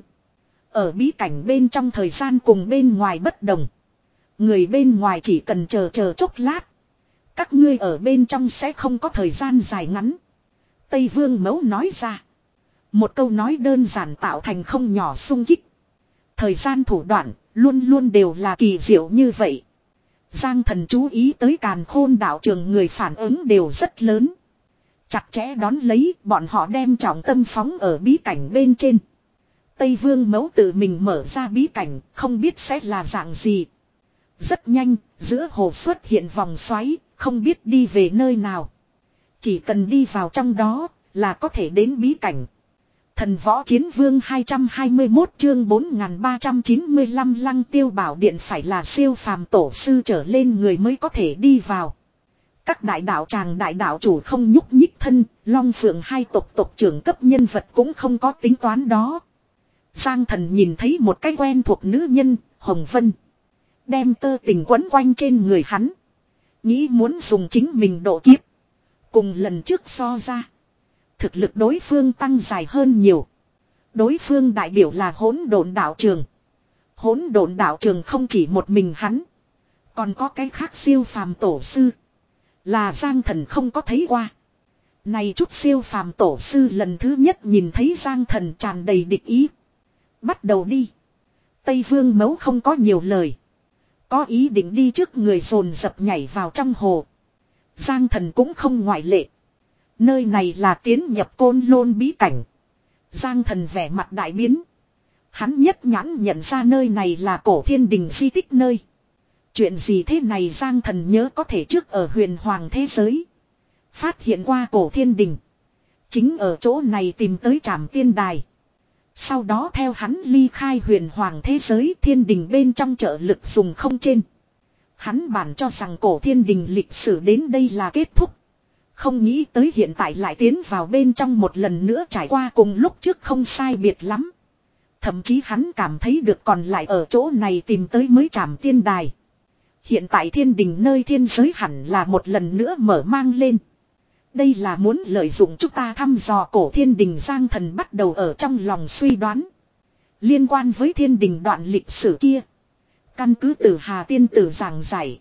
Ở bí cảnh bên trong thời gian cùng bên ngoài bất đồng. Người bên ngoài chỉ cần chờ chờ chốc lát. Các ngươi ở bên trong sẽ không có thời gian dài ngắn. Tây Vương mẫu nói ra. Một câu nói đơn giản tạo thành không nhỏ sung kích. Thời gian thủ đoạn luôn luôn đều là kỳ diệu như vậy. Giang thần chú ý tới càn khôn đạo trường người phản ứng đều rất lớn. Chặt chẽ đón lấy, bọn họ đem trọng tâm phóng ở bí cảnh bên trên. Tây Vương mẫu tự mình mở ra bí cảnh, không biết sẽ là dạng gì. Rất nhanh, giữa hồ xuất hiện vòng xoáy, không biết đi về nơi nào. Chỉ cần đi vào trong đó, là có thể đến bí cảnh. Thần võ chiến vương hai trăm hai mươi mốt chương bốn nghìn ba trăm chín mươi lăm Lăng Tiêu Bảo Điện phải là siêu phàm tổ sư trở lên người mới có thể đi vào. Các đại đạo tràng đại đạo chủ không nhúc nhích thân, Long Phượng hai tộc tộc trưởng cấp nhân vật cũng không có tính toán đó. Giang thần nhìn thấy một cái quen thuộc nữ nhân, Hồng Vân. Đem tơ tình quấn quanh trên người hắn. Nghĩ muốn dùng chính mình độ kiếp. Cùng lần trước so ra, thực lực đối phương tăng dài hơn nhiều. Đối phương đại biểu là hỗn độn đạo trường. Hỗn độn đạo trường không chỉ một mình hắn, còn có cái khác siêu phàm tổ sư, là Giang thần không có thấy qua. Này chút siêu phàm tổ sư lần thứ nhất nhìn thấy Giang thần tràn đầy địch ý. Bắt đầu đi. Tây Vương mẫu không có nhiều lời, có ý định đi trước người dồn dập nhảy vào trong hồ. Giang thần cũng không ngoại lệ. Nơi này là tiến nhập côn lôn bí cảnh. Giang thần vẻ mặt đại biến. Hắn nhất nhãn nhận ra nơi này là cổ thiên đình di tích nơi. Chuyện gì thế này Giang Thần nhớ có thể trước ở huyền hoàng thế giới. Phát hiện qua cổ thiên đình. Chính ở chỗ này tìm tới trảm tiên đài. Sau đó theo hắn ly khai huyền hoàng thế giới thiên đình bên trong trợ lực dùng không trên. Hắn bản cho rằng cổ thiên đình lịch sử đến đây là kết thúc. Không nghĩ tới hiện tại lại tiến vào bên trong một lần nữa trải qua cùng lúc trước không sai biệt lắm. Thậm chí hắn cảm thấy được còn lại ở chỗ này tìm tới mới trảm tiên đài. Hiện tại thiên đình nơi thiên giới hẳn là một lần nữa mở mang lên. Đây là muốn lợi dụng chúng ta thăm dò cổ thiên đình Giang Thần bắt đầu ở trong lòng suy đoán. Liên quan với thiên đình đoạn lịch sử kia. Căn cứ từ Hà Tiên Tử giảng giải.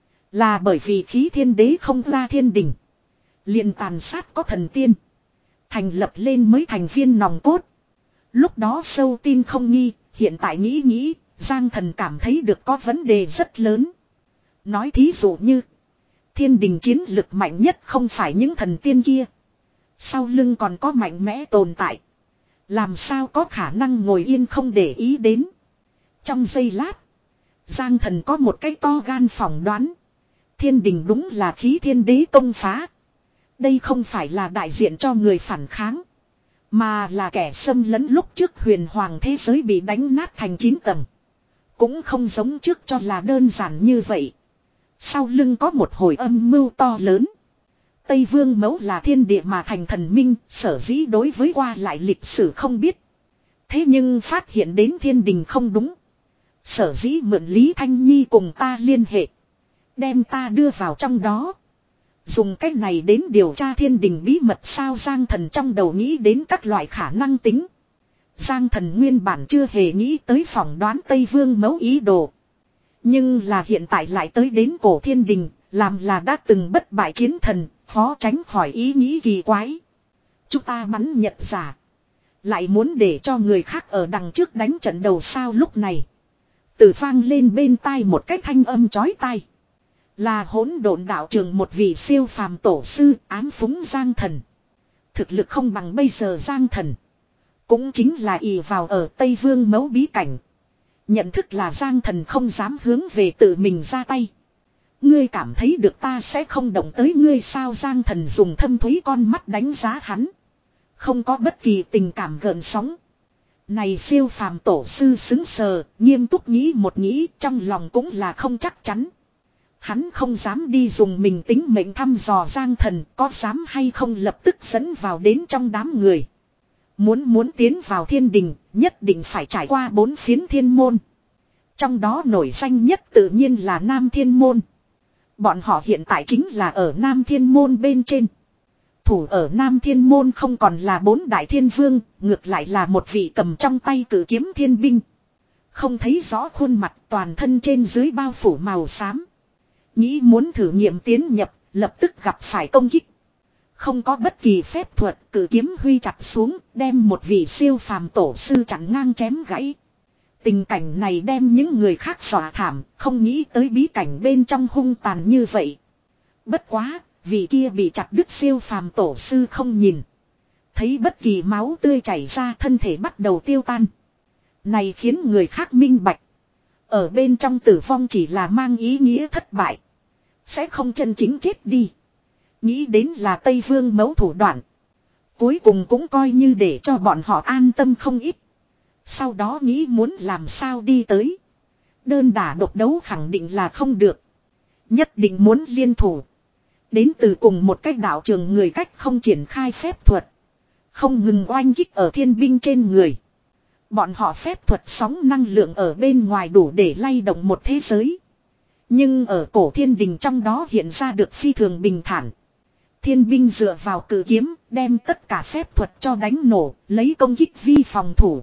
Là bởi vì khí thiên đế không ra thiên đình. Liền tàn sát có thần tiên. Thành lập lên mới thành viên nòng cốt. Lúc đó sâu tin không nghi. Hiện tại nghĩ nghĩ. Giang Thần cảm thấy được có vấn đề rất lớn. Nói thí dụ như. Thiên đình chiến lực mạnh nhất không phải những thần tiên kia. Sau lưng còn có mạnh mẽ tồn tại. Làm sao có khả năng ngồi yên không để ý đến. Trong giây lát. Giang Thần có một cái to gan phỏng đoán. Thiên đình đúng là khí thiên đế công phá. Đây không phải là đại diện cho người phản kháng. Mà là kẻ xâm lấn lúc trước huyền hoàng thế giới bị đánh nát thành chín tầng. Cũng không giống trước cho là đơn giản như vậy. Sau lưng có một hồi âm mưu to lớn. Tây Vương Mẫu là thiên địa mà thành thần minh, sở dĩ đối với qua lại lịch sử không biết. Thế nhưng phát hiện đến thiên đình không đúng. Sở dĩ mượn Lý Thanh Nhi cùng ta liên hệ. Đem ta đưa vào trong đó. Dùng cách này đến điều tra thiên đình bí mật sao Giang Thần trong đầu nghĩ đến các loại khả năng tính. Giang Thần nguyên bản chưa hề nghĩ tới phỏng đoán Tây Vương Mẫu ý đồ. Nhưng là hiện tại lại tới đến cổ thiên đình, làm là đã từng bất bại chiến thần, khó tránh khỏi ý nghĩ kỳ quái. Chúng ta bắn nhật giả. Lại muốn để cho người khác ở đằng trước đánh trận đầu sao lúc này. Từ vang lên bên tai một cái thanh âm chói tai. Là hỗn độn đạo trường một vị siêu phàm tổ sư ám phúng Giang Thần. Thực lực không bằng bây giờ Giang Thần. Cũng chính là ỷ vào ở Tây Vương Mẫu bí cảnh. Nhận thức là Giang Thần không dám hướng về tự mình ra tay. Ngươi cảm thấy được ta sẽ không động tới ngươi sao Giang Thần dùng thâm thúy con mắt đánh giá hắn. Không có bất kỳ tình cảm gợn sóng. Này siêu phàm tổ sư xứng sờ, nghiêm túc nghĩ một nghĩ trong lòng cũng là không chắc chắn. Hắn không dám đi dùng mình tính mệnh thăm dò Giang Thần có dám hay không lập tức dẫn vào đến trong đám người. Muốn muốn tiến vào thiên đình nhất định phải trải qua bốn phiến thiên môn. Trong đó nổi danh nhất tự nhiên là Nam Thiên Môn. Bọn họ hiện tại chính là ở Nam Thiên Môn bên trên. Thủ ở Nam Thiên Môn không còn là bốn đại thiên vương, ngược lại là một vị cầm trong tay cử kiếm thiên binh. Không thấy rõ khuôn mặt toàn thân trên dưới bao phủ màu xám. Nghĩ muốn thử nghiệm tiến nhập, lập tức gặp phải công kích. Không có bất kỳ phép thuật, cử kiếm huy chặt xuống, đem một vị siêu phàm tổ sư chặn ngang chém gãy. Tình cảnh này đem những người khác dọa thảm, không nghĩ tới bí cảnh bên trong hung tàn như vậy. Bất quá, vị kia bị chặt đứt siêu phàm tổ sư không nhìn. Thấy bất kỳ máu tươi chảy ra thân thể bắt đầu tiêu tan. Này khiến người khác minh bạch. Ở bên trong tử vong chỉ là mang ý nghĩa thất bại. Sẽ không chân chính chết đi. Nghĩ đến là Tây Vương Mẫu thủ đoạn. Cuối cùng cũng coi như để cho bọn họ an tâm không ít. Sau đó nghĩ muốn làm sao đi tới. Đơn đả độc đấu khẳng định là không được. Nhất định muốn liên thủ. Đến từ cùng một cách đạo trường người cách không triển khai phép thuật. Không ngừng oanh kích ở thiên binh trên người. Bọn họ phép thuật sóng năng lượng ở bên ngoài đủ để lay động một thế giới. Nhưng ở cổ thiên đình trong đó hiện ra được phi thường bình thản. Thiên binh dựa vào cử kiếm đem tất cả phép thuật cho đánh nổ, lấy công kích vi phòng thủ.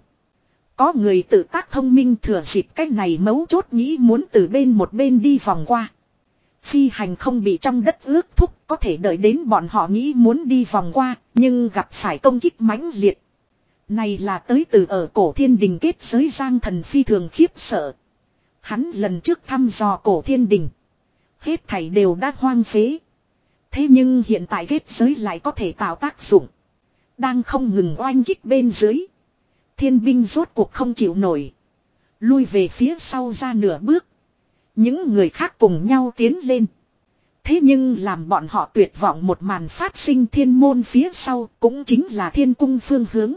Có người tự tác thông minh thừa dịp cách này mấu chốt nghĩ muốn từ bên một bên đi vòng qua. Phi hành không bị trong đất ướt thúc có thể đợi đến bọn họ nghĩ muốn đi vòng qua nhưng gặp phải công kích mãnh liệt. Này là tới từ ở cổ thiên đình kết giới Giang Thần phi thường khiếp sợ. Hắn lần trước thăm dò cổ thiên đình. Hết thảy đều đã hoang phế. Thế nhưng hiện tại kết giới lại có thể tạo tác dụng. Đang không ngừng oanh kích bên dưới. Thiên binh rốt cuộc không chịu nổi. Lui về phía sau ra nửa bước. Những người khác cùng nhau tiến lên. Thế nhưng làm bọn họ tuyệt vọng một màn phát sinh thiên môn phía sau cũng chính là thiên cung phương hướng.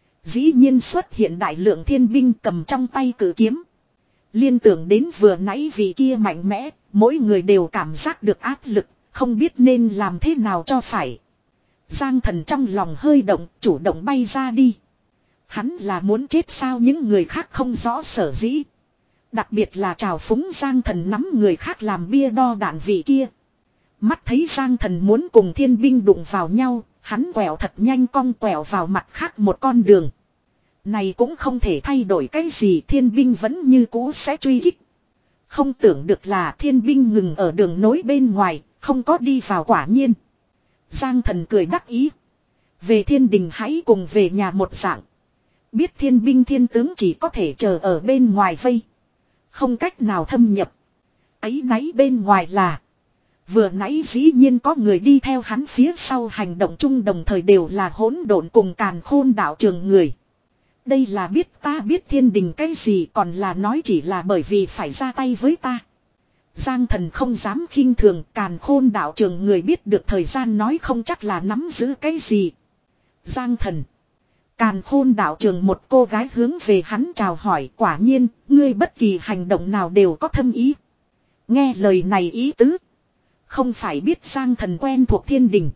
Dĩ nhiên xuất hiện đại lượng thiên binh cầm trong tay cử kiếm. Liên tưởng đến vừa nãy vị kia mạnh mẽ, mỗi người đều cảm giác được áp lực, không biết nên làm thế nào cho phải. Giang Thần trong lòng hơi động, chủ động bay ra đi. Hắn là muốn chết sao, những người khác không rõ sở dĩ. Đặc biệt là trào phúng Giang Thần nắm người khác làm bia đo đạn vị kia. Mắt thấy Giang Thần muốn cùng thiên binh đụng vào nhau, hắn quẹo thật nhanh cong quẹo vào mặt khác một con đường. Này cũng không thể thay đổi cái gì, thiên binh vẫn như cũ sẽ truy kích. Không tưởng được là thiên binh ngừng ở đường nối bên ngoài, không có đi vào quả nhiên. Giang Thần cười đắc ý. Về thiên đình hãy cùng về nhà một dạng. Biết thiên binh thiên tướng chỉ có thể chờ ở bên ngoài vây. Không cách nào thâm nhập. Ấy nấy bên ngoài là. Vừa nãy dĩ nhiên có người đi theo hắn phía sau, hành động chung đồng thời đều là hỗn độn cùng càn khôn đạo trường người. Đây là biết ta biết thiên đình cái gì, còn là nói chỉ là bởi vì phải ra tay với ta. Giang Thần không dám khinh thường, càn khôn đạo trường người biết được thời gian nói không chắc là nắm giữ cái gì. Giang Thần. Càn khôn đạo trường một cô gái hướng về hắn chào hỏi, quả nhiên, ngươi bất kỳ hành động nào đều có thâm ý. Nghe lời này ý tứ. Không phải biết Giang Thần quen thuộc thiên đình.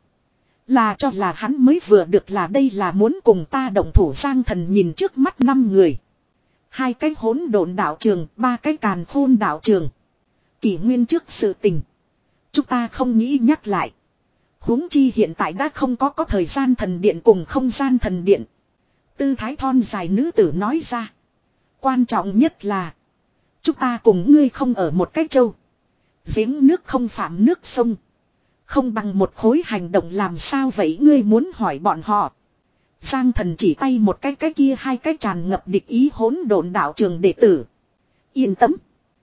Là cho là hắn mới vừa được là đây là muốn cùng ta động thủ. Giang Thần nhìn trước mắt năm người. Hai cái hỗn độn đạo trường, ba cái càn khôn đạo trường. Kỷ nguyên trước sự tình. Chúng ta không nghĩ nhắc lại. Huống chi hiện tại đã không có có thời gian thần điện cùng không gian thần điện. Tư thái thon dài nữ tử nói ra. Quan trọng nhất là. Chúng ta cùng ngươi không ở một cái châu. Giếng nước không phạm nước sông. Không bằng một khối hành động làm sao vậy, ngươi muốn hỏi bọn họ. Giang Thần chỉ tay một cái cái kia hai cái tràn ngập địch ý hỗn độn đạo trường đệ tử. Yên tâm.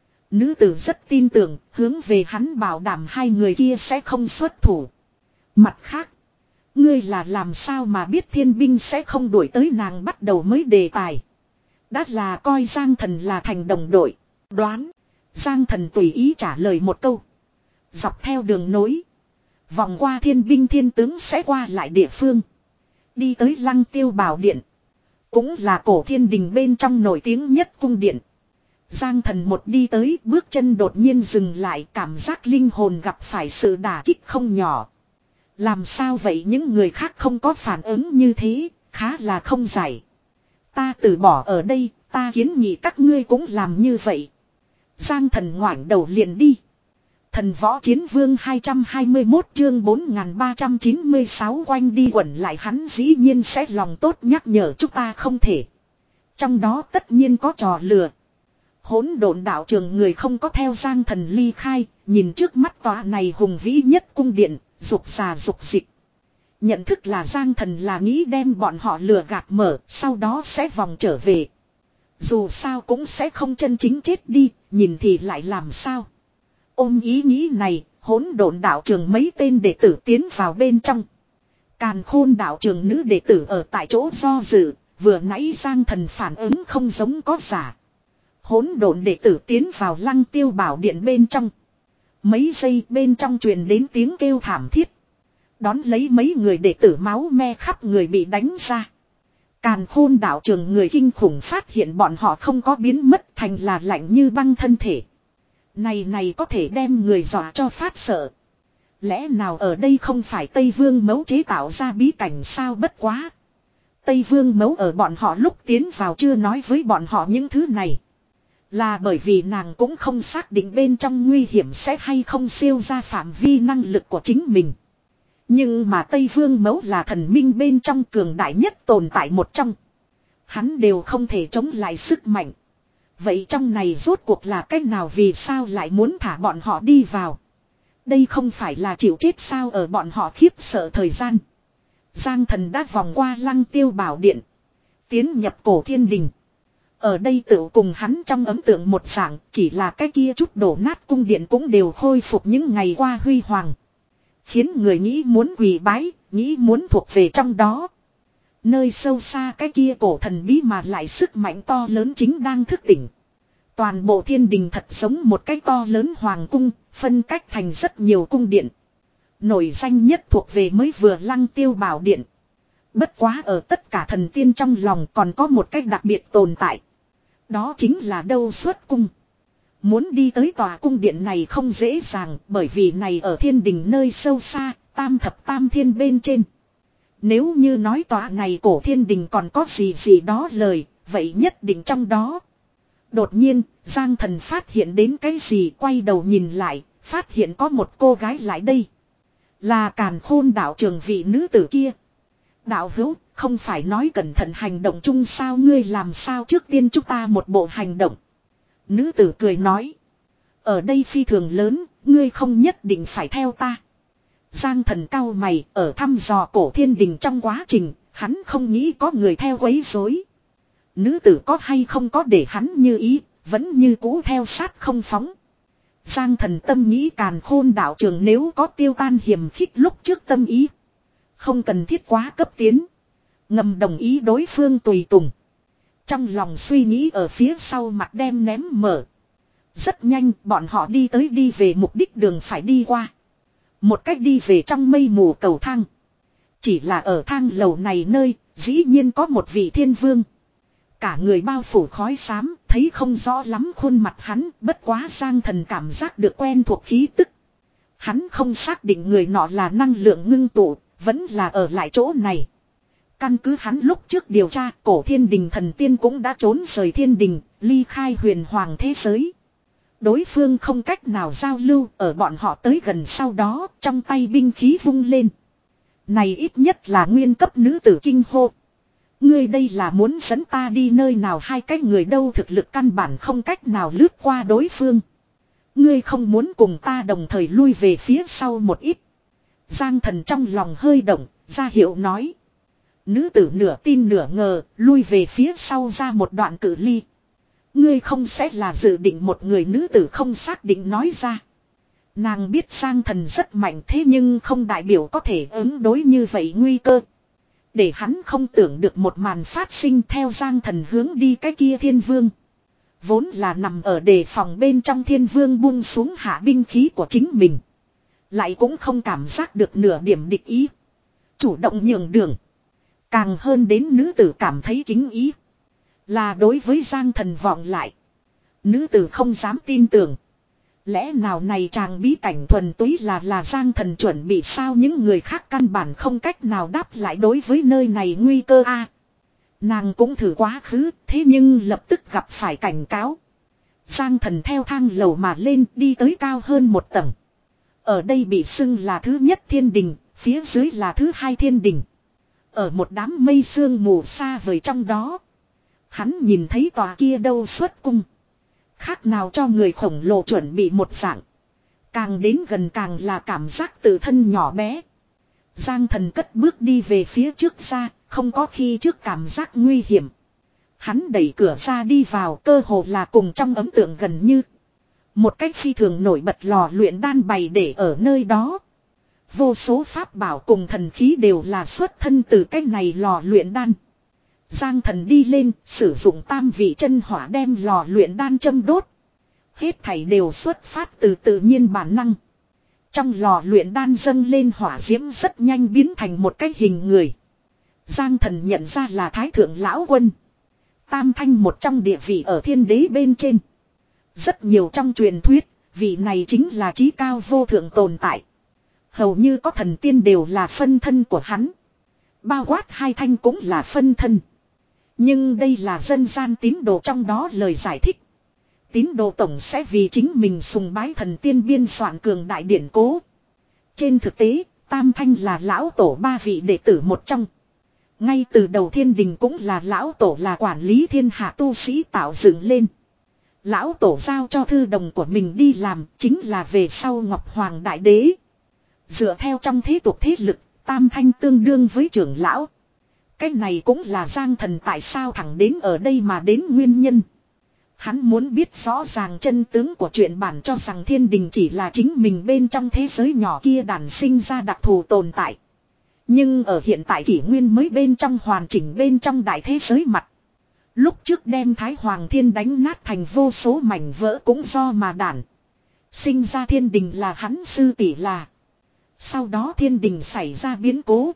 Nữ tử rất tin tưởng, hướng về hắn bảo đảm hai người kia sẽ không xuất thủ. Mặt khác. Ngươi là làm sao mà biết thiên binh sẽ không đuổi tới nàng, bắt đầu mới đề tài. Đã là coi Giang Thần là thành đồng đội. Đoán. Giang Thần tùy ý trả lời một câu. Dọc theo đường nối. Vòng qua thiên binh thiên tướng sẽ qua lại địa phương. Đi tới Lăng Tiêu Bảo Điện. Cũng là cổ thiên đình bên trong nổi tiếng nhất cung điện. Giang Thần một đi tới, bước chân đột nhiên dừng lại, cảm giác linh hồn gặp phải sự đả kích không nhỏ. Làm sao vậy, những người khác không có phản ứng như thế, khá là không giải. Ta từ bỏ ở đây, ta kiến nghị các ngươi cũng làm như vậy. Giang Thần ngoảnh đầu liền đi. Thần Võ Chiến Vương hai trăm hai mươi mốt chương bốn nghìn ba trăm chín mươi sáu quanh đi quẩn lại, hắn dĩ nhiên sẽ lòng tốt nhắc nhở chúng ta không thể. Trong đó tất nhiên có trò lừa. Hỗn độn đạo trường người không có theo Giang Thần ly khai, nhìn trước mắt tòa này hùng vĩ nhất cung điện, dục già dục dịch. Nhận thức là Giang Thần là nghĩ đem bọn họ lừa gạt mở, sau đó sẽ vòng trở về. Dù sao cũng sẽ không chân chính chết đi, nhìn thì lại làm sao. Ôm ý nghĩ này, hỗn độn đạo trường mấy tên đệ tử tiến vào bên trong. Càn khôn đạo trường nữ đệ tử ở tại chỗ do dự, vừa nãy Giang Thần phản ứng không giống có giả. Hỗn độn đệ tử tiến vào Lăng Tiêu Bảo Điện bên trong. Mấy giây bên trong truyền đến tiếng kêu thảm thiết. Đón lấy mấy người đệ tử máu me khắp người bị đánh ra. Càn khôn đạo trường người kinh khủng phát hiện bọn họ không có biến mất, thành là lạnh như băng thân thể. Này này có thể đem người dọa cho phát sợ. Lẽ nào ở đây không phải Tây Vương Mẫu chế tạo ra bí cảnh sao, bất quá. Tây Vương Mẫu ở bọn họ lúc tiến vào chưa nói với bọn họ những thứ này. Là bởi vì nàng cũng không xác định bên trong nguy hiểm sẽ hay không siêu ra phạm vi năng lực của chính mình. Nhưng mà Tây Vương Mẫu là thần minh bên trong cường đại nhất tồn tại một trong. Hắn đều không thể chống lại sức mạnh. Vậy trong này rốt cuộc là cách nào, vì sao lại muốn thả bọn họ đi vào? Đây không phải là chịu chết sao? Ở bọn họ khiếp sợ thời gian. Giang Thần đã vòng qua Lăng Tiêu Bảo Điện. Tiến nhập cổ thiên đình. Ở đây tự cùng hắn trong ấn tượng một dạng, chỉ là cái kia chút đổ nát cung điện cũng đều khôi phục những ngày qua huy hoàng. Khiến người nghĩ muốn quỳ bái, nghĩ muốn thuộc về trong đó. Nơi sâu xa cái kia cổ thần bí mà lại sức mạnh to lớn chính đang thức tỉnh. Toàn bộ thiên đình thật giống một cái to lớn hoàng cung, phân cách thành rất nhiều cung điện. Nổi danh nhất thuộc về mới vừa Lăng Tiêu Bảo Điện. Bất quá ở tất cả thần tiên trong lòng còn có một cách đặc biệt tồn tại. Đó chính là Đâu Xuất Cung. Muốn đi tới tòa cung điện này không dễ dàng, bởi vì này ở thiên đình nơi sâu xa, tam thập tam thiên bên trên. Nếu như nói tòa này cổ thiên đình còn có gì gì đó lời, vậy nhất định trong đó. Đột nhiên, Giang Thần phát hiện đến cái gì, quay đầu nhìn lại, phát hiện có một cô gái lại đây. Là Càn Khôn đạo trường vị nữ tử kia. Đạo hữu, không phải nói cẩn thận hành động chung sao, ngươi làm sao trước tiên chúng ta một bộ hành động. Nữ tử cười nói. Ở đây phi thường lớn, ngươi không nhất định phải theo ta. Giang Thần cau mày, ở thăm dò cổ thiên đình trong quá trình, hắn không nghĩ có người theo quấy rối. Nữ tử có hay không có để hắn như ý, vẫn như cũ theo sát không phóng. Giang Thần tâm nghĩ Càn Khôn đạo trường nếu có tiêu tan hiểm khích lúc trước tâm ý. Không cần thiết quá cấp tiến. Ngầm đồng ý đối phương tùy tùng. Trong lòng suy nghĩ ở phía sau mặt đem ném mở. Rất nhanh bọn họ đi tới đi về mục đích đường phải đi qua. Một cách đi về trong mây mù cầu thang. Chỉ là ở thang lầu này nơi, dĩ nhiên có một vị thiên vương. Cả người bao phủ khói xám, thấy không rõ lắm khuôn mặt hắn, bất quá Giang Thần cảm giác được quen thuộc khí tức. Hắn không xác định người nọ là năng lượng ngưng tụ, vẫn là ở lại chỗ này. Căn cứ hắn lúc trước điều tra, cổ thiên đình thần tiên cũng đã trốn rời thiên đình, ly khai huyền hoàng thế giới. Đối phương không cách nào giao lưu, ở bọn họ tới gần sau đó, trong tay binh khí vung lên. Này ít nhất là nguyên cấp nữ tử kinh hô. Ngươi đây là muốn dẫn ta đi nơi nào, hai cái người đâu thực lực căn bản không cách nào lướt qua đối phương. Ngươi không muốn cùng ta đồng thời lui về phía sau một ít. Giang Thần trong lòng hơi động, ra hiệu nói. Nữ tử nửa tin nửa ngờ, lui về phía sau ra một đoạn cự ly. Ngươi không sẽ là dự định một người, nữ tử không xác định nói ra. Nàng biết Giang Thần rất mạnh thế nhưng không đại biểu có thể ứng đối như vậy nguy cơ. Để hắn không tưởng được một màn phát sinh theo Giang Thần hướng đi cái kia thiên vương. Vốn là nằm ở đề phòng bên trong thiên vương buông xuống hạ binh khí của chính mình. Lại cũng không cảm giác được nửa điểm địch ý. Chủ động nhường đường. Càng hơn đến nữ tử cảm thấy kính ý. Là đối với Giang Thần vọng lại. Nữ tử không dám tin tưởng. Lẽ nào này chàng bí cảnh thuần túy là là Giang Thần chuẩn bị sao, những người khác căn bản không cách nào đáp lại đối với nơi này nguy cơ a. Nàng cũng thử quá khứ, thế nhưng lập tức gặp phải cảnh cáo. Giang Thần theo thang lầu mà lên, đi tới cao hơn một tầng. Ở đây bị xưng là thứ nhất thiên đình, phía dưới là thứ hai thiên đình. Ở một đám mây sương mù xa vời trong đó, hắn nhìn thấy tòa kia Đâu Xuất Cung. Khác nào cho người khổng lồ chuẩn bị một dạng. Càng đến gần càng là cảm giác tự thân nhỏ bé. Giang Thần cất bước đi về phía trước ra, không có khi trước cảm giác nguy hiểm. Hắn đẩy cửa ra đi vào, cơ hồ là cùng trong ấn tượng gần như. Một cách phi thường nổi bật lò luyện đan bày để ở nơi đó. Vô số pháp bảo cùng thần khí đều là xuất thân từ cái này lò luyện đan. Giang Thần đi lên, sử dụng tam vị chân hỏa đem lò luyện đan châm đốt. Hết thảy đều xuất phát từ tự nhiên bản năng. Trong lò luyện đan dâng lên hỏa diễm rất nhanh biến thành một cái hình người. Giang Thần nhận ra là Thái Thượng Lão Quân. Tam thanh một trong địa vị ở thiên đế bên trên. Rất nhiều trong truyền thuyết, vị này chính là chí cao vô thượng tồn tại. Hầu như có thần tiên đều là phân thân của hắn. Bao quát hai thanh cũng là phân thân. Nhưng đây là dân gian tín đồ trong đó lời giải thích. Tín đồ tổng sẽ vì chính mình sùng bái thần tiên biên soạn cường đại điển cố. Trên thực tế, Tam Thanh là lão tổ ba vị đệ tử một trong. Ngay từ đầu thiên đình cũng là lão tổ là quản lý thiên hạ tu sĩ tạo dựng lên. Lão tổ giao cho thư đồng của mình đi làm chính là về sau Ngọc Hoàng Đại Đế. Dựa theo trong thế tục thế lực, Tam Thanh tương đương với trưởng lão. Cái này cũng là Giang Thần tại sao thẳng đến ở đây mà đến nguyên nhân. Hắn muốn biết rõ ràng chân tướng của chuyện bản, cho rằng thiên đình chỉ là chính mình bên trong thế giới nhỏ kia đản sinh ra đặc thù tồn tại. Nhưng ở hiện tại kỷ nguyên mới bên trong hoàn chỉnh bên trong đại thế giới mặt. Lúc trước đem Thái Hoàng Thiên đánh nát thành vô số mảnh vỡ cũng do mà đản. Sinh ra thiên đình là hắn sư tỷ là. Sau đó thiên đình xảy ra biến cố.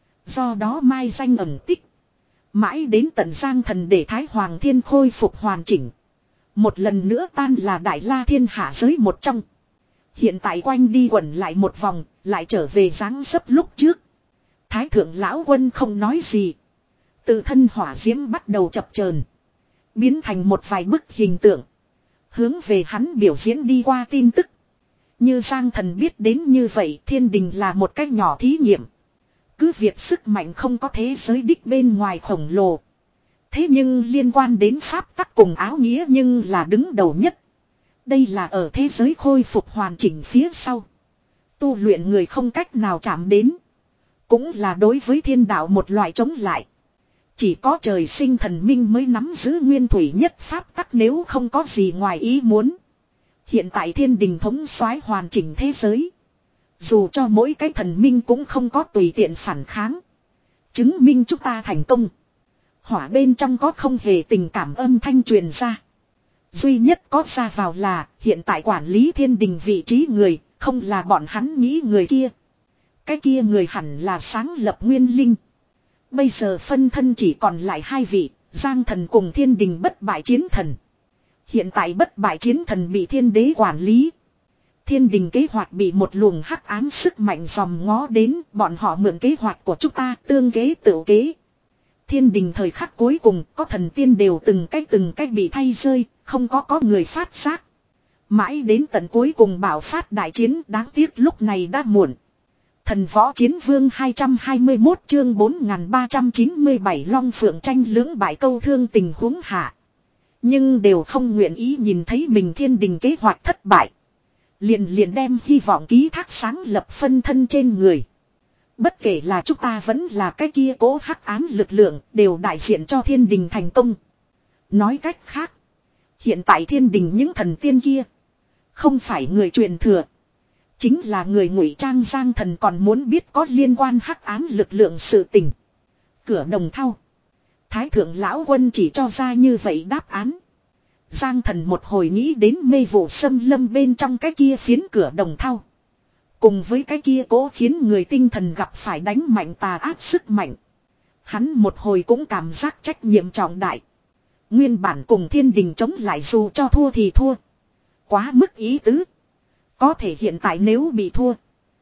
Do đó mai danh ẩn tích. Mãi đến tận Giang Thần để Thái Hoàng Thiên khôi phục hoàn chỉnh. Một lần nữa tan là Đại La Thiên hạ giới một trong. Hiện tại quanh đi quẩn lại một vòng, lại trở về dáng dấp lúc trước. Thái thượng lão quân không nói gì. Tự thân hỏa diễm bắt đầu chập chờn, biến thành một vài bức hình tượng. Hướng về hắn biểu diễn đi qua tin tức. Như Giang Thần biết đến như vậy, thiên đình là một cách nhỏ thí nghiệm. Cứ việc sức mạnh không có thế giới đích bên ngoài khổng lồ. Thế nhưng liên quan đến pháp tắc cùng áo nghĩa nhưng là đứng đầu nhất. Đây là ở thế giới khôi phục hoàn chỉnh phía sau. Tu luyện người không cách nào chạm đến. Cũng là đối với thiên đạo một loại chống lại. Chỉ có trời sinh thần minh mới nắm giữ nguyên thủy nhất pháp tắc nếu không có gì ngoài ý muốn. Hiện tại thiên đình thống soái hoàn chỉnh thế giới. Dù cho mỗi cái thần minh cũng không có tùy tiện phản kháng. Chứng minh chúng ta thành công. Hỏa bên trong có không hề tình cảm âm thanh truyền ra. Duy nhất có ra vào là hiện tại quản lý thiên đình vị trí người, không là bọn hắn nghĩ người kia. Cái kia người hẳn là sáng lập nguyên linh. Bây giờ phân thân chỉ còn lại hai vị, Giang Thần cùng thiên đình bất bại chiến thần. Hiện tại bất bại chiến thần bị thiên đế quản lý. Thiên đình kế hoạch bị một luồng hắc ám sức mạnh dòm ngó đến, bọn họ mượn kế hoạch của chúng ta tương kế tự kế. Thiên đình thời khắc cuối cùng có thần tiên đều từng cách từng cách bị thay rơi, không có có người phát giác. Mãi đến tận cuối cùng bạo phát đại chiến, đáng tiếc lúc này đã muộn. Thần võ chiến vương hai trăm hai mươi mốt chương bốn nghìn ba trăm chín mươi bảy Long Phượng tranh lưỡng bại câu thương tình huống hạ. Nhưng đều không nguyện ý nhìn thấy mình thiên đình kế hoạch thất bại. Liền liền đem hy vọng ký thác sáng lập phân thân trên người. Bất kể là chúng ta vẫn là cái kia cố hắc ám lực lượng đều đại diện cho thiên đình thành công. Nói cách khác. Hiện tại thiên đình những thần tiên kia. Không phải người truyền thừa. Chính là người ngụy trang. Giang Thần còn muốn biết có liên quan hắc ám lực lượng sự tình. Cửa đồng thau. Thái thượng lão quân chỉ cho ra như vậy đáp án. Giang Thần một hồi nghĩ đến mê vụ xâm lâm bên trong cái kia phiến cửa đồng thau. Cùng với cái kia cố khiến người tinh thần gặp phải đánh mạnh tà ác sức mạnh. Hắn một hồi cũng cảm giác trách nhiệm trọng đại. Nguyên bản cùng thiên đình chống lại dù cho thua thì thua. Quá mức ý tứ. Có thể hiện tại nếu bị thua.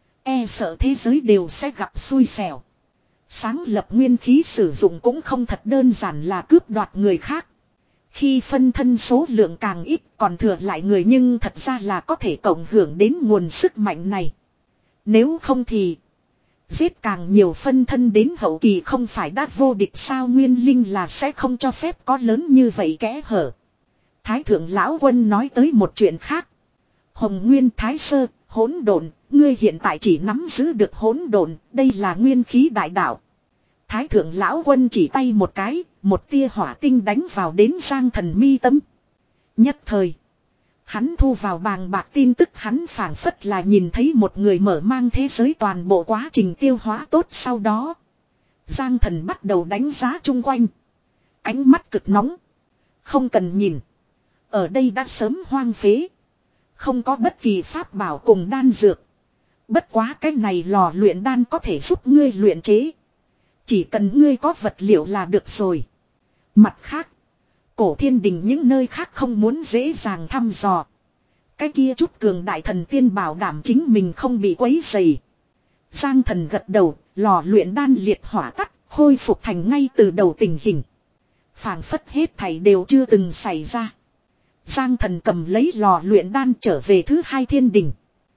E sợ thế giới đều sẽ gặp xui xẻo. Sáng lập nguyên khí sử dụng cũng không thật đơn giản là cướp đoạt người khác. Khi phân thân số lượng càng ít còn thừa lại người nhưng thật ra là có thể cộng hưởng đến nguồn sức mạnh này. Nếu không thì giết càng nhiều phân thân đến hậu kỳ không phải đã vô địch sao. Nguyên linh là sẽ không cho phép có lớn như vậy kẽ hở. Thái thượng lão quân nói tới một chuyện khác. Hồng Nguyên Thái Sơ, hỗn độn, ngươi hiện tại chỉ nắm giữ được hỗn độn, đây là nguyên khí đại đạo. Thái thượng lão quân chỉ tay một cái, một tia hỏa tinh đánh vào đến Giang Thần mi tâm. Nhất thời, hắn thu vào bàng bạc tin tức, hắn phảng phất là nhìn thấy một người mở mang thế giới toàn bộ quá trình tiêu hóa tốt. Sau đó, Giang Thần bắt đầu đánh giá chung quanh. Ánh mắt cực nóng. Không cần nhìn. Ở đây đã sớm hoang phế. Không có bất kỳ pháp bảo cùng đan dược. Bất quá cái này lò luyện đan có thể giúp ngươi luyện chế. Chỉ cần ngươi có vật liệu là được rồi. Mặt khác, cổ thiên đình những nơi khác không muốn dễ dàng thăm dò. Cái kia chút cường đại thần tiên bảo đảm chính mình không bị quấy rầy. Giang Thần gật đầu, lò luyện đan liệt hỏa tắt, khôi phục thành ngay từ đầu tình hình. Phảng phất hết thảy đều chưa từng xảy ra. Giang Thần cầm lấy lò luyện đan trở về thứ hai thiên đình.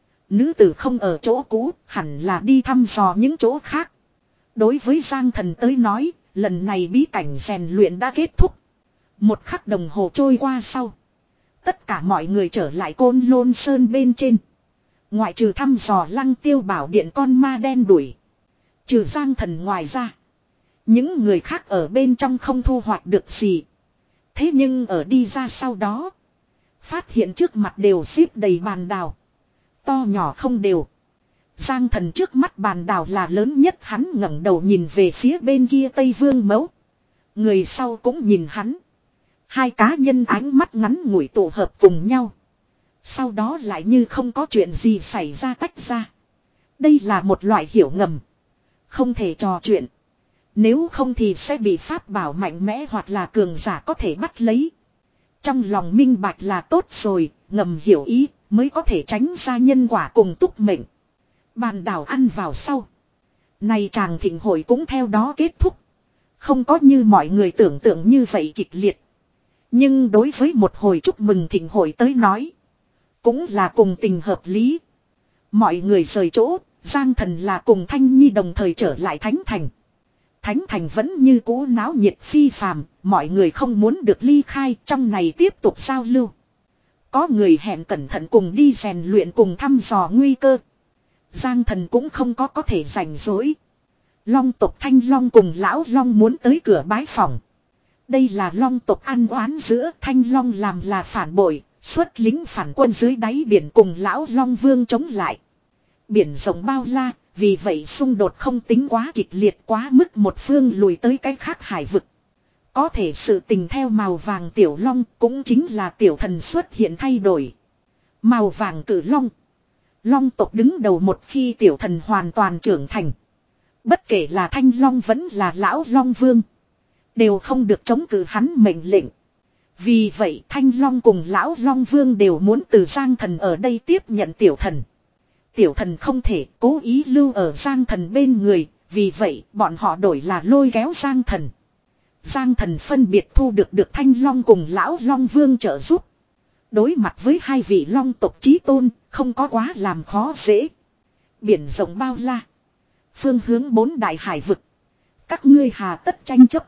Nữ tử không ở chỗ cũ, hẳn là đi thăm dò những chỗ khác. Đối với Giang Thần tới nói, lần này bí cảnh rèn luyện đã kết thúc. Một khắc đồng hồ trôi qua sau. Tất cả mọi người trở lại Côn Lôn Sơn bên trên. Ngoại trừ thăm dò Lăng Tiêu Bảo Điện con ma đen đuổi. Trừ Giang Thần ngoài ra. Những người khác ở bên trong không thu hoạch được gì. Thế nhưng ở đi ra sau đó. Phát hiện trước mặt đều xếp đầy bàn đào. To nhỏ không đều. Giang Thần trước mắt bàn đào là lớn nhất, hắn ngẩng đầu nhìn về phía bên kia Tây Vương Mẫu. Người sau cũng nhìn hắn. Hai cá nhân ánh mắt ngắn ngủi tụ hợp cùng nhau. Sau đó lại như không có chuyện gì xảy ra tách ra. Đây là một loại hiểu ngầm. Không thể trò chuyện. Nếu không thì sẽ bị pháp bảo mạnh mẽ hoặc là cường giả có thể bắt lấy. Trong lòng minh bạch là tốt rồi, ngầm hiểu ý mới có thể tránh ra nhân quả cùng túc mệnh. Bàn đảo ăn vào sau. Này chàng thịnh hội cũng theo đó kết thúc. Không có như mọi người tưởng tượng như vậy kịch liệt. Nhưng đối với một hồi chúc mừng thịnh hội tới nói. Cũng là cùng tình hợp lý. Mọi người rời chỗ, Giang Thần là cùng Thanh Nhi đồng thời trở lại Thánh Thành. Thánh Thành vẫn như cũ náo nhiệt phi phàm, mọi người không muốn được ly khai, trong này tiếp tục giao lưu. Có người hẹn cẩn thận cùng đi rèn luyện cùng thăm dò nguy cơ. Giang Thần cũng không có có thể rảnh rỗi. Long tộc Thanh Long cùng Lão Long muốn tới cửa bái phòng. Đây là Long tộc ăn oán giữa Thanh Long làm là phản bội, xuất lính phản quân dưới đáy biển cùng Lão Long Vương chống lại. Biển rộng bao la, vì vậy xung đột không tính quá kịch liệt quá mức một phương lùi tới cái khác hải vực. Có thể sự tình theo màu vàng tiểu long cũng chính là tiểu thần xuất hiện thay đổi. Màu vàng cử long. Long tộc đứng đầu một khi tiểu thần hoàn toàn trưởng thành. Bất kể là Thanh Long vẫn là Lão Long Vương. Đều không được chống cự hắn mệnh lệnh. Vì vậy Thanh Long cùng Lão Long Vương đều muốn từ Giang Thần ở đây tiếp nhận tiểu thần. Tiểu thần không thể cố ý lưu ở Giang Thần bên người, vì vậy bọn họ đổi là lôi kéo Giang Thần. Giang Thần phân biệt thu được được Thanh Long cùng Lão Long Vương trợ giúp. Đối mặt với hai vị Long tộc chí tôn, không có quá làm khó dễ. Biển rộng bao la. Phương hướng bốn đại hải vực. Các ngươi hà tất tranh chấp.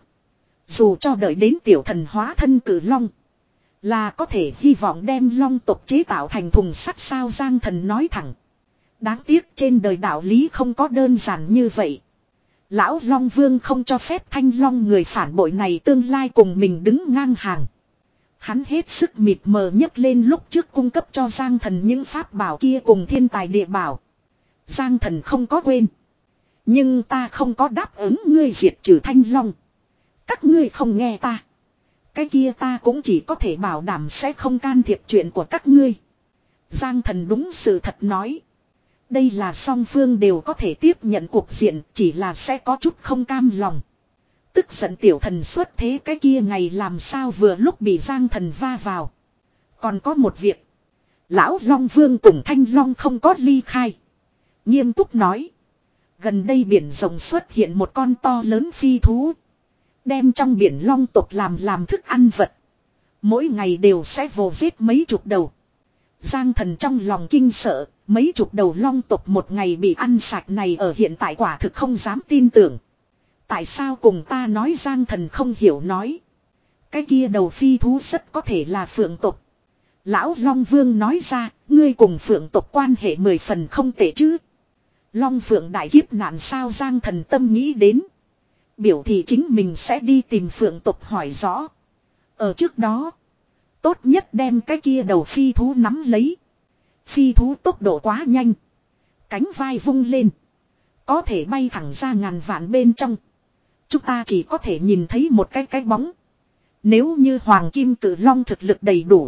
Dù cho đợi đến tiểu thần hóa thân cử long. Là có thể hy vọng đem Long tộc chế tạo thành thùng sắt sao Giang Thần nói thẳng. Đáng tiếc trên đời đạo lý không có đơn giản như vậy. Lão Long Vương không cho phép Thanh Long người phản bội này tương lai cùng mình đứng ngang hàng. Hắn hết sức mịt mờ nhấc lên lúc trước cung cấp cho Giang Thần những pháp bảo kia cùng thiên tài địa bảo. Giang Thần không có quên. Nhưng ta không có đáp ứng ngươi diệt trừ Thanh Long. Các ngươi không nghe ta. Cái kia ta cũng chỉ có thể bảo đảm sẽ không can thiệp chuyện của các ngươi. Giang Thần đúng sự thật nói. Đây là song phương đều có thể tiếp nhận cuộc diện, chỉ là sẽ có chút không cam lòng. Tức giận tiểu thần xuất thế cái kia ngày làm sao vừa lúc bị Giang Thần va vào. Còn có một việc. Lão Long Vương cùng Thanh Long không có ly khai. Nghiêm túc nói. Gần đây biển rộng xuất hiện một con to lớn phi thú. Đem trong biển long tộc làm làm thức ăn vật. Mỗi ngày đều sẽ vồ giết mấy chục đầu. Giang Thần trong lòng kinh sợ. Mấy chục đầu long tộc một ngày bị ăn sạch này ở hiện tại quả thực không dám tin tưởng. Tại sao cùng ta nói Giang Thần không hiểu nói. Cái kia đầu phi thú rất có thể là phượng tộc. Lão Long Vương nói ra, ngươi cùng phượng tộc quan hệ mười phần không tệ chứ. Long phượng đại kiếp nạn sao Giang Thần tâm nghĩ đến. Biểu thị chính mình sẽ đi tìm phượng tộc hỏi rõ. Ở trước đó, tốt nhất đem cái kia đầu phi thú nắm lấy. Phi thú tốc độ quá nhanh. Cánh vai vung lên. Có thể bay thẳng ra ngàn vạn bên trong. Chúng ta chỉ có thể nhìn thấy một cái cái bóng. Nếu như Hoàng Kim Cử Long thực lực đầy đủ.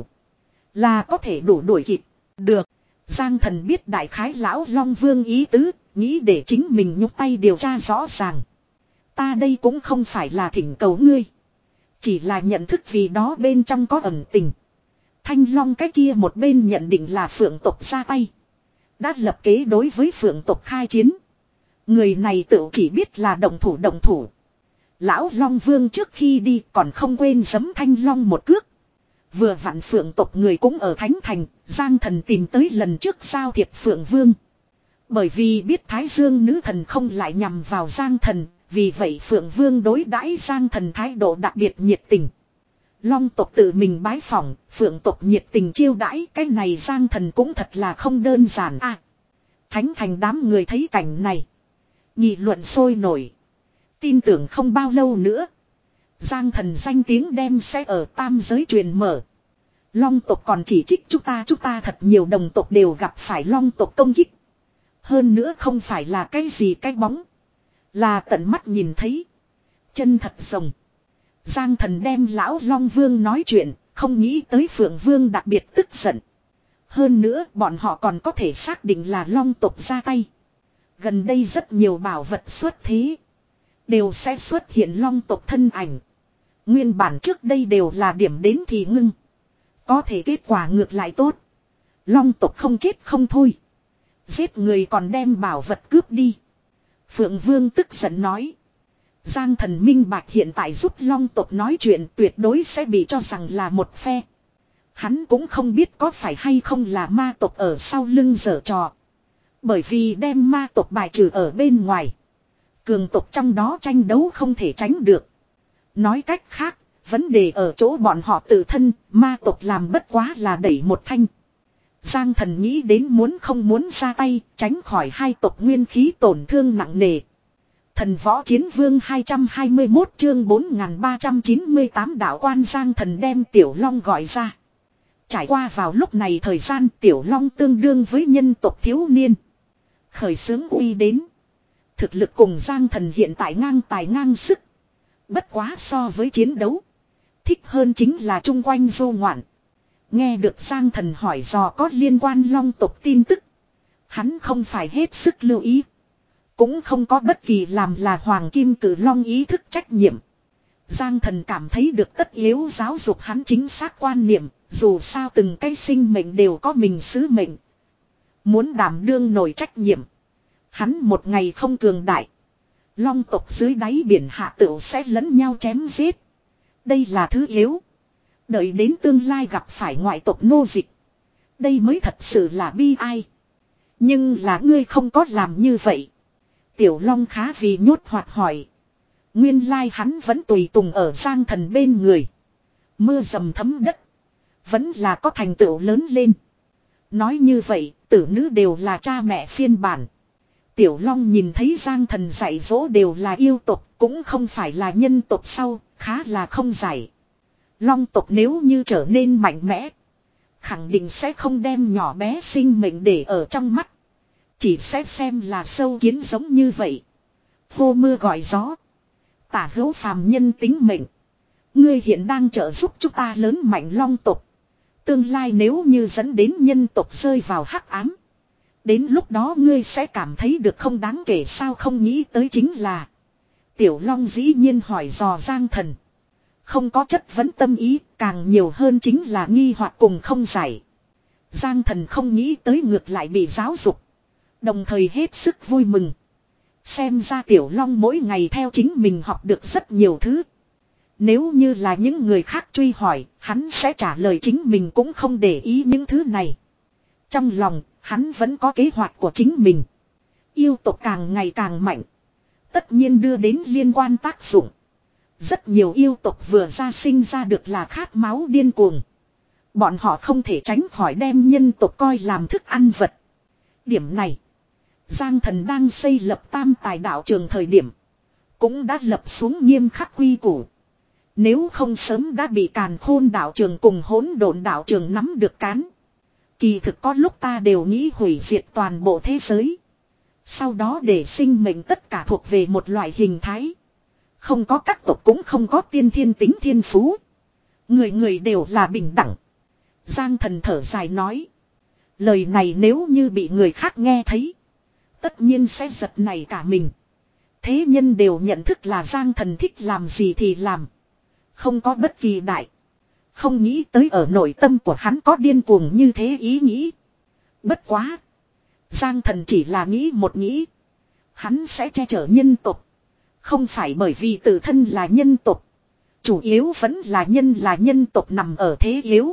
Là có thể đủ đuổi kịp. Được. Giang Thần biết đại khái Lão Long Vương ý tứ. Nghĩ để chính mình nhúc tay điều tra rõ ràng. Ta đây cũng không phải là thỉnh cầu ngươi. Chỉ là nhận thức vì đó bên trong có ẩn tình. Thanh Long cái kia một bên nhận định là phượng tộc ra tay. Đã lập kế đối với phượng tộc khai chiến. Người này tự chỉ biết là động thủ động thủ. Lão Long Vương trước khi đi còn không quên giấm Thanh Long một cước. Vừa vặn phượng tộc người cũng ở Thánh Thành. Giang Thần tìm tới lần trước giao thiệp Phượng Vương. Bởi vì biết Thái Dương nữ thần không lại nhằm vào Giang Thần. Vì vậy Phượng Vương đối đãi Giang Thần thái độ đặc biệt nhiệt tình. Long tộc tự mình bái phỏng, phượng tộc nhiệt tình chiêu đãi, cái này Giang Thần cũng thật là không đơn giản à. Thánh Thành đám người thấy cảnh này. Nghị luận sôi nổi. Tin tưởng không bao lâu nữa. Giang Thần danh tiếng đem sẽ ở tam giới truyền mở. Long tộc còn chỉ trích chúng ta chúng ta thật nhiều đồng tộc đều gặp phải long tộc công kích. Hơn nữa không phải là cái gì cái bóng. Là tận mắt nhìn thấy. Chân thật rồng. Giang Thần đem lão Long Vương nói chuyện, không nghĩ tới Phượng Vương đặc biệt tức giận. Hơn nữa bọn họ còn có thể xác định là Long tộc ra tay. Gần đây rất nhiều bảo vật xuất thế. Đều sẽ xuất hiện Long tộc thân ảnh. Nguyên bản trước đây đều là điểm đến thì ngưng. Có thể kết quả ngược lại tốt. Long tộc không chết không thôi. Giết người còn đem bảo vật cướp đi. Phượng Vương tức giận nói. Giang Thần minh bạch hiện tại giúp Long tộc nói chuyện tuyệt đối sẽ bị cho rằng là một phe. Hắn cũng không biết có phải hay không là ma tộc ở sau lưng giở trò. Bởi vì đem ma tộc bài trừ ở bên ngoài. Cường tộc trong đó tranh đấu không thể tránh được. Nói cách khác, vấn đề ở chỗ bọn họ tự thân, ma tộc làm bất quá là đẩy một thanh. Giang Thần nghĩ đến muốn không muốn ra tay, tránh khỏi hai tộc nguyên khí tổn thương nặng nề. Thần võ chiến vương hai trăm hai mươi mốt chương bốn nghìn ba trăm chín mươi tám đạo quan Giang Thần đem Tiểu Long gọi ra. Trải qua vào lúc này thời gian Tiểu Long tương đương với nhân tộc thiếu niên. Khởi xướng uy đến. Thực lực cùng Giang Thần hiện tại ngang tài ngang sức. Bất quá so với chiến đấu. Thích hơn chính là chung quanh du ngoạn. Nghe được Giang Thần hỏi dò có liên quan Long tộc tin tức. Hắn không phải hết sức lưu ý. Cũng không có bất kỳ làm là Hoàng Kim Cử Long ý thức trách nhiệm. Giang Thần cảm thấy được tất yếu giáo dục hắn chính xác quan niệm. Dù sao từng cái sinh mệnh đều có mình sứ mệnh. Muốn đảm đương nổi trách nhiệm. Hắn một ngày không cường đại. Long tộc dưới đáy biển hạ tựu sẽ lẫn nhau chém giết. Đây là thứ yếu. Đợi đến tương lai gặp phải ngoại tộc nô dịch. Đây mới thật sự là bi ai. Nhưng là ngươi không có làm như vậy. Tiểu Long khá vì nhốt hoặc hỏi. Nguyên lai hắn vẫn tùy tùng ở Giang Thần bên người. Mưa dầm thấm đất. Vẫn là có thành tựu lớn lên. Nói như vậy, tử nữ đều là cha mẹ phiên bản. Tiểu Long nhìn thấy Giang Thần dạy dỗ đều là yêu tộc, cũng không phải là nhân tộc sau, khá là không giải. Long tộc nếu như trở nên mạnh mẽ, khẳng định sẽ không đem nhỏ bé sinh mệnh để ở trong mắt. Chỉ sẽ xem là sâu kiến giống như vậy. Hô mưa gọi gió. Tả hữu phàm nhân tính mệnh. Ngươi hiện đang trợ giúp chúng ta lớn mạnh Long tộc. Tương lai nếu như dẫn đến nhân tộc rơi vào hắc ám. Đến lúc đó ngươi sẽ cảm thấy được không đáng kể sao không nghĩ tới chính là. Tiểu Long dĩ nhiên hỏi dò Giang Thần. Không có chất vấn tâm ý, càng nhiều hơn chính là nghi hoặc cùng không giải. Giang Thần không nghĩ tới ngược lại bị giáo dục. Đồng thời hết sức vui mừng. Xem ra Tiểu Long mỗi ngày theo chính mình học được rất nhiều thứ. Nếu như là những người khác truy hỏi, hắn sẽ trả lời chính mình cũng không để ý những thứ này. Trong lòng, hắn vẫn có kế hoạch của chính mình. Yêu tộc càng ngày càng mạnh. Tất nhiên đưa đến liên quan tác dụng. Rất nhiều yêu tộc vừa ra sinh ra được là khát máu điên cuồng. Bọn họ không thể tránh khỏi đem nhân tộc coi làm thức ăn vật. Điểm này, Giang Thần đang xây lập tam tài đạo trường thời điểm. Cũng đã lập xuống nghiêm khắc quy củ. Nếu không sớm đã bị càn khôn đạo trường cùng hỗn độn đạo trường nắm được cán. Kỳ thực có lúc ta đều nghĩ hủy diệt toàn bộ thế giới. Sau đó để sinh mệnh tất cả thuộc về một loại hình thái. Không có các tộc cũng không có tiên thiên tính thiên phú. Người người đều là bình đẳng. Giang Thần thở dài nói. Lời này nếu như bị người khác nghe thấy. Tất nhiên sẽ giật nảy cả mình. Thế nhân đều nhận thức là Giang Thần thích làm gì thì làm. Không có bất kỳ đại. Không nghĩ tới ở nội tâm của hắn có điên cuồng như thế ý nghĩ. Bất quá. Giang Thần chỉ là nghĩ một nghĩ. Hắn sẽ che chở nhân tộc. Không phải bởi vì tự thân là nhân tộc. Chủ yếu vẫn là nhân là nhân tộc nằm ở thế yếu.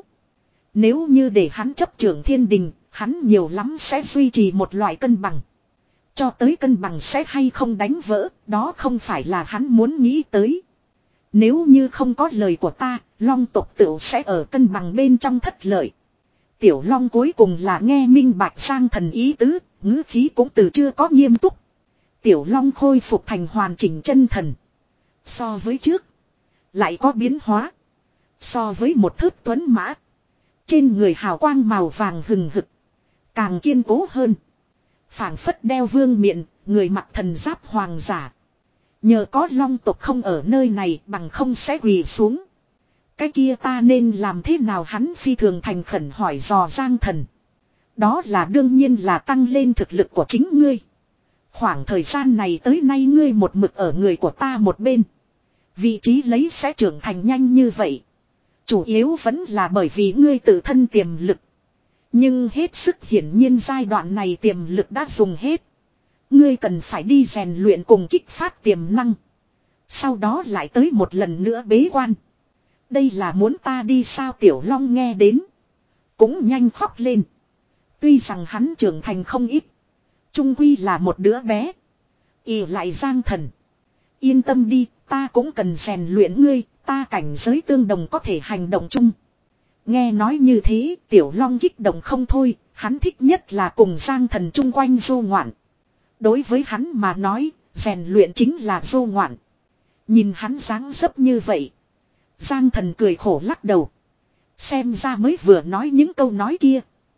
Nếu như để hắn chấp trưởng thiên đình, hắn nhiều lắm sẽ duy trì một loại cân bằng. Cho tới cân bằng sẽ hay không đánh vỡ, đó không phải là hắn muốn nghĩ tới. Nếu như không có lời của ta, Long tộc tựu sẽ ở cân bằng bên trong thất lợi. Tiểu Long cuối cùng là nghe minh bạch Giang Thần ý tứ, ngữ khí cũng từ chưa có nghiêm túc. Tiểu Long khôi phục thành hoàn chỉnh chân thần. So với trước, lại có biến hóa. So với một thớt tuấn mã, trên người hào quang màu vàng hừng hực, càng kiên cố hơn. Phảng phất đeo vương miện, người mặc thần giáp hoàng giả. Nhờ có long tộc không ở nơi này bằng không sẽ quỳ xuống. Cái kia ta nên làm thế nào, hắn phi thường thành khẩn hỏi dò Giang Thần. Đó là đương nhiên là tăng lên thực lực của chính ngươi. Khoảng thời gian này tới nay ngươi một mực ở người của ta một bên. Vị trí lấy sẽ trưởng thành nhanh như vậy. Chủ yếu vẫn là bởi vì ngươi tự thân tiềm lực. Nhưng hết sức hiển nhiên giai đoạn này tiềm lực đã dùng hết. Ngươi cần phải đi rèn luyện cùng kích phát tiềm năng. Sau đó lại tới một lần nữa bế quan. Đây là muốn ta đi sao? Tiểu Long nghe đến. Cũng nhanh khóc lên. Tuy rằng hắn trưởng thành không ít. Trung quy là một đứa bé. ỉ lại Giang Thần. Yên tâm đi, ta cũng cần rèn luyện ngươi, ta cảnh giới tương đồng có thể hành động chung. Nghe nói như thế, Tiểu Long kích động không thôi, hắn thích nhất là cùng Giang Thần chung quanh du ngoạn. Đối với hắn mà nói, rèn luyện chính là du ngoạn. Nhìn hắn dáng dấp như vậy. Giang Thần cười khổ lắc đầu. Xem ra mới vừa nói những câu nói kia.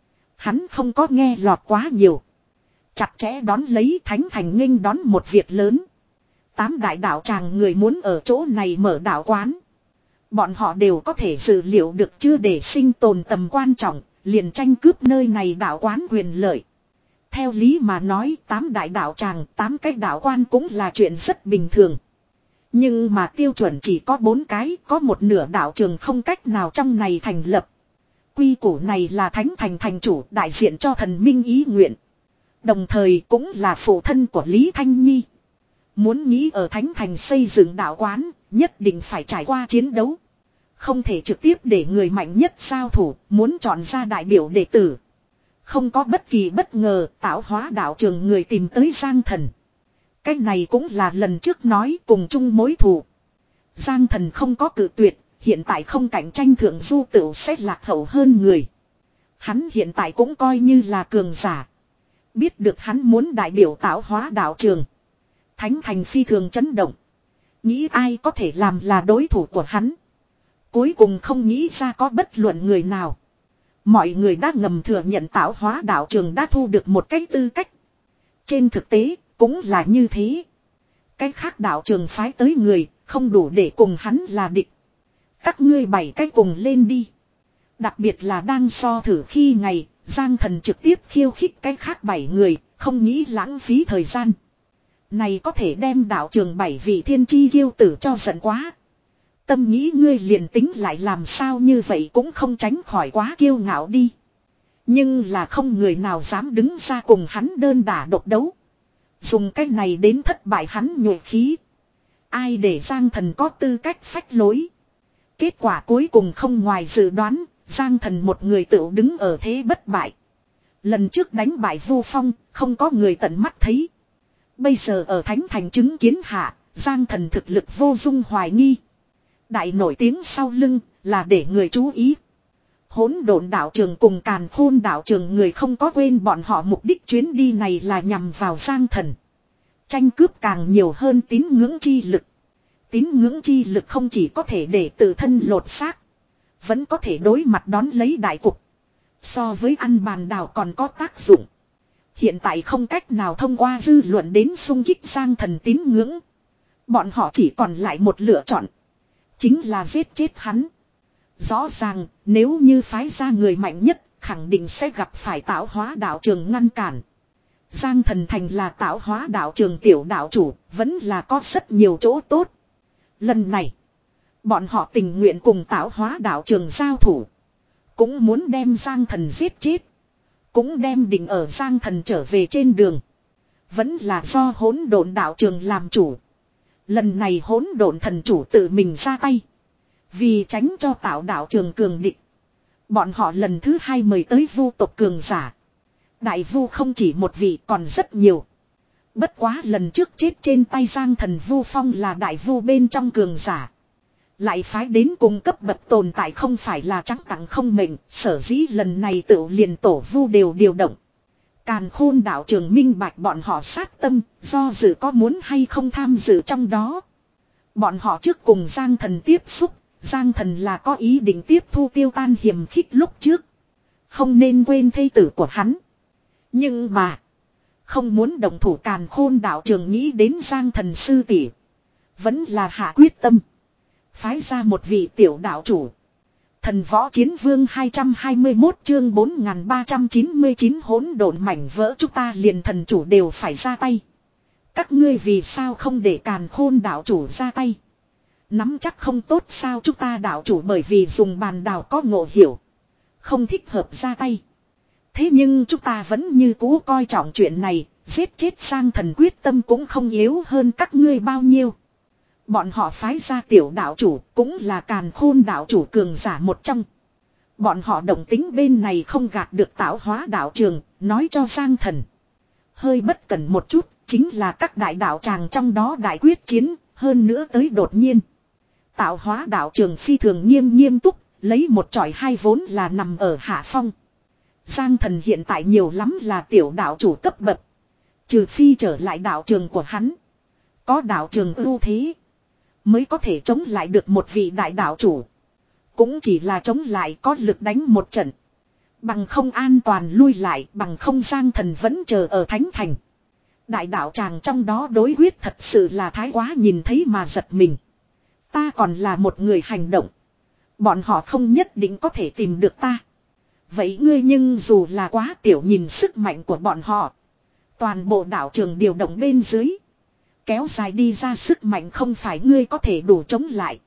Hắn không có nghe lọt quá nhiều. Chặt chẽ đón lấy Thánh Thành nghênh đón một việc lớn. Tám đại đạo tràng người muốn ở chỗ này mở đạo quán. Bọn họ đều có thể dự liệu được chưa, để sinh tồn tầm quan trọng, liền tranh cướp nơi này đạo quán quyền lợi. Theo lý mà nói, tám đại đạo tràng, tám cái đạo quan cũng là chuyện rất bình thường. Nhưng mà tiêu chuẩn chỉ có bốn cái, có một nửa đạo trường không cách nào trong này thành lập. Quy củ này là Thánh Thành thành chủ đại diện cho thần minh ý nguyện. Đồng thời cũng là phụ thân của Lý Thanh Nhi. Muốn nghĩ ở Thánh Thành xây dựng đạo quán, nhất định phải trải qua chiến đấu. Không thể trực tiếp để người mạnh nhất giao thủ, muốn chọn ra đại biểu đệ tử. Không có bất kỳ bất ngờ, tạo hóa đạo trường người tìm tới Giang Thần. Cái này cũng là lần trước nói cùng chung mối thù. Giang Thần không có cự tuyệt, hiện tại không cạnh tranh thượng du tựu sẽ lạc hậu hơn người. Hắn hiện tại cũng coi như là cường giả. Biết được hắn muốn đại biểu tạo hóa đạo trường. Thánh Thành phi thường chấn động. Nghĩ ai có thể làm là đối thủ của hắn. Cuối cùng không nghĩ ra có bất luận người nào. Mọi người đã ngầm thừa nhận tạo hóa đạo trường đã thu được một cái tư cách. Trên thực tế cũng là như thế. Cái khác đạo trường phái tới người không đủ để cùng hắn là địch. Các ngươi bảy cái cùng lên đi. Đặc biệt là đang so thử khi ngày, Giang Thần trực tiếp khiêu khích cái khác bảy người, không nghĩ lãng phí thời gian. Này có thể đem đạo trường bảy vị thiên chi kiêu tử cho giận quá. Tâm nghĩ ngươi liền tính lại làm sao như vậy cũng không tránh khỏi quá kiêu ngạo đi. Nhưng là không người nào dám đứng ra cùng hắn đơn đả độc đấu. Dùng cách này đến thất bại hắn nhuệ khí. Ai để Giang Thần có tư cách phách lối. Kết quả cuối cùng không ngoài dự đoán, Giang Thần một người tự đứng ở thế bất bại. Lần trước đánh bại Vu Phong, không có người tận mắt thấy. Bây giờ ở Thánh Thành chứng kiến hạ, Giang Thần thực lực vô dung hoài nghi. Đại nổi tiếng sau lưng là để người chú ý. Hỗn độn đạo trường cùng Càn Khôn đạo trường người không có quên bọn họ mục đích chuyến đi này là nhằm vào Giang Thần. Tranh cướp càng nhiều hơn tín ngưỡng chi lực. Tín ngưỡng chi lực không chỉ có thể để tự thân lột xác, vẫn có thể đối mặt đón lấy đại cục. So với ăn bàn đào còn có tác dụng. Hiện tại không cách nào thông qua dư luận đến xung kích Giang Thần tín ngưỡng. Bọn họ chỉ còn lại một lựa chọn. Chính là giết chết hắn. Rõ ràng nếu như phái ra người mạnh nhất, khẳng định sẽ gặp phải tạo hóa đạo trường ngăn cản. Giang Thần thành là tạo hóa đạo trường tiểu đạo chủ, vẫn là có rất nhiều chỗ tốt. Lần này, bọn họ tình nguyện cùng tạo hóa đạo trường giao thủ. Cũng muốn đem Giang Thần giết chết. Cũng đem định ở Giang Thần trở về trên đường. Vẫn là do hỗn độn đạo trường làm chủ. Lần này hỗn độn thần chủ tự mình ra tay. Vì tránh cho tạo đạo trường cường địch. Bọn họ lần thứ hai mời tới vu tộc cường giả. Đại vu không chỉ một vị còn rất nhiều. Bất quá lần trước chết trên tay Giang Thần Vu Phong là đại vu bên trong cường giả. Lại phái đến cùng cấp bậc tồn tại không phải là trắng tặng không mệnh. Sở dĩ lần này tự liền tổ vu đều điều động. Càn Khôn đạo trường minh bạch bọn họ sát tâm, do dự có muốn hay không tham dự trong đó. Bọn họ trước cùng Giang Thần tiếp xúc, Giang Thần là có ý định tiếp thu tiêu tan hiềm khích lúc trước. Không nên quên thê tử của hắn. Nhưng mà, không muốn động thủ Càn Khôn đạo trường nghĩ đến Giang Thần sư tỷ. Vẫn là hạ quyết tâm. Phái ra một vị tiểu đạo chủ. Thần võ chiến vương hai trăm hai mươi mốt chương bốn nghìn ba trăm chín mươi chín hỗn độn mảnh vỡ chúng ta liền thần chủ đều phải ra tay. Các ngươi vì sao không để càn khôn đạo chủ ra tay? Nắm chắc không tốt sao chúng ta đạo chủ bởi vì dùng bàn đào có ngộ hiểu. Không thích hợp ra tay. Thế nhưng chúng ta vẫn như cũ coi trọng chuyện này, giết chết sang thần quyết tâm cũng không yếu hơn các ngươi bao nhiêu. Bọn họ phái ra tiểu đạo chủ cũng là càn khôn đạo chủ cường giả một trong. Bọn họ đồng tính bên này không gạt được tạo hóa đạo trường, nói cho sang thần. Hơi bất cẩn một chút, chính là các đại đạo tràng trong đó đại quyết chiến, hơn nữa tới đột nhiên. Tạo hóa đạo trường phi thường nghiêm nghiêm túc, lấy một chọi hai vốn là nằm ở hạ phong. Giang thần hiện tại nhiều lắm là tiểu đạo chủ cấp bậc. Trừ phi trở lại đạo trường của hắn. Có đạo trường ưu thế. Mới có thể chống lại được một vị đại đạo chủ. Cũng chỉ là chống lại có lực đánh một trận. Bằng không an toàn lui lại, bằng không Giang thần vẫn chờ ở Thánh Thành. Đại đạo tràng trong đó đối quyết thật sự là thái quá nhìn thấy mà giật mình. Ta còn là một người hành động. Bọn họ không nhất định có thể tìm được ta. Vậy ngươi nhưng dù là quá tiểu nhìn sức mạnh của bọn họ. Toàn bộ đạo trường điều động bên dưới. Kéo dài đi ra sức mạnh không phải ngươi có thể đủ chống lại.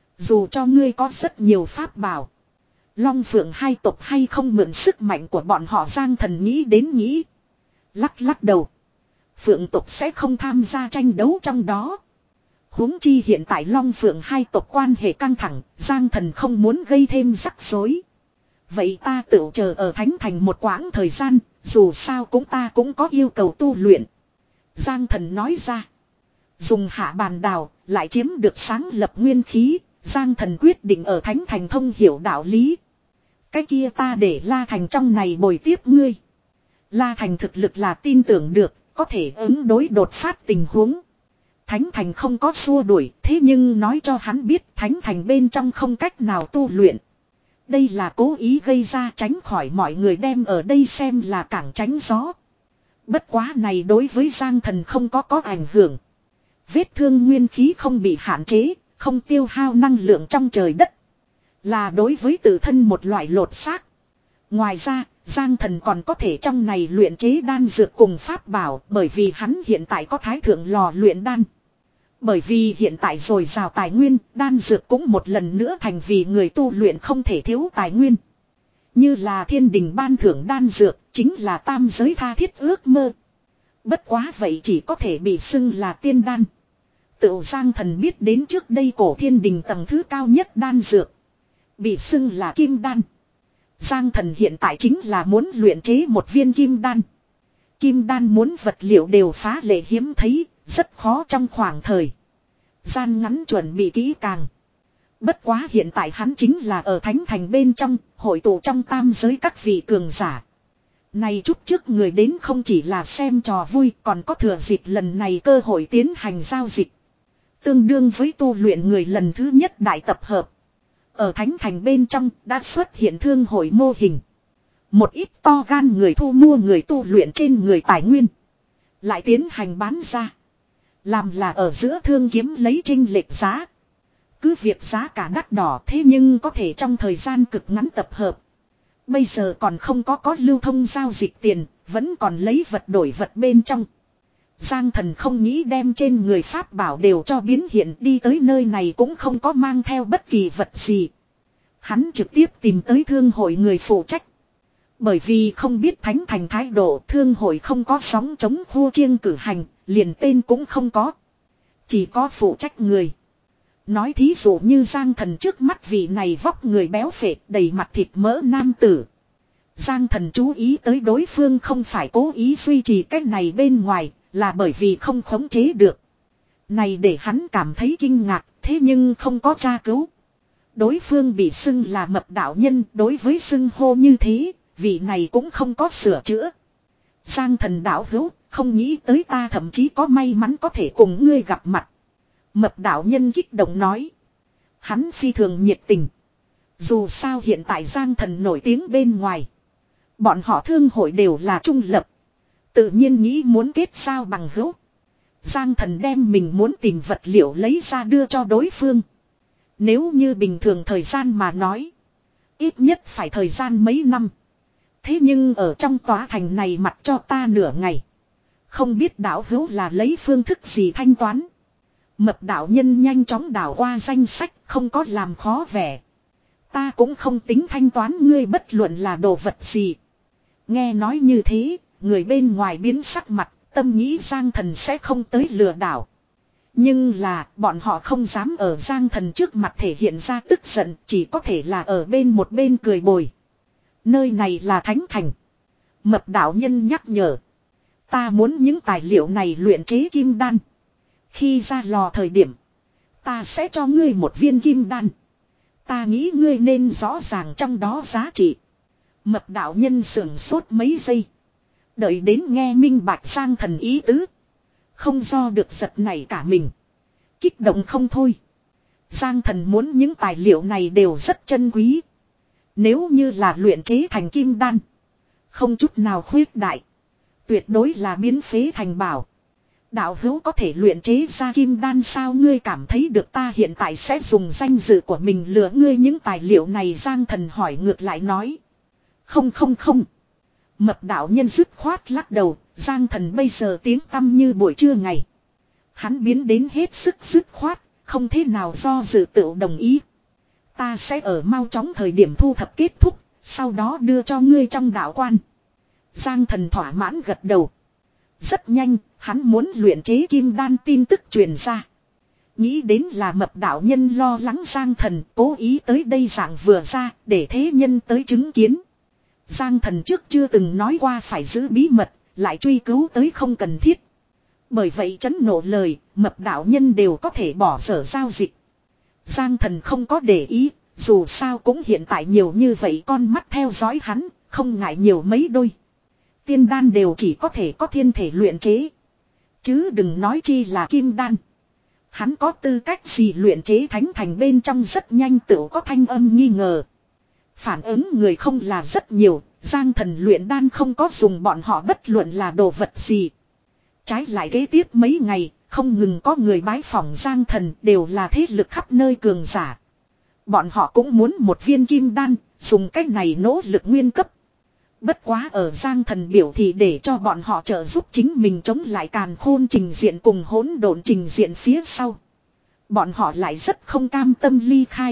Dù cho ngươi có rất nhiều pháp bảo. Long Phượng hai tộc hay không mượn sức mạnh của bọn họ Giang thần nghĩ đến nghĩ. Lắc lắc đầu. Phượng tộc sẽ không tham gia tranh đấu trong đó. Huống chi hiện tại Long Phượng hai tộc quan hệ căng thẳng, Giang thần không muốn gây thêm rắc rối. Vậy ta tự chờ ở Thánh Thành một quãng thời gian, dù sao cũng ta cũng có yêu cầu tu luyện. Giang thần nói ra. Dùng hạ bàn đào, lại chiếm được sáng lập nguyên khí, Giang thần quyết định ở Thánh Thành thông hiểu đạo lý. Cái kia ta để La Thành trong này bồi tiếp ngươi. La Thành thực lực là tin tưởng được, có thể ứng đối đột phát tình huống. Thánh Thành không có xua đuổi, thế nhưng nói cho hắn biết Thánh Thành bên trong không cách nào tu luyện. Đây là cố ý gây ra tránh khỏi mọi người đem ở đây xem là cảng tránh gió. Bất quá này đối với Giang thần không có có ảnh hưởng. Vết thương nguyên khí không bị hạn chế, không tiêu hao năng lượng trong trời đất. Là đối với tự thân một loại lột xác. Ngoài ra, Giang thần còn có thể trong này luyện chế đan dược cùng pháp bảo bởi vì hắn hiện tại có thái thượng lò luyện đan. Bởi vì hiện tại dồi dào tài nguyên, đan dược cũng một lần nữa thành vì người tu luyện không thể thiếu tài nguyên. Như là thiên đình ban thưởng đan dược, chính là tam giới tha thiết ước mơ. Bất quá vậy chỉ có thể bị xưng là tiên đan. Tự Giang thần biết đến trước đây cổ thiên đình tầng thứ cao nhất đan dược. Bị xưng là kim đan. Giang thần hiện tại chính là muốn luyện chế một viên kim đan. Kim đan muốn vật liệu đều phá lệ hiếm thấy, rất khó trong khoảng thời gian ngắn chuẩn bị kỹ càng. Bất quá hiện tại hắn chính là ở Thánh Thành bên trong, hội tụ trong tam giới các vị cường giả. Này chút trước người đến không chỉ là xem trò vui, còn có thừa dịp lần này cơ hội tiến hành giao dịch. Tương đương với tu luyện người lần thứ nhất đại tập hợp. Ở Thánh Thành bên trong đã xuất hiện thương hội mô hình. Một ít to gan người thu mua người tu luyện trên người tài nguyên. Lại tiến hành bán ra. Làm là ở giữa thương kiếm lấy trinh lệch giá. Cứ việc giá cả đắt đỏ thế nhưng có thể trong thời gian cực ngắn tập hợp. Bây giờ còn không có có lưu thông giao dịch tiền, vẫn còn lấy vật đổi vật bên trong. Giang thần không nghĩ đem trên người pháp bảo đều cho biến hiện đi tới nơi này cũng không có mang theo bất kỳ vật gì. Hắn trực tiếp tìm tới thương hội người phụ trách. Bởi vì không biết Thánh Thành thái độ thương hội không có sóng chống khu chiêng cử hành, liền tên cũng không có. Chỉ có phụ trách người. Nói thí dụ như Giang thần trước mắt vị này vóc người béo phệ đầy mặt thịt mỡ nam tử. Giang thần chú ý tới đối phương không phải cố ý duy trì cách này bên ngoài, là bởi vì không khống chế được. Này để hắn cảm thấy kinh ngạc, thế nhưng không có tra cứu. Đối phương bị xưng là mập đạo nhân, đối với xưng hô như thế, vị này cũng không có sửa chữa. Giang thần đạo hữu, không nghĩ tới ta thậm chí có may mắn có thể cùng ngươi gặp mặt. Mập đạo nhân kích động nói. Hắn phi thường nhiệt tình. Dù sao hiện tại Giang thần nổi tiếng bên ngoài. Bọn họ thương hội đều là trung lập. Tự nhiên nghĩ muốn kết giao bằng hữu. Giang Thần đem mình muốn tìm vật liệu lấy ra đưa cho đối phương. Nếu như bình thường thời gian mà nói, ít nhất phải thời gian mấy năm. Thế nhưng ở trong tòa thành này mặt cho ta nửa ngày. Không biết đạo hữu là lấy phương thức gì thanh toán. Mập đạo nhân nhanh chóng đảo qua danh sách, không có làm khó vẻ. Ta cũng không tính thanh toán ngươi bất luận là đồ vật gì. Nghe nói như thế, người bên ngoài biến sắc mặt, tâm nghĩ Giang Thần sẽ không tới lừa đảo. Nhưng là, bọn họ không dám ở Giang Thần trước mặt thể hiện ra tức giận, chỉ có thể là ở bên một bên cười bồi. Nơi này là Thánh Thành. Mập đạo nhân nhắc nhở. Ta muốn những tài liệu này luyện chế kim đan. Khi ra lò thời điểm, ta sẽ cho ngươi một viên kim đan. Ta nghĩ ngươi nên rõ ràng trong đó giá trị. Mập đạo nhân sưởng sốt mấy giây. Đợi đến nghe minh bạch Giang Thần ý tứ. Không do được giật nảy cả mình. Kích động không thôi. Giang Thần muốn những tài liệu này đều rất chân quý. Nếu như là luyện chế thành kim đan, không chút nào khuyết đại, tuyệt đối là biến phế thành bảo. Đạo hữu có thể luyện chế ra kim đan sao? Ngươi cảm thấy được ta hiện tại sẽ dùng danh dự của mình lừa ngươi những tài liệu này? Giang Thần hỏi ngược lại nói. Không không không. Mập đạo nhân dứt khoát lắc đầu. Giang Thần bây giờ tiếng tăm như buổi trưa ngày. Hắn biến đến hết sức dứt khoát, không thế nào do dự tự đồng ý. Ta sẽ ở mau chóng thời điểm thu thập kết thúc, sau đó đưa cho ngươi trong đạo quan. Giang Thần thỏa mãn gật đầu. Rất nhanh, hắn muốn luyện chế kim đan tin tức truyền ra. Nghĩ đến là mập đạo nhân lo lắng Giang Thần cố ý tới đây dạng vừa ra để thế nhân tới chứng kiến. Giang Thần trước chưa từng nói qua phải giữ bí mật, lại truy cứu tới không cần thiết. Bởi vậy trấn nộ lời, mập đạo nhân đều có thể bỏ dở giao dịch. Giang Thần không có để ý, dù sao cũng hiện tại nhiều như vậy con mắt theo dõi hắn, không ngại nhiều mấy đôi. Tiên đan đều chỉ có thể có thiên thể luyện chế. Chứ đừng nói chi là kim đan. Hắn có tư cách gì luyện chế thánh thành bên trong rất nhanh tựu có thanh âm nghi ngờ. Phản ứng người không là rất nhiều, Giang Thần luyện đan không có dùng bọn họ bất luận là đồ vật gì. Trái lại kế tiếp mấy ngày, không ngừng có người bái phỏng Giang Thần đều là thế lực khắp nơi cường giả. Bọn họ cũng muốn một viên kim đan, dùng cách này nỗ lực nguyên cấp. Bất quá ở Giang Thần biểu thì để cho bọn họ trợ giúp chính mình chống lại càn khôn trình diện cùng hỗn độn trình diện phía sau. Bọn họ lại rất không cam tâm ly khai.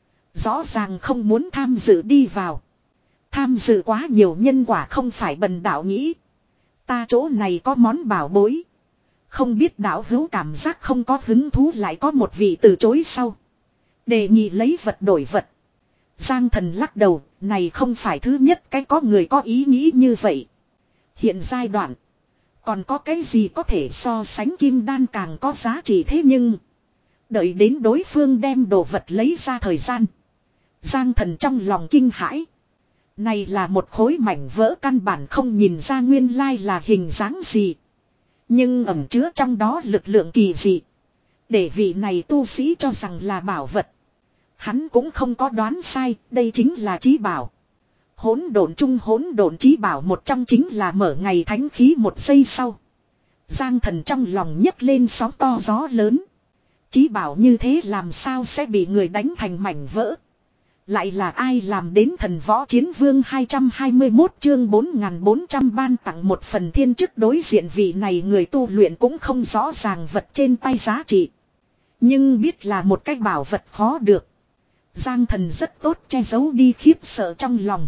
Rõ ràng không muốn tham dự đi vào. Tham dự quá nhiều nhân quả không phải bần đạo nghĩ. Ta chỗ này có món bảo bối. Không biết đạo hữu cảm giác không có hứng thú, lại có một vị từ chối sau. Đề nghị lấy vật đổi vật. Giang Thần lắc đầu, này không phải thứ nhất cái có người có ý nghĩ như vậy. Hiện giai đoạn, còn có cái gì có thể so sánh kim đan càng có giá trị thế nhưng. Đợi đến đối phương đem đồ vật lấy ra thời gian. Giang Thần trong lòng kinh hãi. Này là một khối mảnh vỡ căn bản không nhìn ra nguyên lai là hình dáng gì. Nhưng ẩn chứa trong đó lực lượng kỳ dị. Để vị này tu sĩ cho rằng là bảo vật. Hắn cũng không có đoán sai, đây chính là chí bảo. Hỗn độn chung hỗn độn chí bảo một trong chính là mở ngày thánh khí một giây sau. Giang Thần trong lòng nhấc lên sóng to gió lớn. Chí bảo như thế làm sao sẽ bị người đánh thành mảnh vỡ. Lại là ai làm đến thần võ chiến vương hai trăm hai mươi mốt chương bốn nghìn bốn trăm ban tặng một phần thiên chức. Đối diện vị này người tu luyện cũng không rõ ràng vật trên tay giá trị. Nhưng biết là một cái bảo vật khó được. Giang Thần rất tốt che giấu đi khiếp sợ trong lòng.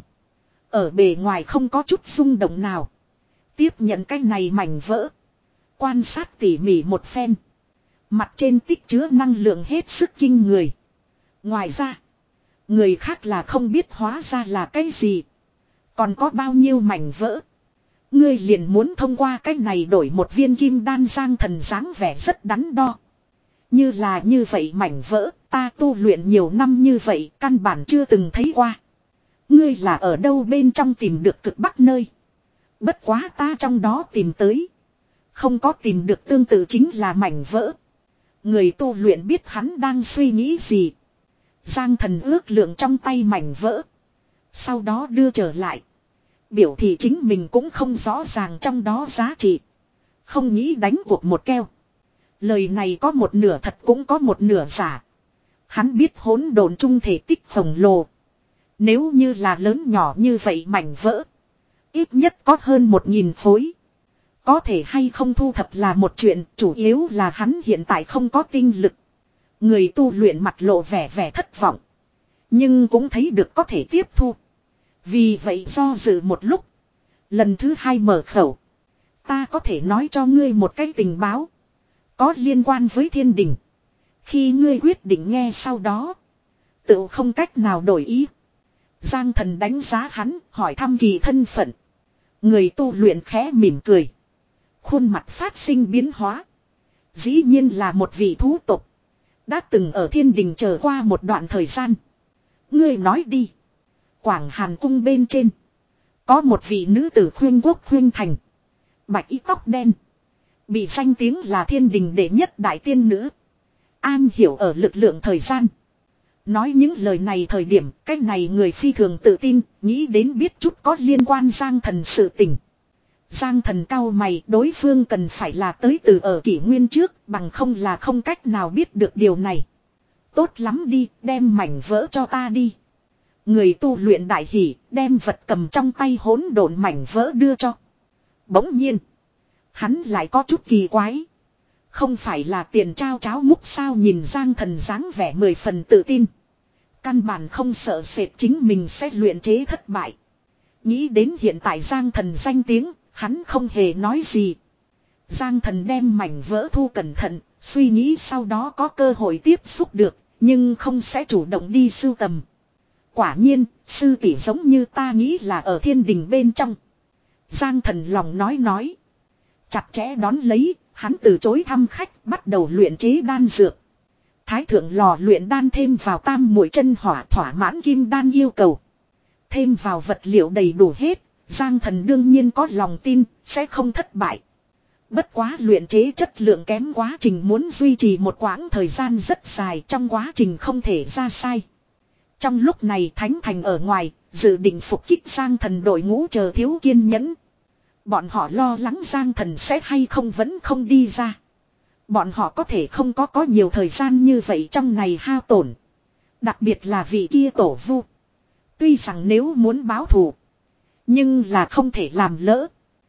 Ở bề ngoài không có chút rung động nào. Tiếp nhận cái này mảnh vỡ. Quan sát tỉ mỉ một phen. Mặt trên tích chứa năng lượng hết sức kinh người. Ngoài ra, người khác là không biết hóa ra là cái gì. Còn có bao nhiêu mảnh vỡ. Ngươi liền muốn thông qua cái này đổi một viên kim đan. Giang Thần dáng vẻ rất đắn đo. Như là như vậy mảnh vỡ, ta tu luyện nhiều năm như vậy, căn bản chưa từng thấy qua. Ngươi là ở đâu bên trong tìm được cực bắc nơi? Bất quá ta trong đó tìm tới. Không có tìm được tương tự chính là mảnh vỡ. Người tu luyện biết hắn đang suy nghĩ gì. Giang Thần ước lượng trong tay mảnh vỡ. Sau đó đưa trở lại. Biểu thị chính mình cũng không rõ ràng trong đó giá trị. Không nghĩ đánh cuộc một keo. Lời này có một nửa thật cũng có một nửa giả. Hắn biết hỗn độn chung thể tích khổng lồ. Nếu như là lớn nhỏ như vậy mảnh vỡ. Ít nhất có hơn một nghìn khối. Có thể hay không thu thập là một chuyện, chủ yếu là hắn hiện tại không có tinh lực. Người tu luyện mặt lộ vẻ vẻ thất vọng. Nhưng cũng thấy được có thể tiếp thu. Vì vậy do dự một lúc. Lần thứ hai mở khẩu. Ta có thể nói cho ngươi một cái tình báo. Có liên quan với thiên đình. Khi ngươi quyết định nghe sau đó. Tự không cách nào đổi ý. Giang Thần đánh giá hắn, hỏi thăm kỳ thân phận. Người tu luyện khẽ mỉm cười. Khuôn mặt phát sinh biến hóa. Dĩ nhiên là một vị thú tộc. Đã từng ở thiên đình chờ qua một đoạn thời gian. Ngươi nói đi. Quảng Hàn cung bên trên. Có một vị nữ tử khuyên quốc khuyên thành. Bạch y tóc đen. Bị danh tiếng là thiên đình đệ nhất đại tiên nữ. An hiểu ở lực lượng thời gian. Nói những lời này thời điểm, cái này người phi thường tự tin, nghĩ đến biết chút có liên quan Giang Thần sự tình. Giang Thần cau mày, đối phương cần phải là tới từ ở kỷ nguyên trước, bằng không là không cách nào biết được điều này. Tốt lắm đi, đem mảnh vỡ cho ta đi. Người tu luyện đại hỉ, đem vật cầm trong tay hỗn độn mảnh vỡ đưa cho. Bỗng nhiên, hắn lại có chút kỳ quái. Không phải là tiền trao cháo múc sao, nhìn Giang Thần dáng vẻ mười phần tự tin. Căn bản không sợ sệt chính mình sẽ luyện chế thất bại. Nghĩ đến hiện tại Giang Thần danh tiếng, hắn không hề nói gì. Giang Thần đem mảnh vỡ thu cẩn thận, suy nghĩ sau đó có cơ hội tiếp xúc được, nhưng không sẽ chủ động đi sưu tầm. Quả nhiên, sư tỷ giống như ta nghĩ là ở thiên đình bên trong. Giang Thần lòng nói nói. Chặt chẽ đón lấy, hắn từ chối thăm khách, bắt đầu luyện chế đan dược. Thái thượng lò luyện đan thêm vào tam muội chân hỏa thỏa mãn kim đan yêu cầu. Thêm vào vật liệu đầy đủ hết, Giang Thần đương nhiên có lòng tin, sẽ không thất bại. Bất quá luyện chế chất lượng kém, quá trình muốn duy trì một quãng thời gian rất dài, trong quá trình không thể ra sai. Trong lúc này Thánh Thành ở ngoài, dự định phục kích Giang Thần đội ngũ chờ thiếu kiên nhẫn. Bọn họ lo lắng Giang Thần sẽ hay không vẫn không đi ra. Bọn họ có thể không có có nhiều thời gian như vậy trong này hao tổn. Đặc biệt là vị kia tổ vu. Tuy rằng nếu muốn báo thù, nhưng là không thể làm lỡ.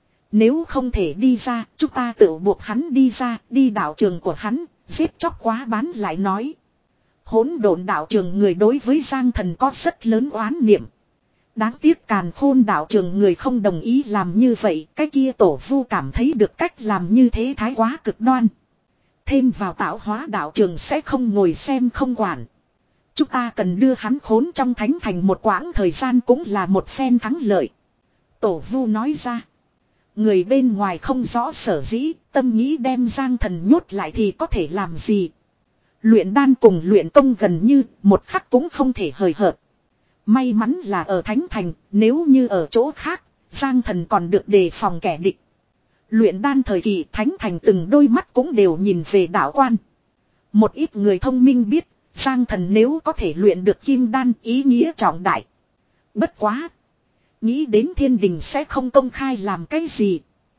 Nếu không thể đi ra, chúng ta tự buộc hắn đi ra, đi đạo trường của hắn, giết chóc quá bán lại nói. Hỗn độn đạo trường người đối với Giang Thần có rất lớn oán niệm. Đáng tiếc Càn Khôn đạo trường người không đồng ý làm như vậy, cái kia tổ vu cảm thấy được cách làm như thế thái quá cực đoan. Thêm vào tạo hóa đạo trường sẽ không ngồi xem không quản. Chúng ta cần đưa hắn khốn trong thánh thành một quãng thời gian cũng là một phen thắng lợi. Tổ vu nói ra. Người bên ngoài không rõ sở dĩ, tâm nghĩ đem Giang Thần nhốt lại thì có thể làm gì. Luyện đan cùng luyện công gần như, một khắc cũng không thể hời hợt. May mắn là ở thánh thành, nếu như ở chỗ khác, Giang Thần còn được đề phòng kẻ địch. Luyện đan thời kỳ thánh thành từng đôi mắt cũng đều nhìn về đạo quan. Một ít người thông minh biết, Giang Thần nếu có thể luyện được kim đan ý nghĩa trọng đại. Bất quá. Nghĩ đến thiên đình sẽ không công khai làm cái gì.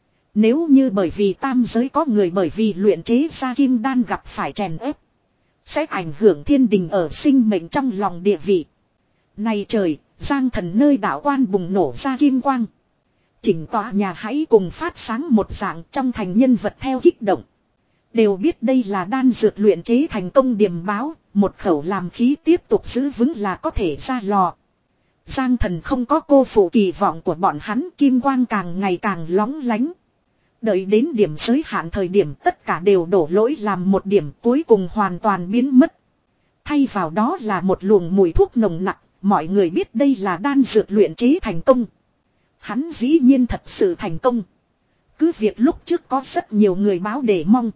Nếu như bởi vì tam giới có người bởi vì luyện chế ra kim đan gặp phải chèn ép, sẽ ảnh hưởng thiên đình ở sinh mệnh trong lòng địa vị. Này trời, Giang Thần nơi đạo quan bùng nổ ra kim quang. Chỉnh tòa nhà hãy cùng phát sáng một dạng, trong thành nhân vật theo kích động. Đều biết đây là đan dược luyện chế thành công điểm báo, một khẩu làm khí tiếp tục giữ vững là có thể ra lò. Giang Thần không có cô phụ kỳ vọng của bọn hắn, kim quang càng ngày càng lóng lánh. Đợi đến điểm giới hạn thời điểm tất cả đều đổ lỗi làm một điểm, cuối cùng hoàn toàn biến mất. Thay vào đó là một luồng mùi thuốc nồng nặc, mọi người biết đây là đan dược luyện chế thành công. Hắn dĩ nhiên thật sự thành công. Cứ việc lúc trước có rất nhiều người báo để mong.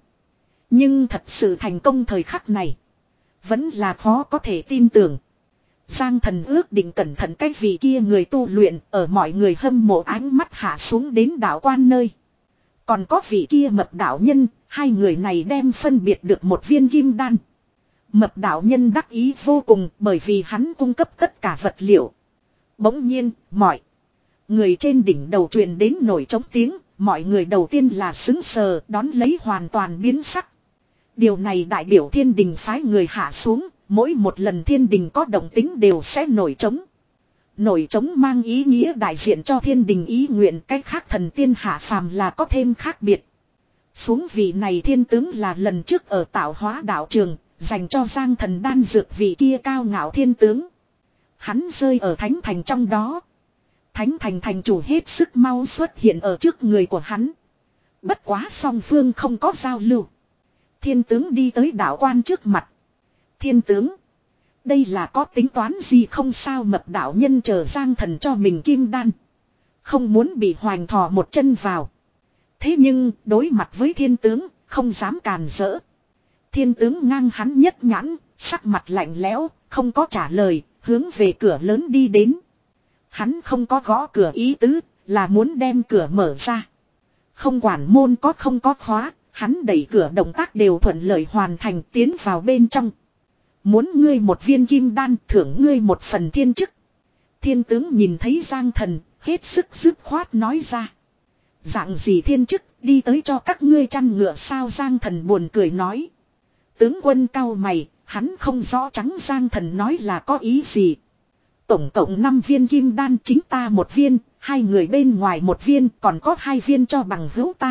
Nhưng thật sự thành công thời khắc này, vẫn là khó có thể tin tưởng. Giang Thần ước định cẩn thận cái vị kia người tu luyện, ở mọi người hâm mộ ánh mắt hạ xuống đến đạo quan nơi. Còn có vị kia mập đạo nhân, hai người này đem phân biệt được một viên kim đan. Mập đạo nhân đắc ý vô cùng bởi vì hắn cung cấp tất cả vật liệu. Bỗng nhiên, mọi người trên đỉnh đầu truyền đến nổi trống tiếng, mọi người đầu tiên là sững sờ, đón lấy hoàn toàn biến sắc. Điều này đại biểu thiên đình phái người hạ xuống, mỗi một lần thiên đình có động tính đều sẽ nổi trống. Nổi trống mang ý nghĩa đại diện cho thiên đình ý nguyện, cách khác thần tiên hạ phàm là có thêm khác biệt. Xuống vị này thiên tướng là lần trước ở tạo hóa đạo trường, dành cho Giang Thần đan dược vị kia cao ngạo thiên tướng. Hắn rơi ở thánh thành trong đó. Thánh thành thành chủ hết sức mau xuất hiện ở trước người của hắn. Bất quá song phương không có giao lưu. Thiên tướng đi tới đạo quan trước mặt. Thiên tướng. Đây là có tính toán gì không sao mập đạo nhân chờ Giang Thần cho mình kim đan. Không muốn bị hoành thò một chân vào. Thế nhưng đối mặt với thiên tướng không dám càn rỡ. Thiên tướng ngang hắn nhất nhãn, sắc mặt lạnh lẽo, không có trả lời, hướng về cửa lớn đi đến. Hắn không có gõ cửa ý tứ, là muốn đem cửa mở ra. Không quản môn có không có khóa, hắn đẩy cửa động tác đều thuận lợi hoàn thành tiến vào bên trong. Muốn ngươi một viên kim đan thưởng ngươi một phần thiên chức. Thiên tướng nhìn thấy Giang Thần, hết sức dứt khoát nói ra. Dạng gì thiên chức đi tới cho các ngươi chăn ngựa sao Giang Thần buồn cười nói. Tướng quân cau mày, hắn không rõ trắng Giang Thần nói là có ý gì. Tổng cộng năm viên kim đan chính ta một viên, hai người bên ngoài một viên còn có hai viên cho bằng hữu ta.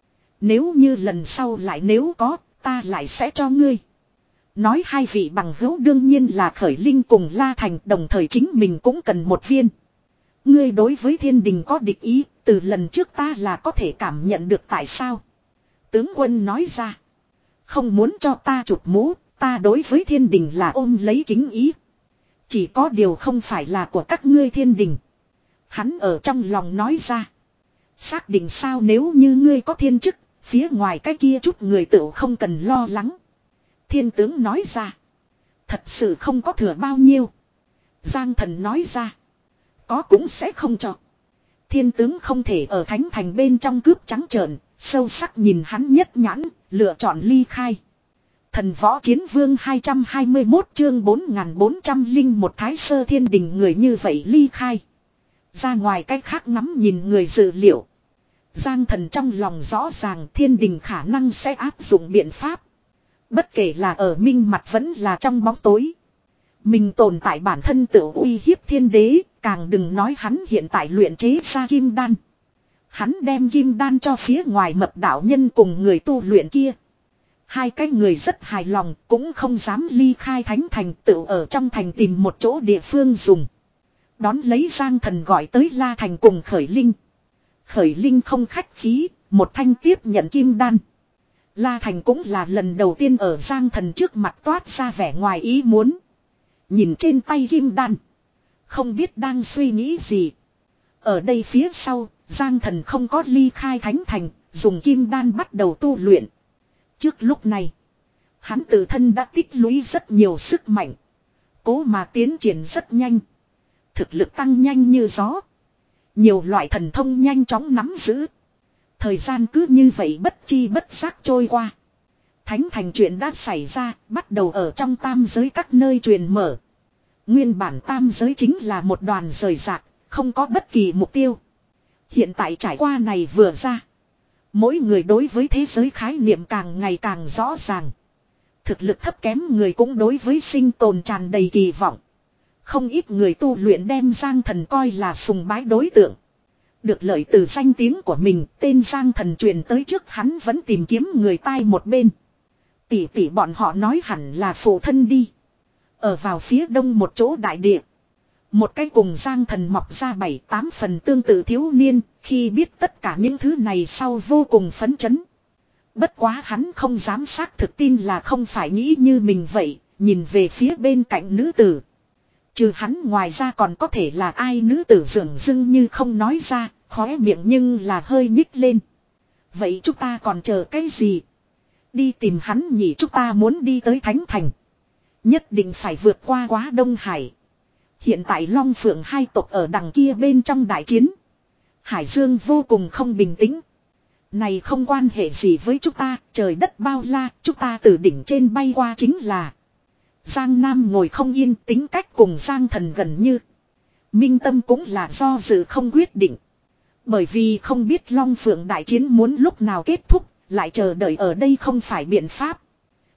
Nếu như lần sau lại nếu có, ta lại sẽ cho ngươi. Nói hai vị bằng hữu đương nhiên là Khởi Linh cùng La Thành, đồng thời chính mình cũng cần một viên. Ngươi đối với thiên đình có địch ý, từ lần trước ta là có thể cảm nhận được tại sao. Tướng quân nói ra. Không muốn cho ta chụp mũ, ta đối với thiên đình là ôm lấy kính ý. Chỉ có điều không phải là của các ngươi thiên đình. Hắn ở trong lòng nói ra. Xác định sao nếu như ngươi có thiên chức, phía ngoài cái kia chút người tự không cần lo lắng. Thiên tướng nói ra. Thật sự không có thừa bao nhiêu. Giang Thần nói ra. Có cũng sẽ không cho. Thiên tướng không thể ở thánh thành bên trong cướp trắng trợn, sâu sắc nhìn hắn nhất nhãn, lựa chọn ly khai. Thần võ chiến vương hai trăm hai mươi mốt chương bốn nghìn bốn trăm linh một thái sơ thiên đình người như vậy ly khai. Ra ngoài cách khác ngắm nhìn người dự liệu. Giang Thần trong lòng rõ ràng thiên đình khả năng sẽ áp dụng biện pháp. Bất kể là ở minh mặt vẫn là trong bóng tối. Mình tồn tại bản thân tự uy hiếp thiên đế, càng đừng nói hắn hiện tại luyện chế ra kim đan. Hắn đem kim đan cho phía ngoài mập đạo nhân cùng người tu luyện kia. Hai cái người rất hài lòng, cũng không dám ly khai thánh thành, tự ở trong thành tìm một chỗ địa phương dùng. Đón lấy Giang Thần gọi tới La Thành cùng Khởi Linh. Khởi Linh không khách khí, một thanh tiếp nhận kim đan. La Thành cũng là lần đầu tiên ở Giang Thần trước mặt toát ra vẻ ngoài ý muốn. Nhìn trên tay kim đan. Không biết đang suy nghĩ gì. Ở đây phía sau, Giang Thần không có ly khai thánh thành, dùng kim đan bắt đầu tu luyện. Trước lúc này, hắn tự thân đã tích lũy rất nhiều sức mạnh. Cố mà tiến triển rất nhanh. Thực lực tăng nhanh như gió. Nhiều loại thần thông nhanh chóng nắm giữ. Thời gian cứ như vậy bất chi bất giác trôi qua. Thánh thành chuyện đã xảy ra, bắt đầu ở trong tam giới các nơi truyền mở. Nguyên bản tam giới chính là một đoàn rời rạc, không có bất kỳ mục tiêu. Hiện tại trải qua này vừa ra. Mỗi người đối với thế giới khái niệm càng ngày càng rõ ràng. Thực lực thấp kém người cũng đối với sinh tồn tràn đầy kỳ vọng. Không ít người tu luyện đem Giang Thần coi là sùng bái đối tượng. Được lợi từ danh tiếng của mình, tên Giang Thần truyền tới trước hắn vẫn tìm kiếm người tai một bên. Tỷ tỷ bọn họ nói hẳn là phụ thân đi. Ở vào phía đông một chỗ đại địa. Một cái cùng Giang Thần mọc ra bảy tám phần tương tự thiếu niên, khi biết tất cả những thứ này sau vô cùng phấn chấn. Bất quá hắn không dám xác thực tin là không phải nghĩ như mình vậy, nhìn về phía bên cạnh nữ tử. Trừ hắn ngoài ra còn có thể là ai nữ tử dường dưng như không nói ra, khóe miệng nhưng là hơi nhích lên. Vậy chúng ta còn chờ cái gì? Đi tìm hắn nhỉ, chúng ta muốn đi tới Thánh Thành. Nhất định phải vượt qua quá Đông Hải. Hiện tại Long Phượng hai tộc ở đằng kia bên trong đại chiến. Hải Dương vô cùng không bình tĩnh. Này không quan hệ gì với chúng ta, trời đất bao la, chúng ta từ đỉnh trên bay qua chính là. Giang Nam ngồi không yên, tính cách cùng Giang Thần gần như. Minh Tâm cũng là do dự không quyết định. Bởi vì không biết Long Phượng đại chiến muốn lúc nào kết thúc, lại chờ đợi ở đây không phải biện pháp.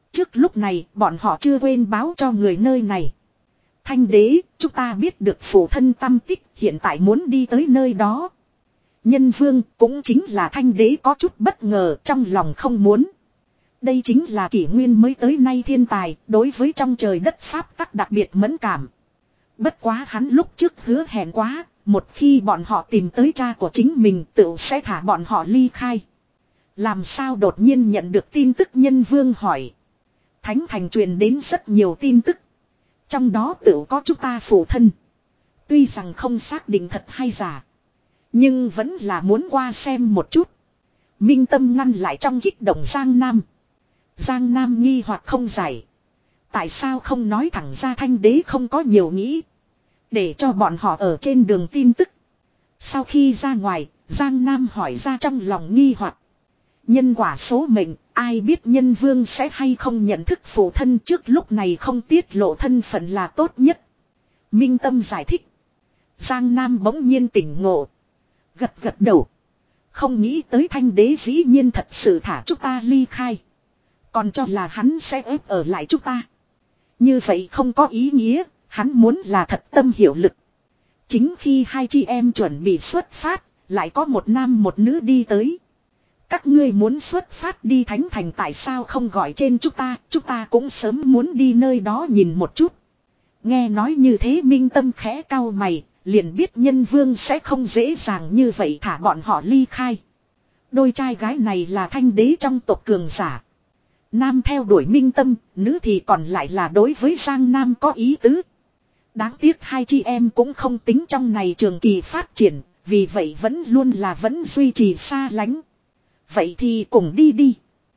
Trước lúc này bọn họ chưa quên báo cho người nơi này. Thanh đế, chúng ta biết được phụ thân tâm tích, hiện tại muốn đi tới nơi đó. Nhân vương cũng chính là thanh đế có chút bất ngờ, trong lòng không muốn. Đây chính là kỷ nguyên mới tới nay thiên tài, đối với trong trời đất pháp tắc đặc biệt mẫn cảm. Bất quá hắn lúc trước hứa hẹn quá, một khi bọn họ tìm tới cha của chính mình tự sẽ thả bọn họ ly khai. Làm sao đột nhiên nhận được tin tức, nhân vương hỏi. Thánh thành truyền đến rất nhiều tin tức. Trong đó tự có chúng ta phụ thân. Tuy rằng không xác định thật hay giả, nhưng vẫn là muốn qua xem một chút. Minh Tâm ngăn lại trong kích động Giang Nam. Giang Nam nghi hoặc không giải. Tại sao không nói thẳng ra thanh đế không có nhiều nghĩ. Để cho bọn họ ở trên đường tin tức. Sau khi ra ngoài, Giang Nam hỏi ra trong lòng nghi hoặc. Nhân quả số mệnh, ai biết nhân vương sẽ hay không nhận thức phụ thân, trước lúc này không tiết lộ thân phận là tốt nhất. Minh Tâm giải thích. Giang Nam bỗng nhiên tỉnh ngộ. Gật gật đầu. Không nghĩ tới thanh đế dĩ nhiên thật sự thả chúng ta ly khai. Còn cho là hắn sẽ ép ở lại chúng ta. Như vậy không có ý nghĩa, hắn muốn là thật tâm hiểu lực. Chính khi hai chị em chuẩn bị xuất phát, lại có một nam một nữ đi tới. Các ngươi muốn xuất phát đi thánh thành, tại sao không gọi trên chúng ta, chúng ta cũng sớm muốn đi nơi đó nhìn một chút. Nghe nói như thế Minh Tâm khẽ cau mày, liền biết nhân vương sẽ không dễ dàng như vậy thả bọn họ ly khai. Đôi trai gái này là thanh đế trong tộc cường giả. Nam theo đuổi Minh Tâm, nữ thì còn lại là đối với Giang Nam có ý tứ. Đáng tiếc hai chị em cũng không tính trong này trường kỳ phát triển, vì vậy vẫn luôn là vẫn duy trì xa lánh. Vậy thì cùng đi đi.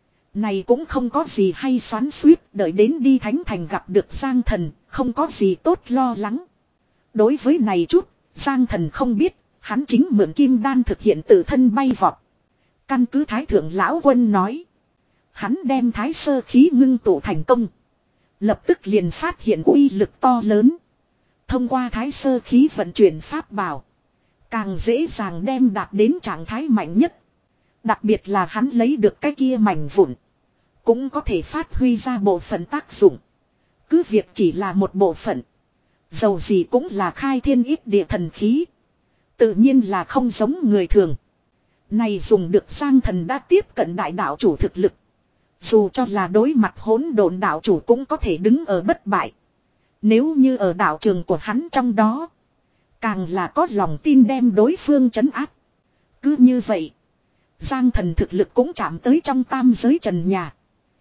Này cũng không có gì hay xoắn xuýt, đợi đến đi thánh thành gặp được Giang Thần, không có gì tốt lo lắng. Đối với này chút, Giang Thần không biết, hắn chính mượn kim đan thực hiện tự thân bay vọt. Căn cứ Thái Thượng Lão Quân nói. Hắn đem thái sơ khí ngưng tụ thành công. Lập tức liền phát hiện uy lực to lớn. Thông qua thái sơ khí vận chuyển pháp bảo. Càng dễ dàng đem đạt đến trạng thái mạnh nhất. Đặc biệt là hắn lấy được cái kia mảnh vụn. Cũng có thể phát huy ra bộ phận tác dụng. Cứ việc chỉ là một bộ phận. Dầu gì cũng là khai thiên ít địa thần khí. Tự nhiên là không giống người thường. Này dùng được Giang Thần đã tiếp cận đại đạo chủ thực lực. Dù cho là đối mặt hỗn độn đạo chủ cũng có thể đứng ở bất bại. Nếu như ở đạo trường của hắn trong đó, càng là có lòng tin đem đối phương trấn áp. Cứ như vậy, Giang Thần thực lực cũng chạm tới trong tam giới trần nhà.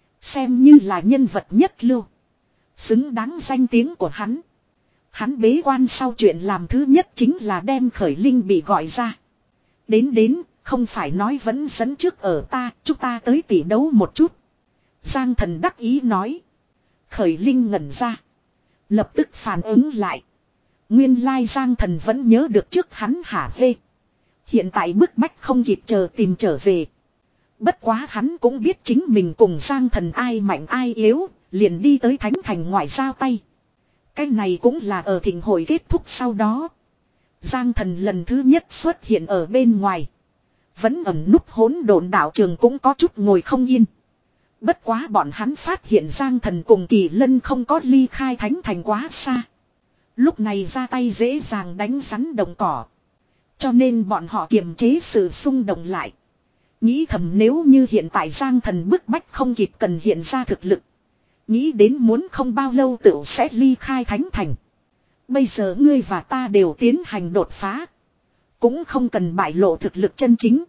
Xem như là nhân vật nhất lưu. Xứng đáng danh tiếng của hắn. Hắn bế quan sau chuyện làm thứ nhất chính là đem Khởi Linh bị gọi ra. Đến đến, không phải nói vẫn dẫn trước ở ta, chúng ta tới tỉ đấu một chút. Giang Thần đắc ý nói. Khởi Linh ngẩn ra. Lập tức phản ứng lại. Nguyên lai Giang Thần vẫn nhớ được trước hắn hả hê. Hiện tại bức bách không kịp chờ tìm trở về. Bất quá hắn cũng biết chính mình cùng Giang Thần ai mạnh ai yếu, liền đi tới thánh thành ngoại giao tay. Cái này cũng là ở thịnh hội kết thúc sau đó. Giang Thần lần thứ nhất xuất hiện ở bên ngoài. Vẫn ẩn núp hỗn độn đạo trường cũng có chút ngồi không yên. Bất quá bọn hắn phát hiện Giang Thần cùng Kỳ Lân không có ly khai thánh thành quá xa. Lúc này ra tay dễ dàng đánh rắn đồng cỏ. Cho nên bọn họ kiềm chế sự xung động lại. Nghĩ thầm nếu như hiện tại Giang Thần bức bách không kịp cần hiện ra thực lực. Nghĩ đến muốn không bao lâu tựu sẽ ly khai thánh thành. Bây giờ ngươi và ta đều tiến hành đột phá. Cũng không cần bại lộ thực lực chân chính.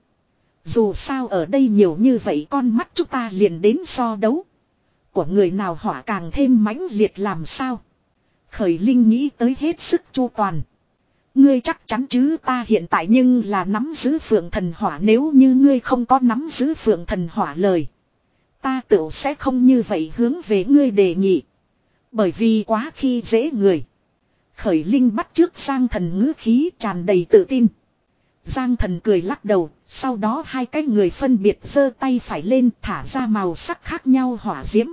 Dù sao ở đây nhiều như vậy con mắt chúng ta liền đến so đấu. Của người nào hỏa càng thêm mãnh liệt làm sao. Khởi Linh nghĩ tới hết sức chu toàn. Ngươi chắc chắn chứ, ta hiện tại nhưng là nắm giữ phượng thần hỏa, nếu như ngươi không có nắm giữ phượng thần hỏa lời. Ta tự sẽ không như vậy hướng về ngươi đề nghị. Bởi vì quá khi dễ người. Khởi Linh bắt trước Giang Thần ngữ khí tràn đầy tự tin. Giang Thần cười lắc đầu, sau đó hai cái người phân biệt giơ tay phải lên thả ra màu sắc khác nhau hỏa diễm.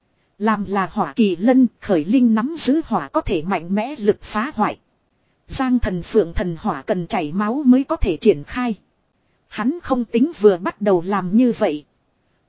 Làm là hỏa Kỳ Lân, Khởi Linh nắm giữ hỏa có thể mạnh mẽ lực phá hoại. Giang Thần phượng thần hỏa cần chảy máu mới có thể triển khai. Hắn không tính vừa bắt đầu làm như vậy.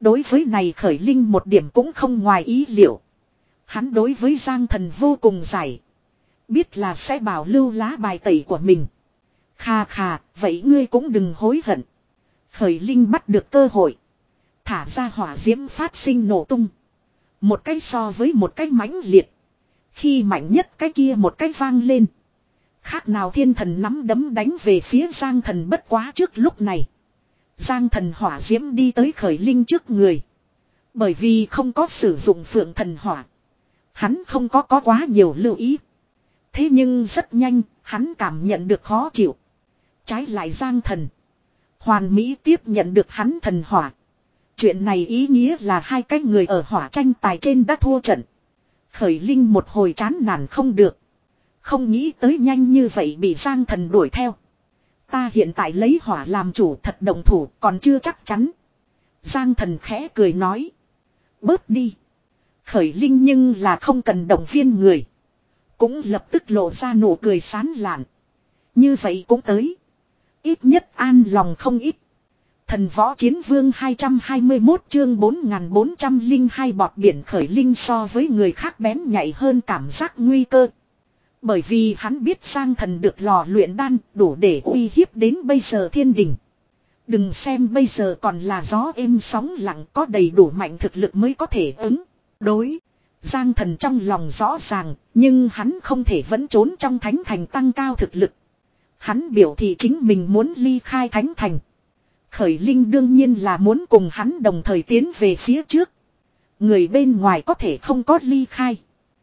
Đối với này Khởi Linh một điểm cũng không ngoài ý liệu. Hắn đối với Giang Thần vô cùng giải. Biết là sẽ bảo lưu lá bài tẩy của mình. Khà khà, vậy ngươi cũng đừng hối hận. Khởi Linh bắt được cơ hội. Thả ra hỏa diễm phát sinh nổ tung. Một cái so với một cái mãnh liệt. Khi mạnh nhất cái kia một cái vang lên. Khác nào thiên thần nắm đấm đánh về phía Giang Thần bất quá trước lúc này. Giang Thần hỏa diễm đi tới Khởi Linh trước người. Bởi vì không có sử dụng phượng thần hỏa. Hắn không có có quá nhiều lưu ý. Thế nhưng rất nhanh, hắn cảm nhận được khó chịu. Trái lại Giang Thần. Hoàn Mỹ tiếp nhận được hắn thần hỏa. Chuyện này ý nghĩa là hai cái người ở hỏa tranh tài trên đã thua trận. Khởi Linh một hồi chán nản không được. Không nghĩ tới nhanh như vậy bị Giang Thần đuổi theo. Ta hiện tại lấy hỏa làm chủ thật động thủ còn chưa chắc chắn. Giang Thần khẽ cười nói. Bớt đi. Khởi Linh nhưng là không cần động viên người. Cũng lập tức lộ ra nụ cười sán lạn. Như vậy cũng tới. Ít nhất an lòng không ít. Thần võ chiến vương hai trăm hai mươi mốt chương bốn nghìn bốn trăm lẻ hai bọt biển Khởi Linh so với người khác bén nhạy hơn cảm giác nguy cơ. Bởi vì hắn biết Giang Thần được lò luyện đan đủ để uy hiếp đến bây giờ thiên đình. Đừng xem bây giờ còn là gió êm sóng lặng có đầy đủ mạnh thực lực mới có thể ứng. Đối. Giang Thần trong lòng rõ ràng nhưng hắn không thể vẫn trốn trong thánh thành tăng cao thực lực. Hắn biểu thị chính mình muốn ly khai thánh thành. Khởi Linh đương nhiên là muốn cùng hắn đồng thời tiến về phía trước. Người bên ngoài có thể không có ly khai.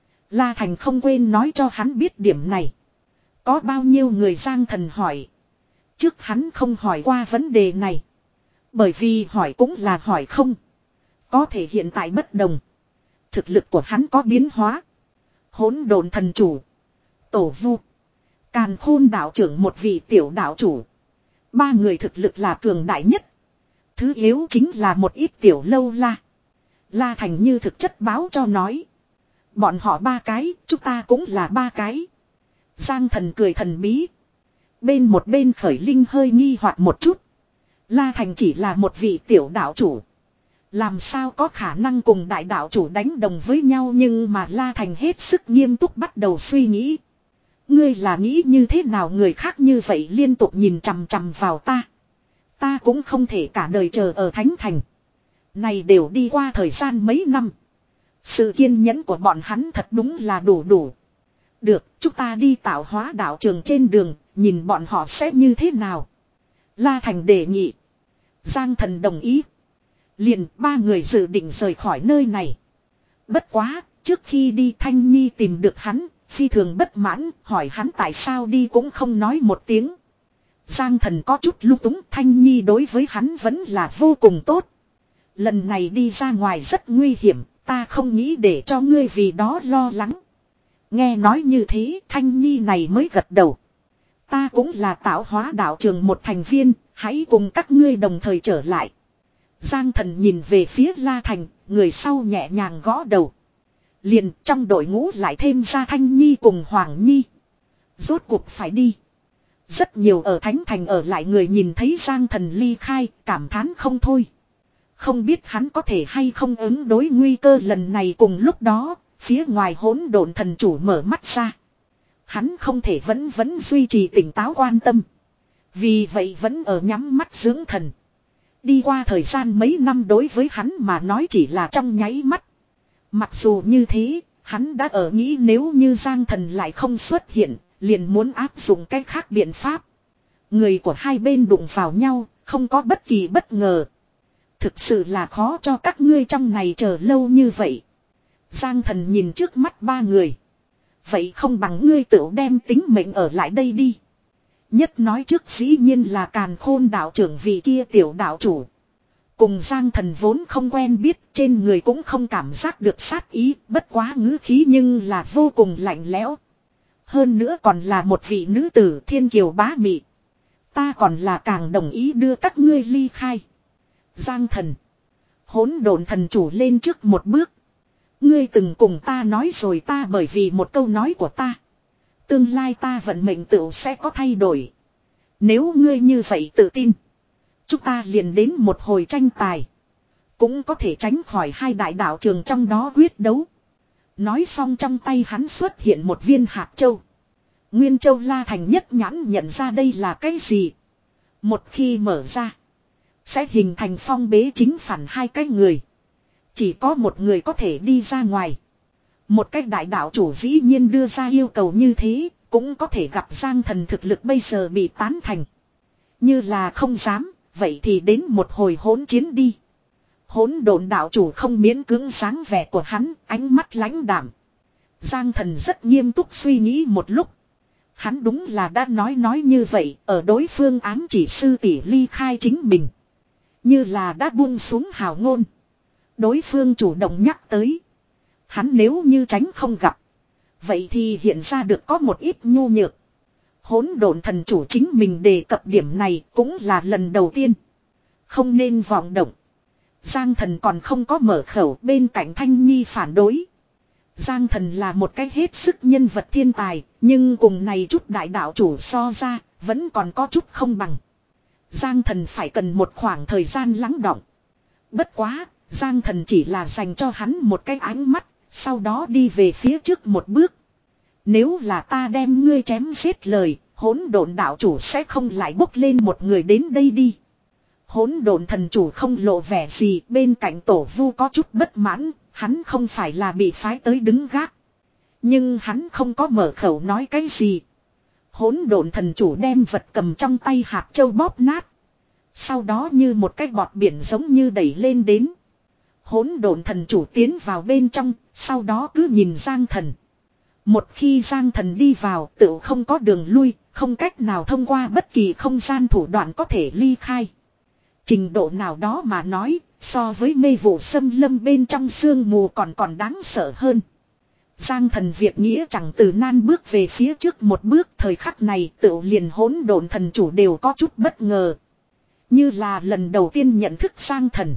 La Thành không quên nói cho hắn biết điểm này. Có bao nhiêu người Giang Thần hỏi. Trước hắn không hỏi qua vấn đề này. Bởi vì hỏi cũng là hỏi không. Có thể hiện tại bất đồng. Thực lực của hắn có biến hóa. Hỗn độn thần chủ. Tổ vu. Càn Khôn đạo trưởng một vị tiểu đạo chủ. Ba người thực lực là cường đại nhất. Thứ yếu chính là một ít tiểu lâu la. La Thành như thực chất báo cho nói. Bọn họ ba cái, chúng ta cũng là ba cái. Giang Thần cười thần bí. Bên một bên Khởi Linh hơi nghi hoặc một chút. La Thành chỉ là một vị tiểu đạo chủ. Làm sao có khả năng cùng đại đạo chủ đánh đồng với nhau nhưng mà La Thành hết sức nghiêm túc bắt đầu suy nghĩ. Ngươi là nghĩ như thế nào người khác như vậy liên tục nhìn chằm chằm vào ta. Ta cũng không thể cả đời chờ ở thánh thành. Này đều đi qua thời gian mấy năm. Sự kiên nhẫn của bọn hắn thật đúng là đủ đủ. Được, chúng ta đi tạo hóa đạo trường trên đường, nhìn bọn họ sẽ như thế nào. La Thành đề nghị. Giang Thần đồng ý. Liền ba người dự định rời khỏi nơi này. Bất quá, trước khi đi Thanh Nhi tìm được hắn, phi thường bất mãn, hỏi hắn tại sao đi cũng không nói một tiếng. Giang Thần có chút lung túng, Thanh Nhi đối với hắn vẫn là vô cùng tốt. Lần này đi ra ngoài rất nguy hiểm, ta không nghĩ để cho ngươi vì đó lo lắng. Nghe nói như thế, Thanh Nhi này mới gật đầu. Ta cũng là tạo hóa đạo trường một thành viên, hãy cùng các ngươi đồng thời trở lại. Giang Thần nhìn về phía La Thành, người sau nhẹ nhàng gõ đầu. Liền trong đội ngũ lại thêm ra Thanh Nhi cùng Hoàng Nhi. Rốt cuộc phải đi. Rất nhiều ở Thánh Thành ở lại người nhìn thấy Giang Thần ly khai, cảm thán không thôi. Không biết hắn có thể hay không ứng đối nguy cơ lần này cùng lúc đó, phía ngoài hỗn độn thần chủ mở mắt ra. Hắn không thể vẫn vẫn duy trì tỉnh táo quan tâm. Vì vậy vẫn ở nhắm mắt dưỡng thần. Đi qua thời gian mấy năm đối với hắn mà nói chỉ là trong nháy mắt. Mặc dù như thế, hắn đã ở nghĩ nếu như Giang Thần lại không xuất hiện, liền muốn áp dụng cách khác biện pháp. Người của hai bên đụng vào nhau, không có bất kỳ bất ngờ. Thực sự là khó cho các ngươi trong này chờ lâu như vậy. Giang Thần nhìn trước mắt ba người. Vậy không bằng ngươi tự đem tính mệnh ở lại đây đi. Nhất nói trước dĩ nhiên là Càn Khôn đạo trưởng vị kia tiểu đạo chủ. Cùng Giang Thần vốn không quen biết, trên người cũng không cảm giác được sát ý, bất quá ngữ khí nhưng là vô cùng lạnh lẽo. Hơn nữa còn là một vị nữ tử thiên kiều bá mị. Ta còn là càng đồng ý đưa các ngươi ly khai. Giang Thần. Hỗn độn thần chủ lên trước một bước. Ngươi từng cùng ta nói rồi ta bởi vì một câu nói của ta. Tương lai ta vận mệnh tựu sẽ có thay đổi. Nếu ngươi như vậy tự tin. Chúng ta liền đến một hồi tranh tài. cũng có thể tránh khỏi hai đại đạo trường trong đó quyết đấu. Nói xong trong tay hắn xuất hiện một viên hạt châu. Nguyên Châu La Thành nhất nhãn nhận ra đây là cái gì. Một khi mở ra, sẽ hình thành phong bế chính phản hai cái người. Chỉ có một người có thể đi ra ngoài. Một cách đại đạo chủ dĩ nhiên đưa ra yêu cầu như thế, cũng có thể gặp Giang Thần thực lực bây giờ bị tán thành. Như là không dám, vậy thì đến một hồi hỗn chiến đi. Hỗn độn đạo chủ không miễn cưỡng dáng vẻ của hắn, ánh mắt lãnh đạm. Giang Thần rất nghiêm túc suy nghĩ một lúc. Hắn đúng là đã nói nói như vậy, ở đối phương ám chỉ sư tỷ ly khai chính mình. Như là đã buông xuống hào ngôn. Đối phương chủ động nhắc tới. Hắn nếu như tránh không gặp, vậy thì hiện ra được có một ít nhu nhược. Hỗn độn thần chủ chính mình đề cập điểm này cũng là lần đầu tiên. Không nên vọng động. Giang Thần còn không có mở khẩu, bên cạnh Thanh Nhi phản đối. Giang Thần là một cái hết sức nhân vật thiên tài, nhưng cùng này chút đại đạo chủ so ra, vẫn còn có chút không bằng. Giang Thần phải cần một khoảng thời gian lắng đọng. Bất quá, Giang Thần chỉ là dành cho hắn một cái ánh mắt, sau đó đi về phía trước một bước. Nếu là ta đem ngươi chém giết lời, hỗn độn đạo chủ sẽ không lại bốc lên một người đến đây đi. Hỗn độn thần chủ không lộ vẻ gì, bên cạnh tổ vu có chút bất mãn, hắn không phải là bị phái tới đứng gác. Nhưng hắn không có mở khẩu nói cái gì. Hỗn độn thần chủ đem vật cầm trong tay hạt châu bóp nát. Sau đó như một cái bọt biển giống như đẩy lên đến. Hỗn độn thần chủ tiến vào bên trong, sau đó cứ nhìn Giang Thần. Một khi Giang Thần đi vào, tự không có đường lui, không cách nào thông qua bất kỳ không gian thủ đoạn có thể ly khai. Trình độ nào đó mà nói, so với mê vụ xâm lâm bên trong sương mù còn còn đáng sợ hơn. Giang Thần việc nghĩa chẳng từ nan bước về phía trước một bước, thời khắc này tự liền hỗn độn thần chủ đều có chút bất ngờ. Như là lần đầu tiên nhận thức Giang Thần.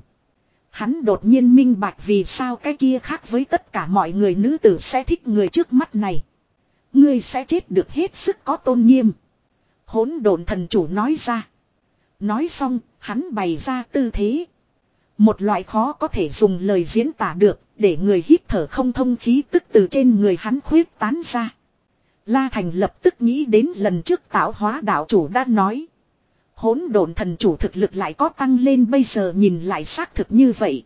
Hắn đột nhiên minh bạch vì sao cái kia khác với tất cả mọi người nữ tử sẽ thích người trước mắt này. Ngươi sẽ chết được hết sức có tôn nghiêm. Hỗn độn thần chủ nói ra. Nói xong, hắn bày ra tư thế. Một loại khó có thể dùng lời diễn tả được, để người hít thở không thông khí tức từ trên người hắn khuyết tán ra. La Thành lập tức nghĩ đến lần trước tạo hóa đạo chủ đã nói. Hỗn độn thần chủ thực lực lại có tăng lên, bây giờ nhìn lại xác thực như vậy.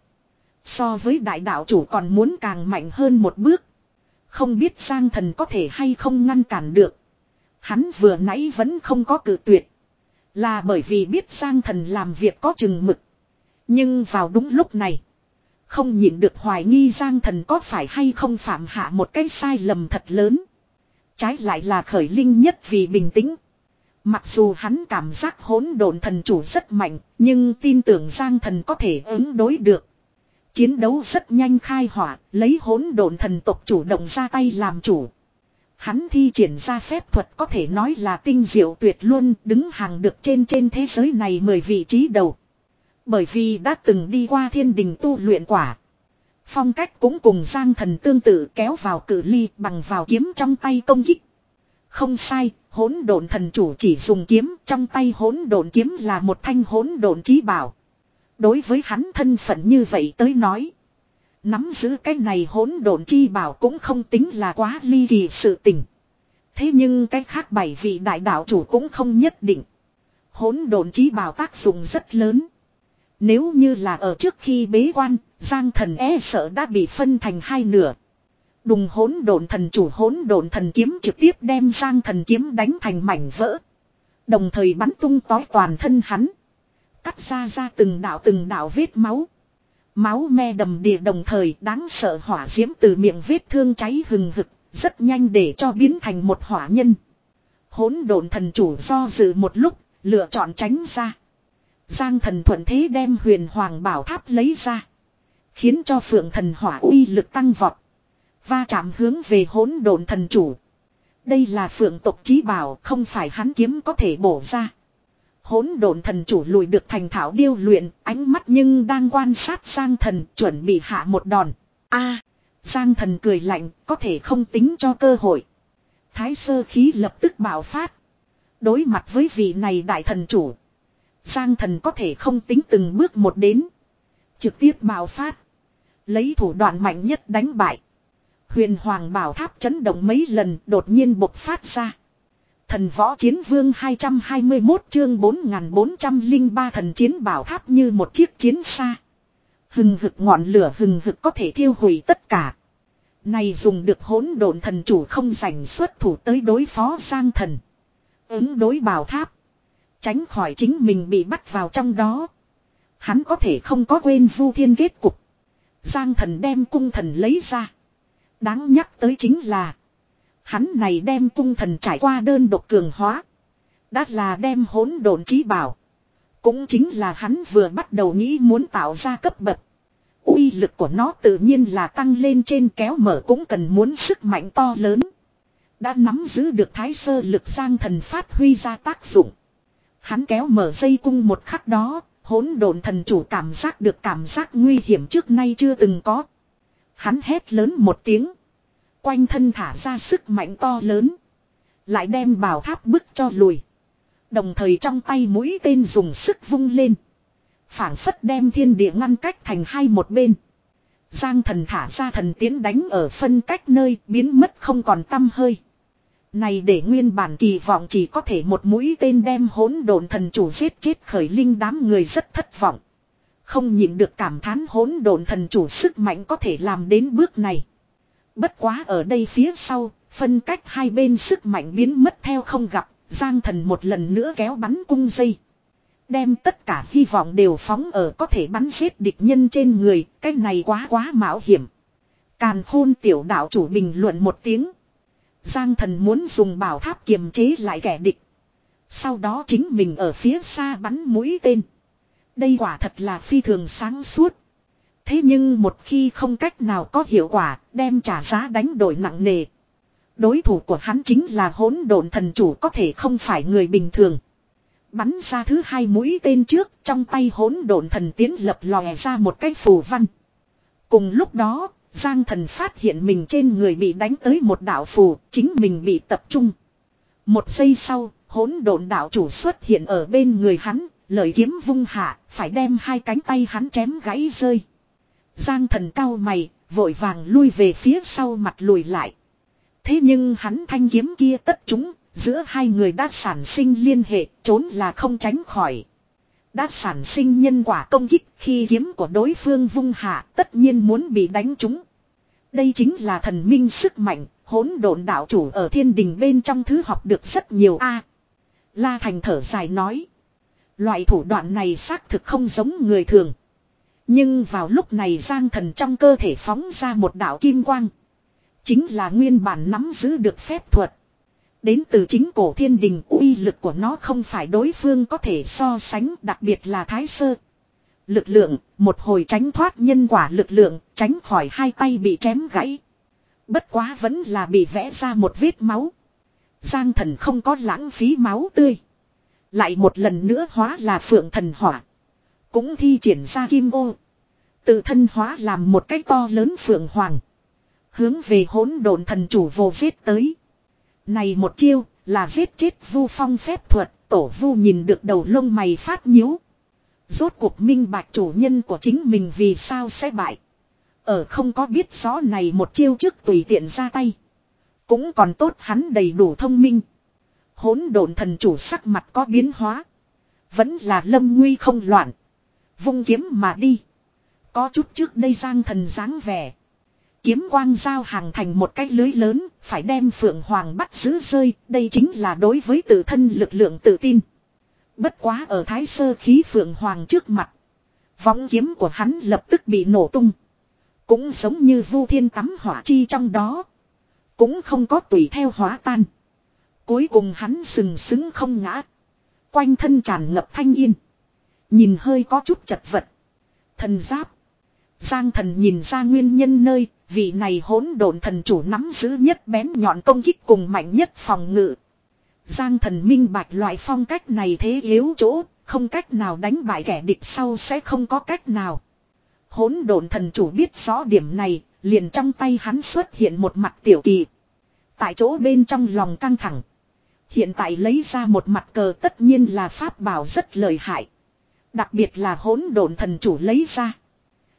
So với đại đạo chủ còn muốn càng mạnh hơn một bước. Không biết Giang Thần có thể hay không ngăn cản được. Hắn vừa nãy vẫn không có cự tuyệt. Là bởi vì biết Giang Thần làm việc có chừng mực. Nhưng vào đúng lúc này, không nhịn được hoài nghi Giang Thần có phải hay không phạm hạ một cái sai lầm thật lớn. Trái lại là Khởi Linh nhất vì bình tĩnh. Mặc dù hắn cảm giác hỗn độn thần chủ rất mạnh, nhưng tin tưởng Giang Thần có thể ứng đối được. Chiến đấu rất nhanh khai hỏa, lấy hỗn độn thần tộc chủ động ra tay làm chủ. Hắn thi triển ra phép thuật có thể nói là tinh diệu tuyệt luôn, đứng hàng được trên trên thế giới này mười vị trí đầu. Bởi vì đã từng đi qua thiên đình tu luyện quả. Phong cách cũng cùng Giang Thần tương tự, kéo vào cự ly bằng vào kiếm trong tay công kích. Không sai, hỗn độn thần chủ chỉ dùng kiếm, trong tay hỗn độn kiếm là một thanh hỗn độn chí bảo. Đối với hắn thân phận như vậy tới nói, nắm giữ cái này hỗn độn chi bảo cũng không tính là quá ly kỳ sự tình. Thế nhưng cái khác bảy vị đại đạo chủ cũng không nhất định. Hỗn độn chí bảo tác dụng rất lớn. Nếu như là ở trước khi bế quan, Giang Thần e sợ đã bị phân thành hai nửa. Đùng hỗn độn thần chủ hỗn độn thần kiếm trực tiếp đem Giang Thần kiếm đánh thành mảnh vỡ. Đồng thời bắn tung tói toàn thân hắn. Cắt ra ra từng đạo từng đạo vết máu. Máu me đầm đìa, đồng thời đáng sợ hỏa diễm từ miệng vết thương cháy hừng hực, rất nhanh để cho biến thành một hỏa nhân. Hỗn độn thần chủ do dự một lúc, lựa chọn tránh ra. Giang Thần thuận thế đem huyền hoàng bảo tháp lấy ra. Khiến cho phượng thần hỏa uy lực tăng vọt. Va chạm hướng về hỗn độn thần chủ. Đây là phượng tộc chí bảo, không phải hắn kiếm có thể bổ ra. Hỗn độn thần chủ lùi được thành thảo điêu luyện, ánh mắt nhưng đang quan sát Giang Thần, chuẩn bị hạ một đòn. A, Giang Thần cười lạnh, có thể không tính cho cơ hội. Thái sơ khí lập tức bạo phát. Đối mặt với vị này đại thần chủ, Giang Thần có thể không tính từng bước một đến. Trực tiếp bạo phát. Lấy thủ đoạn mạnh nhất đánh bại. Huyền Hoàng Bảo Tháp chấn động mấy lần đột nhiên bộc phát ra. Thần Võ Chiến Vương hai trăm hai mươi mốt chương bốn nghìn bốn trăm lẻ ba thần chiến bảo tháp như một chiếc chiến xa. Hừng hực ngọn lửa hừng hực có thể thiêu hủy tất cả. Này dùng được hỗn độn thần chủ không rảnh xuất thủ tới đối phó Giang Thần. Ứng đối bảo tháp. Tránh khỏi chính mình bị bắt vào trong đó. Hắn có thể không có quên Vu Thiên kết cục. Giang Thần đem cung thần lấy ra. Đáng nhắc tới chính là. Hắn này đem cung thần trải qua đơn độc cường hóa. Đã là đem hỗn độn chí bảo. Cũng chính là hắn vừa bắt đầu nghĩ muốn tạo ra cấp bậc. Uy lực của nó tự nhiên là tăng lên trên kéo mở cũng cần muốn sức mạnh to lớn. Đã nắm giữ được thái sơ lực Giang Thần phát huy ra tác dụng. Hắn kéo mở dây cung một khắc đó, hỗn độn thần chủ cảm giác được cảm giác nguy hiểm trước nay chưa từng có. Hắn hét lớn một tiếng. Quanh thân thả ra sức mạnh to lớn. Lại đem bảo tháp bức cho lùi. Đồng thời trong tay mũi tên dùng sức vung lên. Phảng phất đem thiên địa ngăn cách thành hai một bên. Giang Thần thả ra thần tiến đánh ở phân cách nơi biến mất không còn tăm hơi. Này để nguyên bản kỳ vọng chỉ có thể một mũi tên đem hỗn độn thần chủ giết chết khởi linh đám người rất thất vọng. Không nhịn được cảm thán hỗn độn thần chủ sức mạnh có thể làm đến bước này. Bất quá ở đây phía sau, phân cách hai bên sức mạnh biến mất theo không gặp, Giang Thần một lần nữa kéo bắn cung dây. Đem tất cả hy vọng đều phóng ở có thể bắn giết địch nhân trên người, cái này quá quá mạo hiểm. Càn Khôn tiểu đạo chủ bình luận một tiếng. Giang Thần muốn dùng bảo tháp kiềm chế lại kẻ địch. Sau đó chính mình ở phía xa bắn mũi tên. Đây quả thật là phi thường sáng suốt. Thế nhưng một khi không cách nào có hiệu quả, đem trả giá đánh đổi nặng nề. Đối thủ của hắn chính là hỗn độn thần chủ có thể không phải người bình thường. Bắn ra thứ hai mũi tên trước, trong tay hỗn độn thần tiến lập lòe ra một cái phù văn. Cùng lúc đó, Giang Thần phát hiện mình trên người bị đánh tới một đạo phù, chính mình bị tập trung. Một giây sau, hỗn độn đạo chủ xuất hiện ở bên người hắn, lợi kiếm vung hạ, phải đem hai cánh tay hắn chém gãy rơi. Giang Thần cau mày, vội vàng lui về phía sau mặt lùi lại. Thế nhưng hắn thanh kiếm kia tất chúng, giữa hai người đã sản sinh liên hệ, trốn là không tránh khỏi. Đã sản sinh nhân quả công kích khi kiếm của đối phương vung hạ, tất nhiên muốn bị đánh trúng. Đây chính là thần minh sức mạnh, hỗn độn đạo chủ ở thiên đình bên trong thứ học được rất nhiều a. La Thành thở dài nói. Loại thủ đoạn này xác thực không giống người thường. Nhưng vào lúc này Giang Thần trong cơ thể phóng ra một đạo kim quang. Chính là nguyên bản nắm giữ được phép thuật. Đến từ chính cổ thiên đình, uy lực của nó không phải đối phương có thể so sánh, đặc biệt là thái sơ. Lực lượng, một hồi tránh thoát nhân quả lực lượng, tránh khỏi hai tay bị chém gãy. Bất quá vẫn là bị vẽ ra một vết máu. Giang Thần không có lãng phí máu tươi. Lại một lần nữa hóa là phượng thần hỏa. Cũng thi triển ra kim ô. Tự thân hóa làm một cái to lớn phượng hoàng. Hướng về hỗn độn thần chủ vô giết tới. Này một chiêu là giết chết Vu Phong phép thuật. Tổ Vu nhìn được đầu lông mày phát nhíu. Rốt cuộc minh bạch chủ nhân của chính mình vì sao sẽ bại. Ở không có biết rõ này một chiêu trước tùy tiện ra tay. Cũng còn tốt hắn đầy đủ thông minh. Hỗn độn thần chủ sắc mặt có biến hóa. Vẫn là lâm nguy không loạn. Vung kiếm mà đi. Có chút trước đây Giang Thần dáng vẻ. Kiếm quang giao hàng thành một cái lưới lớn. Phải đem Phượng Hoàng bắt giữ rơi. Đây chính là đối với tự thân lực lượng tự tin. Bất quá ở thái sơ khí Phượng Hoàng trước mặt. Võng kiếm của hắn lập tức bị nổ tung. Cũng giống như Vu Thiên tắm hỏa chi trong đó. Cũng không có tùy theo hóa tan. Cuối cùng hắn sừng sững không ngã. Quanh thân tràn ngập thanh yên. Nhìn hơi có chút chật vật. Thần giáp. Giang Thần nhìn ra nguyên nhân nơi. Vị này hỗn độn thần chủ nắm giữ nhất bén nhọn công kích cùng mạnh nhất phòng ngự. Giang Thần minh bạch loại phong cách này thế yếu chỗ. Không cách nào đánh bại kẻ địch sau sẽ không có cách nào. Hỗn độn thần chủ biết rõ điểm này. Liền trong tay hắn xuất hiện một mặt tiểu kỳ. Tại chỗ bên trong lòng căng thẳng. Hiện tại lấy ra một mặt cờ tất nhiên là pháp bảo rất lợi hại. Đặc biệt là hỗn độn thần chủ lấy ra.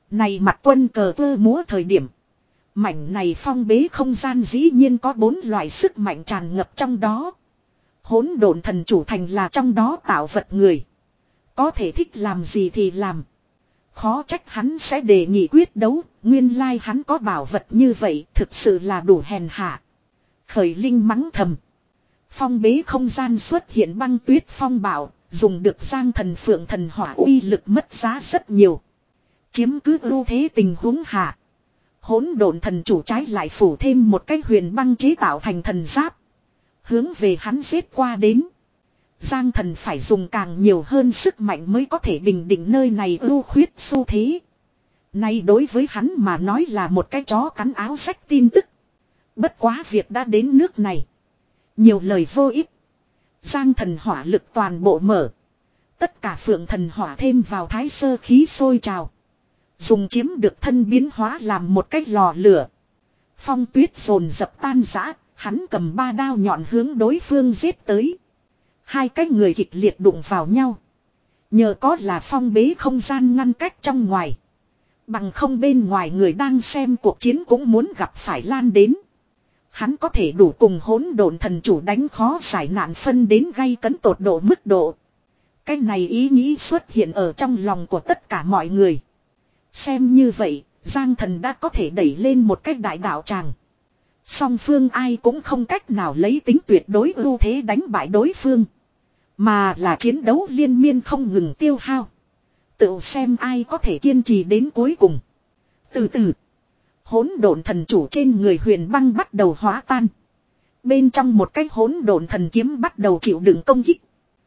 Này mặt quân cờ vơ múa thời điểm. Mảnh này phong bế không gian dĩ nhiên có bốn loại sức mạnh tràn ngập trong đó. Hỗn độn thần chủ thành là trong đó tạo vật người. Có thể thích làm gì thì làm. Khó trách hắn sẽ đề nghị quyết đấu. Nguyên lai hắn có bảo vật như vậy thực sự là đủ hèn hạ. Khởi Linh mắng thầm. Phong bế không gian xuất hiện băng tuyết phong bạo. Dùng được giang thần phượng thần hỏa uy lực mất giá rất nhiều. Chiếm cứ ưu thế tình huống hạ. Hỗn độn thần chủ trái lại phủ thêm một cái huyền băng chế tạo thành thần giáp. Hướng về hắn giết qua đến. Giang thần phải dùng càng nhiều hơn sức mạnh mới có thể bình định nơi này ưu khuyết xu thế. Này đối với hắn mà nói là một cái chó cắn áo rách tin tức. Bất quá việc đã đến nước này. Nhiều lời vô ích. Giang thần hỏa lực toàn bộ mở. Tất cả phượng thần hỏa thêm vào thái sơ khí sôi trào. Dùng chiếm được thân biến hóa làm một cái lò lửa. Phong tuyết dồn dập tan rã. Hắn cầm ba đao nhọn hướng đối phương giết tới. Hai cái người kịch liệt đụng vào nhau. Nhờ có là phong bế không gian ngăn cách trong ngoài. Bằng không bên ngoài người đang xem cuộc chiến cũng muốn gặp phải lan đến. Hắn có thể đủ cùng hỗn độn thần chủ đánh khó giải nạn phân đến gây cấn tột độ mức độ. Cái này ý nghĩ xuất hiện ở trong lòng của tất cả mọi người. Xem như vậy, Giang thần đã có thể đẩy lên một cái đại đạo tràng. Song phương ai cũng không cách nào lấy tính tuyệt đối ưu thế đánh bại đối phương. Mà là chiến đấu liên miên không ngừng tiêu hao. Tự xem ai có thể kiên trì đến cuối cùng. Từ từ. Hỗn độn thần chủ trên người huyền băng bắt đầu hóa tan. Bên trong một cái hỗn độn thần kiếm bắt đầu chịu đựng công kích.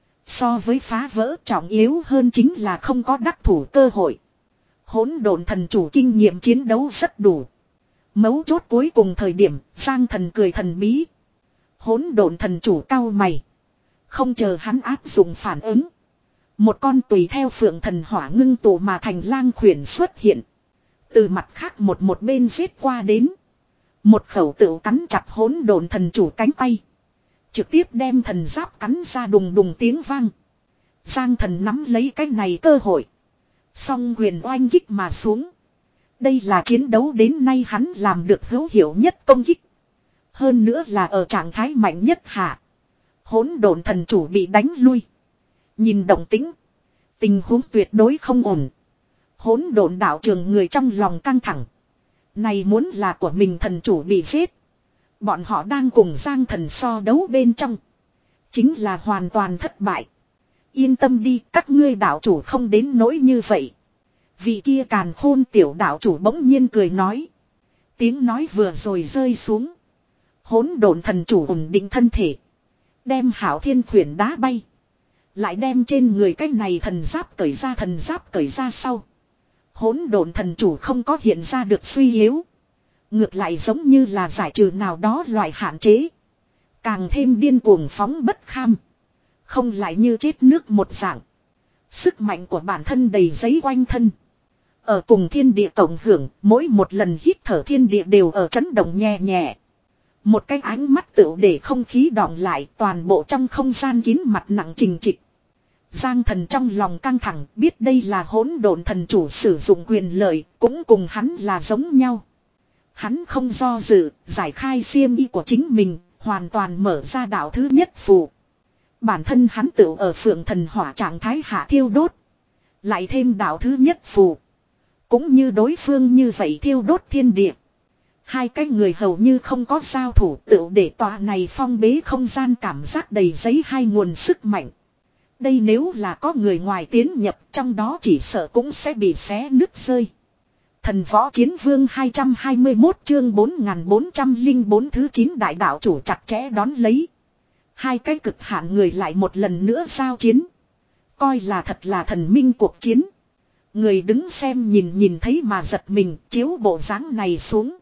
So với phá vỡ trọng yếu hơn chính là không có đắc thủ cơ hội. Hỗn độn thần chủ kinh nghiệm chiến đấu rất đủ. Mấu chốt cuối cùng thời điểm, Giang thần cười thần bí. Hỗn độn thần chủ cau mày. Không chờ hắn áp dụng phản ứng. Một con tùy theo phượng thần hỏa ngưng tụ mà thành lang khuyển xuất hiện. Từ mặt khác một một bên giết qua đến. Một khẩu tựu cắn chặt hỗn độn thần chủ cánh tay. Trực tiếp đem thần giáp cắn ra đùng đùng tiếng vang. Giang thần nắm lấy cái này cơ hội. Song quyền oanh kích mà xuống. Đây là chiến đấu đến nay hắn làm được hữu hiệu nhất công kích. Hơn nữa là ở trạng thái mạnh nhất hạ. Hỗn độn thần chủ bị đánh lui. Nhìn động tĩnh. Tình huống tuyệt đối không ổn. Hỗn độn đạo trường người trong lòng căng thẳng. Này muốn là của mình thần chủ bị giết. Bọn họ đang cùng Giang thần so đấu bên trong. Chính là hoàn toàn thất bại. Yên tâm đi, các ngươi đạo chủ không đến nỗi như vậy. Vị kia càn khôn tiểu đạo chủ bỗng nhiên cười nói. Tiếng nói vừa rồi rơi xuống. Hỗn độn thần chủ ổn định thân thể. Đem hảo thiên khuyển đá bay. Lại đem trên người cái này thần giáp cởi ra thần giáp cởi ra sau. Hỗn độn thần chủ không có hiện ra được suy yếu. Ngược lại giống như là giải trừ nào đó loại hạn chế. Càng thêm điên cuồng phóng bất kham. Không lại như chết nước một dạng. Sức mạnh của bản thân đầy giấy quanh thân. Ở cùng thiên địa tổng hưởng, mỗi một lần hít thở thiên địa đều ở chấn động nhẹ nhẹ. Một cái ánh mắt tựu để không khí đọng lại, toàn bộ trong không gian kín mặt nặng trình trịch. Giang thần trong lòng căng thẳng, biết đây là hỗn độn thần chủ sử dụng quyền lợi, cũng cùng hắn là giống nhau. Hắn không do dự, giải khai xiêm y của chính mình, hoàn toàn mở ra đạo thứ nhất phù. Bản thân hắn tự ở phượng thần hỏa trạng thái hạ thiêu đốt. Lại thêm đạo thứ nhất phù. Cũng như đối phương như vậy thiêu đốt thiên địa. Hai cái người hầu như không có giao thủ tự để tòa này phong bế không gian cảm giác đầy giấy hai nguồn sức mạnh. Đây nếu là có người ngoài tiến nhập trong đó chỉ sợ cũng sẽ bị xé nứt rơi. Thần võ chiến vương hai trăm hai mươi mốt chương bốn nghìn bốn trăm lẻ bốn thứ chín đại đạo chủ chặt chẽ đón lấy. Hai cái cực hạn người lại một lần nữa giao chiến. Coi là thật là thần minh cuộc chiến. Người đứng xem nhìn nhìn thấy mà giật mình chiếu bộ dáng này xuống.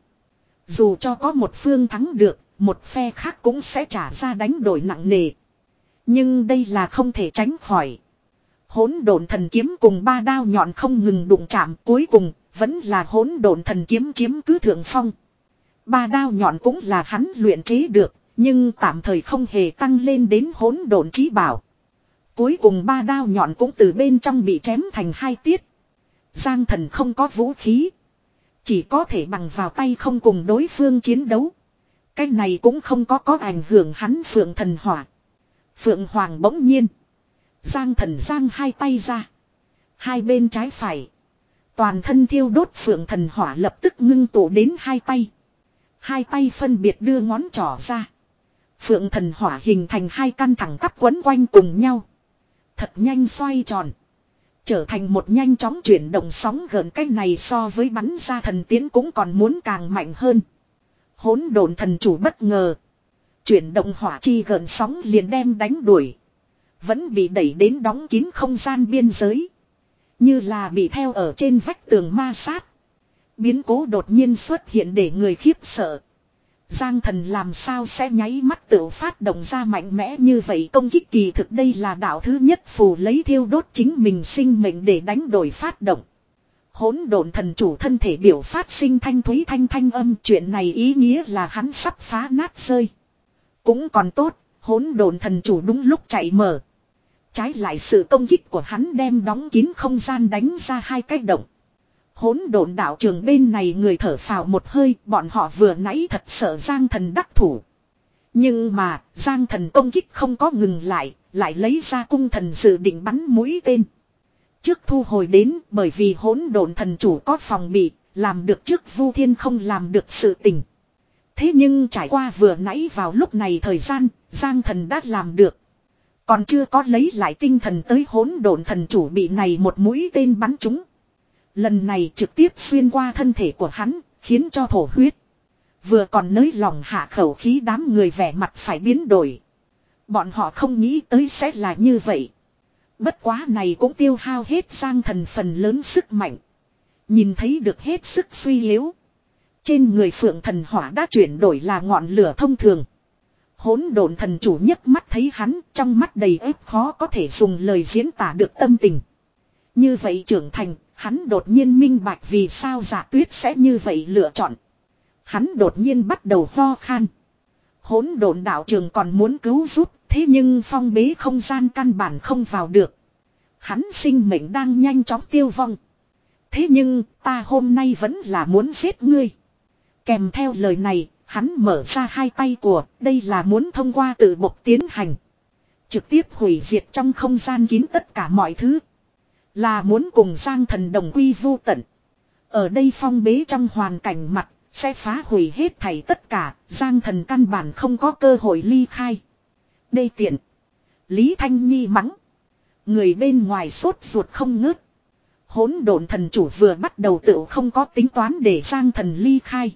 Dù cho có một phương thắng được, một phe khác cũng sẽ trả ra đánh đổi nặng nề. Nhưng đây là không thể tránh khỏi. Hỗn độn thần kiếm cùng ba đao nhọn không ngừng đụng chạm, cuối cùng vẫn là hỗn độn thần kiếm chiếm cứ thượng phong. Ba đao nhọn cũng là hắn luyện chế được, nhưng tạm thời không hề tăng lên đến hỗn độn chí bảo. Cuối cùng ba đao nhọn cũng từ bên trong bị chém thành hai tiết. Giang Thần không có vũ khí. Chỉ có thể bằng vào tay không cùng đối phương chiến đấu. Cái này cũng không có có ảnh hưởng hắn Phượng Thần Hỏa. Phượng Hoàng bỗng nhiên. Giang Thần giang hai tay ra. Hai bên trái phải. Toàn thân thiêu đốt Phượng Thần Hỏa lập tức ngưng tụ đến hai tay. Hai tay phân biệt đưa ngón trỏ ra. Phượng Thần Hỏa hình thành hai căn thẳng tắp quấn quanh cùng nhau. Thật nhanh xoay tròn. Trở thành một nhanh chóng chuyển động sóng gợn, cái này so với bắn ra thần tiến cũng còn muốn càng mạnh hơn. Hỗn độn thần chủ bất ngờ. Chuyển động hỏa chi gợn sóng liền đem đánh đuổi. Vẫn bị đẩy đến đóng kín không gian biên giới. Như là bị theo ở trên vách tường ma sát. Biến cố đột nhiên xuất hiện để người khiếp sợ. Giang Thần làm sao sẽ nháy mắt tự phát động ra mạnh mẽ như vậy công kích, kỳ thực đây là đạo thứ nhất phù lấy thiêu đốt chính mình sinh mệnh để đánh đổi phát động. Hỗn độn thần chủ thân thể biểu phát sinh thanh thúy thanh thanh âm, chuyện này ý nghĩa là hắn sắp phá nát rơi. Cũng còn tốt, hỗn độn thần chủ đúng lúc chạy mở. Trái lại sự công kích của hắn đem đóng kín không gian đánh ra hai cái động. Hỗn độn đạo trường bên này người thở phào một hơi, bọn họ vừa nãy thật sợ Giang Thần đắc thủ. Nhưng mà, Giang Thần công kích không có ngừng lại, lại lấy ra cung thần dự định bắn mũi tên. Trước thu hồi đến, bởi vì hỗn độn thần chủ có phòng bị, làm được trước Vu Thiên không làm được sự tình. Thế nhưng trải qua vừa nãy vào lúc này thời gian, Giang Thần đã làm được. Còn chưa có lấy lại tinh thần tới hỗn độn thần chủ bị này một mũi tên bắn trúng. Lần này trực tiếp xuyên qua thân thể của hắn, khiến cho thổ huyết. Vừa còn nới lòng hạ khẩu khí, đám người vẻ mặt phải biến đổi. Bọn họ không nghĩ tới sẽ là như vậy. Bất quá này cũng tiêu hao hết Giang Thần phần lớn sức mạnh. Nhìn thấy được hết sức suy yếu. Trên người Phượng Thần Hỏa đã chuyển đổi là ngọn lửa thông thường. Hỗn độn thần chủ nhấc mắt thấy hắn, trong mắt đầy ép khó có thể dùng lời diễn tả được tâm tình. Như vậy trưởng thành, hắn đột nhiên minh bạch vì sao Dạ Tuyết sẽ như vậy lựa chọn. Hắn đột nhiên bắt đầu ho khan. Hỗn độn đạo trường còn muốn cứu giúp, thế nhưng phong bế không gian căn bản không vào được. Hắn sinh mệnh đang nhanh chóng tiêu vong. Thế nhưng ta hôm nay vẫn là muốn giết ngươi. Kèm theo lời này, hắn mở ra hai tay của, đây là muốn thông qua tự bộc tiến hành. Trực tiếp hủy diệt trong không gian kín tất cả mọi thứ. Là muốn cùng Giang Thần đồng quy vu tận. Ở đây phong bế trong hoàn cảnh mặt, sẽ phá hủy hết thảy tất cả, Giang Thần căn bản không có cơ hội ly khai. Đây tiện. Lý Thanh Nhi mắng. Người bên ngoài sốt ruột không ngớt. Hỗn độn thần chủ vừa bắt đầu tự không có tính toán để Giang Thần ly khai.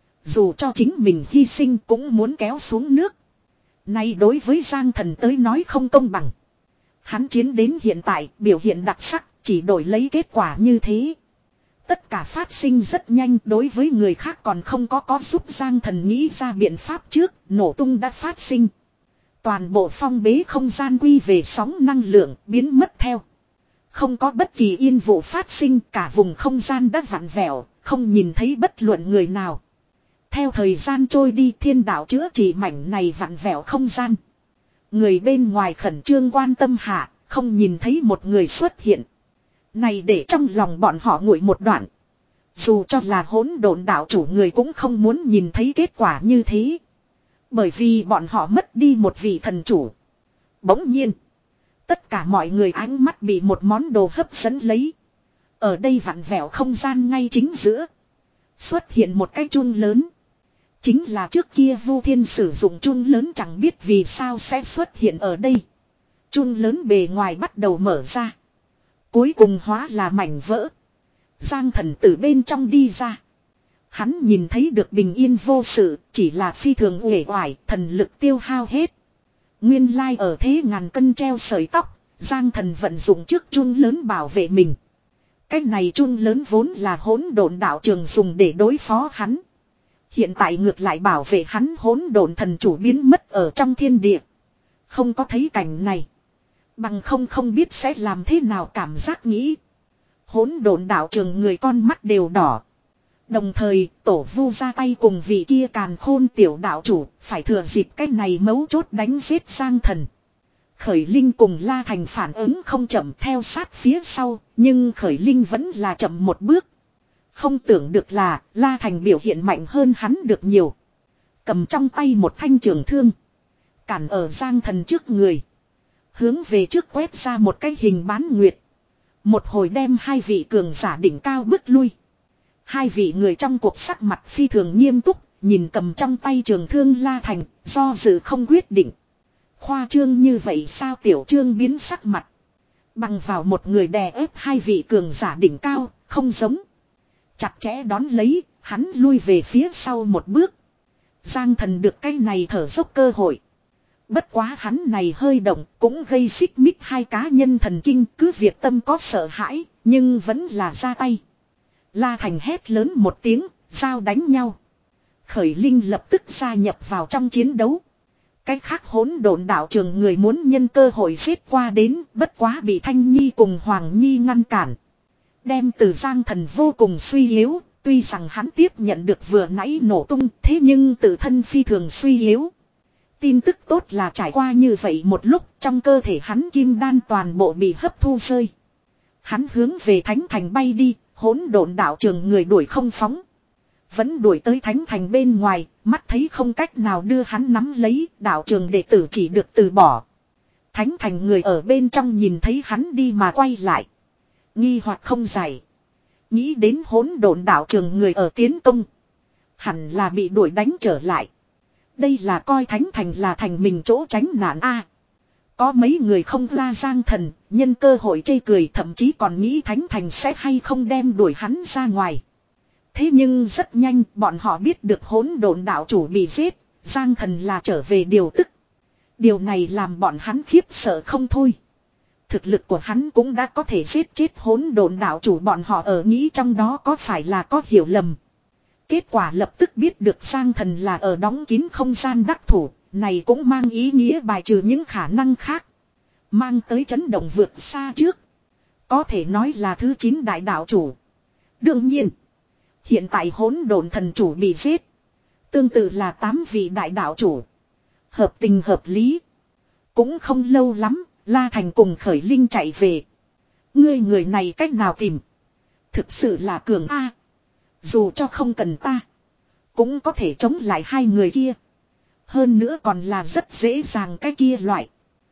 Dù cho chính mình hy sinh cũng muốn kéo xuống nước. Nay đối với Giang Thần tới nói không công bằng. Hắn chiến đến hiện tại biểu hiện đặc sắc, chỉ đổi lấy kết quả như thế. Tất cả phát sinh rất nhanh, đối với người khác còn không có có giúp Giang Thần nghĩ ra biện pháp trước, nổ tung đã phát sinh. Toàn bộ phong bế không gian quy về sóng năng lượng biến mất theo. Không có bất kỳ yên vụ phát sinh, cả vùng không gian đã vặn vẹo, không nhìn thấy bất luận người nào. Theo thời gian trôi đi, thiên đạo chữa trị mảnh này vặn vẹo không gian. Người bên ngoài khẩn trương quan tâm hạ, không nhìn thấy một người xuất hiện. Này để trong lòng bọn họ nguội một đoạn. Dù cho là hỗn độn đạo chủ người cũng không muốn nhìn thấy kết quả như thế. Bởi vì bọn họ mất đi một vị thần chủ. Bỗng nhiên, tất cả mọi người ánh mắt bị một món đồ hấp dẫn lấy. Ở đây vặn vẹo không gian ngay chính giữa. Xuất hiện một cái chuông lớn. Chính là trước kia Vu Thiên sử dụng chuông lớn, chẳng biết vì sao sẽ xuất hiện ở đây. Chuông lớn bề ngoài bắt đầu mở ra. Cuối cùng hóa là mảnh vỡ. Giang Thần từ bên trong đi ra. Hắn nhìn thấy được bình yên vô sự, chỉ là phi thường uể oải, thần lực tiêu hao hết. Nguyên lai ở thế ngàn cân treo sợi tóc, Giang Thần vận dụng trước chuông lớn bảo vệ mình. Cái này chuông lớn vốn là hỗn độn đạo trường dùng để đối phó hắn. Hiện tại ngược lại bảo vệ hắn hỗn độn thần chủ biến mất ở trong thiên địa. Không có thấy cảnh này. Bằng không không biết sẽ làm thế nào cảm giác nghĩ. Hỗn độn đạo trường người con mắt đều đỏ. Đồng thời tổ vu ra tay cùng vị kia càn khôn tiểu đạo chủ phải thừa dịp cái này mấu chốt đánh giết Giang Thần. Khởi Linh cùng La Thành phản ứng không chậm theo sát phía sau, nhưng Khởi Linh vẫn là chậm một bước. Không tưởng được là La Thành biểu hiện mạnh hơn hắn được nhiều. Cầm trong tay một thanh trường thương. Cản ở Giang Thần trước người. Hướng về trước quét ra một cái hình bán nguyệt. Một hồi đem hai vị cường giả đỉnh cao bước lui. Hai vị người trong cuộc sắc mặt phi thường nghiêm túc, nhìn cầm trong tay trường thương La Thành, do dự không quyết định. Khoa trương như vậy sao Tiểu Trương biến sắc mặt. Bằng vào một người đè ép hai vị cường giả đỉnh cao, không giống. Chặt chẽ đón lấy, hắn lui về phía sau một bước. Giang Thần được cái này thở dốc cơ hội. Bất quá hắn này hơi động cũng gây xích mích hai cá nhân thần kinh, cứ việc tâm có sợ hãi, nhưng vẫn là ra tay. La Thành hét lớn một tiếng, giao đánh nhau. Khởi Linh lập tức gia nhập vào trong chiến đấu. Cách khác hỗn độn đạo trường người muốn nhân cơ hội giết qua đến, bất quá bị Thanh Nhi cùng Hoàng Nhi ngăn cản. Đem từ Giang Thần vô cùng suy yếu, tuy rằng hắn tiếp nhận được vừa nãy nổ tung, thế nhưng tự thân phi thường suy yếu. Tin tức tốt là trải qua như vậy một lúc, trong cơ thể hắn kim đan toàn bộ bị hấp thu rơi. Hắn hướng về Thánh Thành bay đi, hỗn độn đạo trường người đuổi không phóng. Vẫn đuổi tới Thánh Thành bên ngoài, mắt thấy không cách nào đưa hắn nắm lấy, đạo trường đệ tử chỉ được từ bỏ. Thánh Thành người ở bên trong nhìn thấy hắn đi mà quay lại. Nghi hoặc không giải. Nghĩ đến hỗn độn đạo trường người ở tiến công. Hẳn là bị đuổi đánh trở lại. Đây là coi Thánh Thành là thành mình chỗ tránh nạn a. Có mấy người không ra Giang Thần, nhân cơ hội chê cười, thậm chí còn nghĩ Thánh Thành sẽ hay không đem đuổi hắn ra ngoài. Thế nhưng rất nhanh bọn họ biết được hỗn độn đạo chủ bị giết, Giang Thần là trở về điều tức. Điều này làm bọn hắn khiếp sợ không thôi. Thực lực của hắn cũng đã có thể giết chết hỗn độn đạo chủ, bọn họ ở nghĩ trong đó có phải là có hiểu lầm. Kết quả lập tức biết được Giang Thần là ở đóng kín không gian đắc thủ, này cũng mang ý nghĩa bài trừ những khả năng khác. Mang tới chấn động vượt xa trước. Có thể nói là thứ chín đại đạo chủ. Đương nhiên, hiện tại hỗn độn thần chủ bị giết. Tương tự là tám vị đại đạo chủ. Hợp tình hợp lý. Cũng không lâu lắm, La Thành cùng Khởi Linh chạy về. Ngươi người này cách nào tìm? Thực sự là cường A. Dù cho không cần ta, cũng có thể chống lại hai người kia. Hơn nữa còn là rất dễ dàng cái kia loại.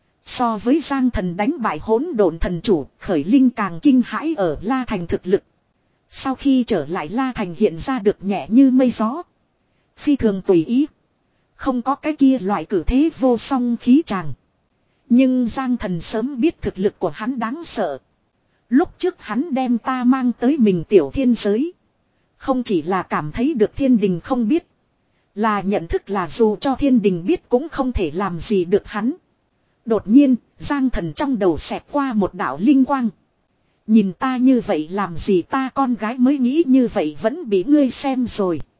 So với Giang Thần đánh bại hỗn độn thần chủ, Khởi Linh càng kinh hãi ở La Thành thực lực. Sau khi trở lại La Thành hiện ra được nhẹ như mây gió. Phi thường tùy ý. Không có cái kia loại cử thế vô song khí tràng. Nhưng Giang Thần sớm biết thực lực của hắn đáng sợ. Lúc trước hắn đem ta mang tới mình tiểu thiên giới. Không chỉ là cảm thấy được thiên đình không biết. Là nhận thức là dù cho thiên đình biết cũng không thể làm gì được hắn. Đột nhiên, Giang Thần trong đầu xẹt qua một đạo linh quang. Nhìn ta như vậy làm gì, ta con gái mới nghĩ như vậy vẫn bị ngươi xem rồi.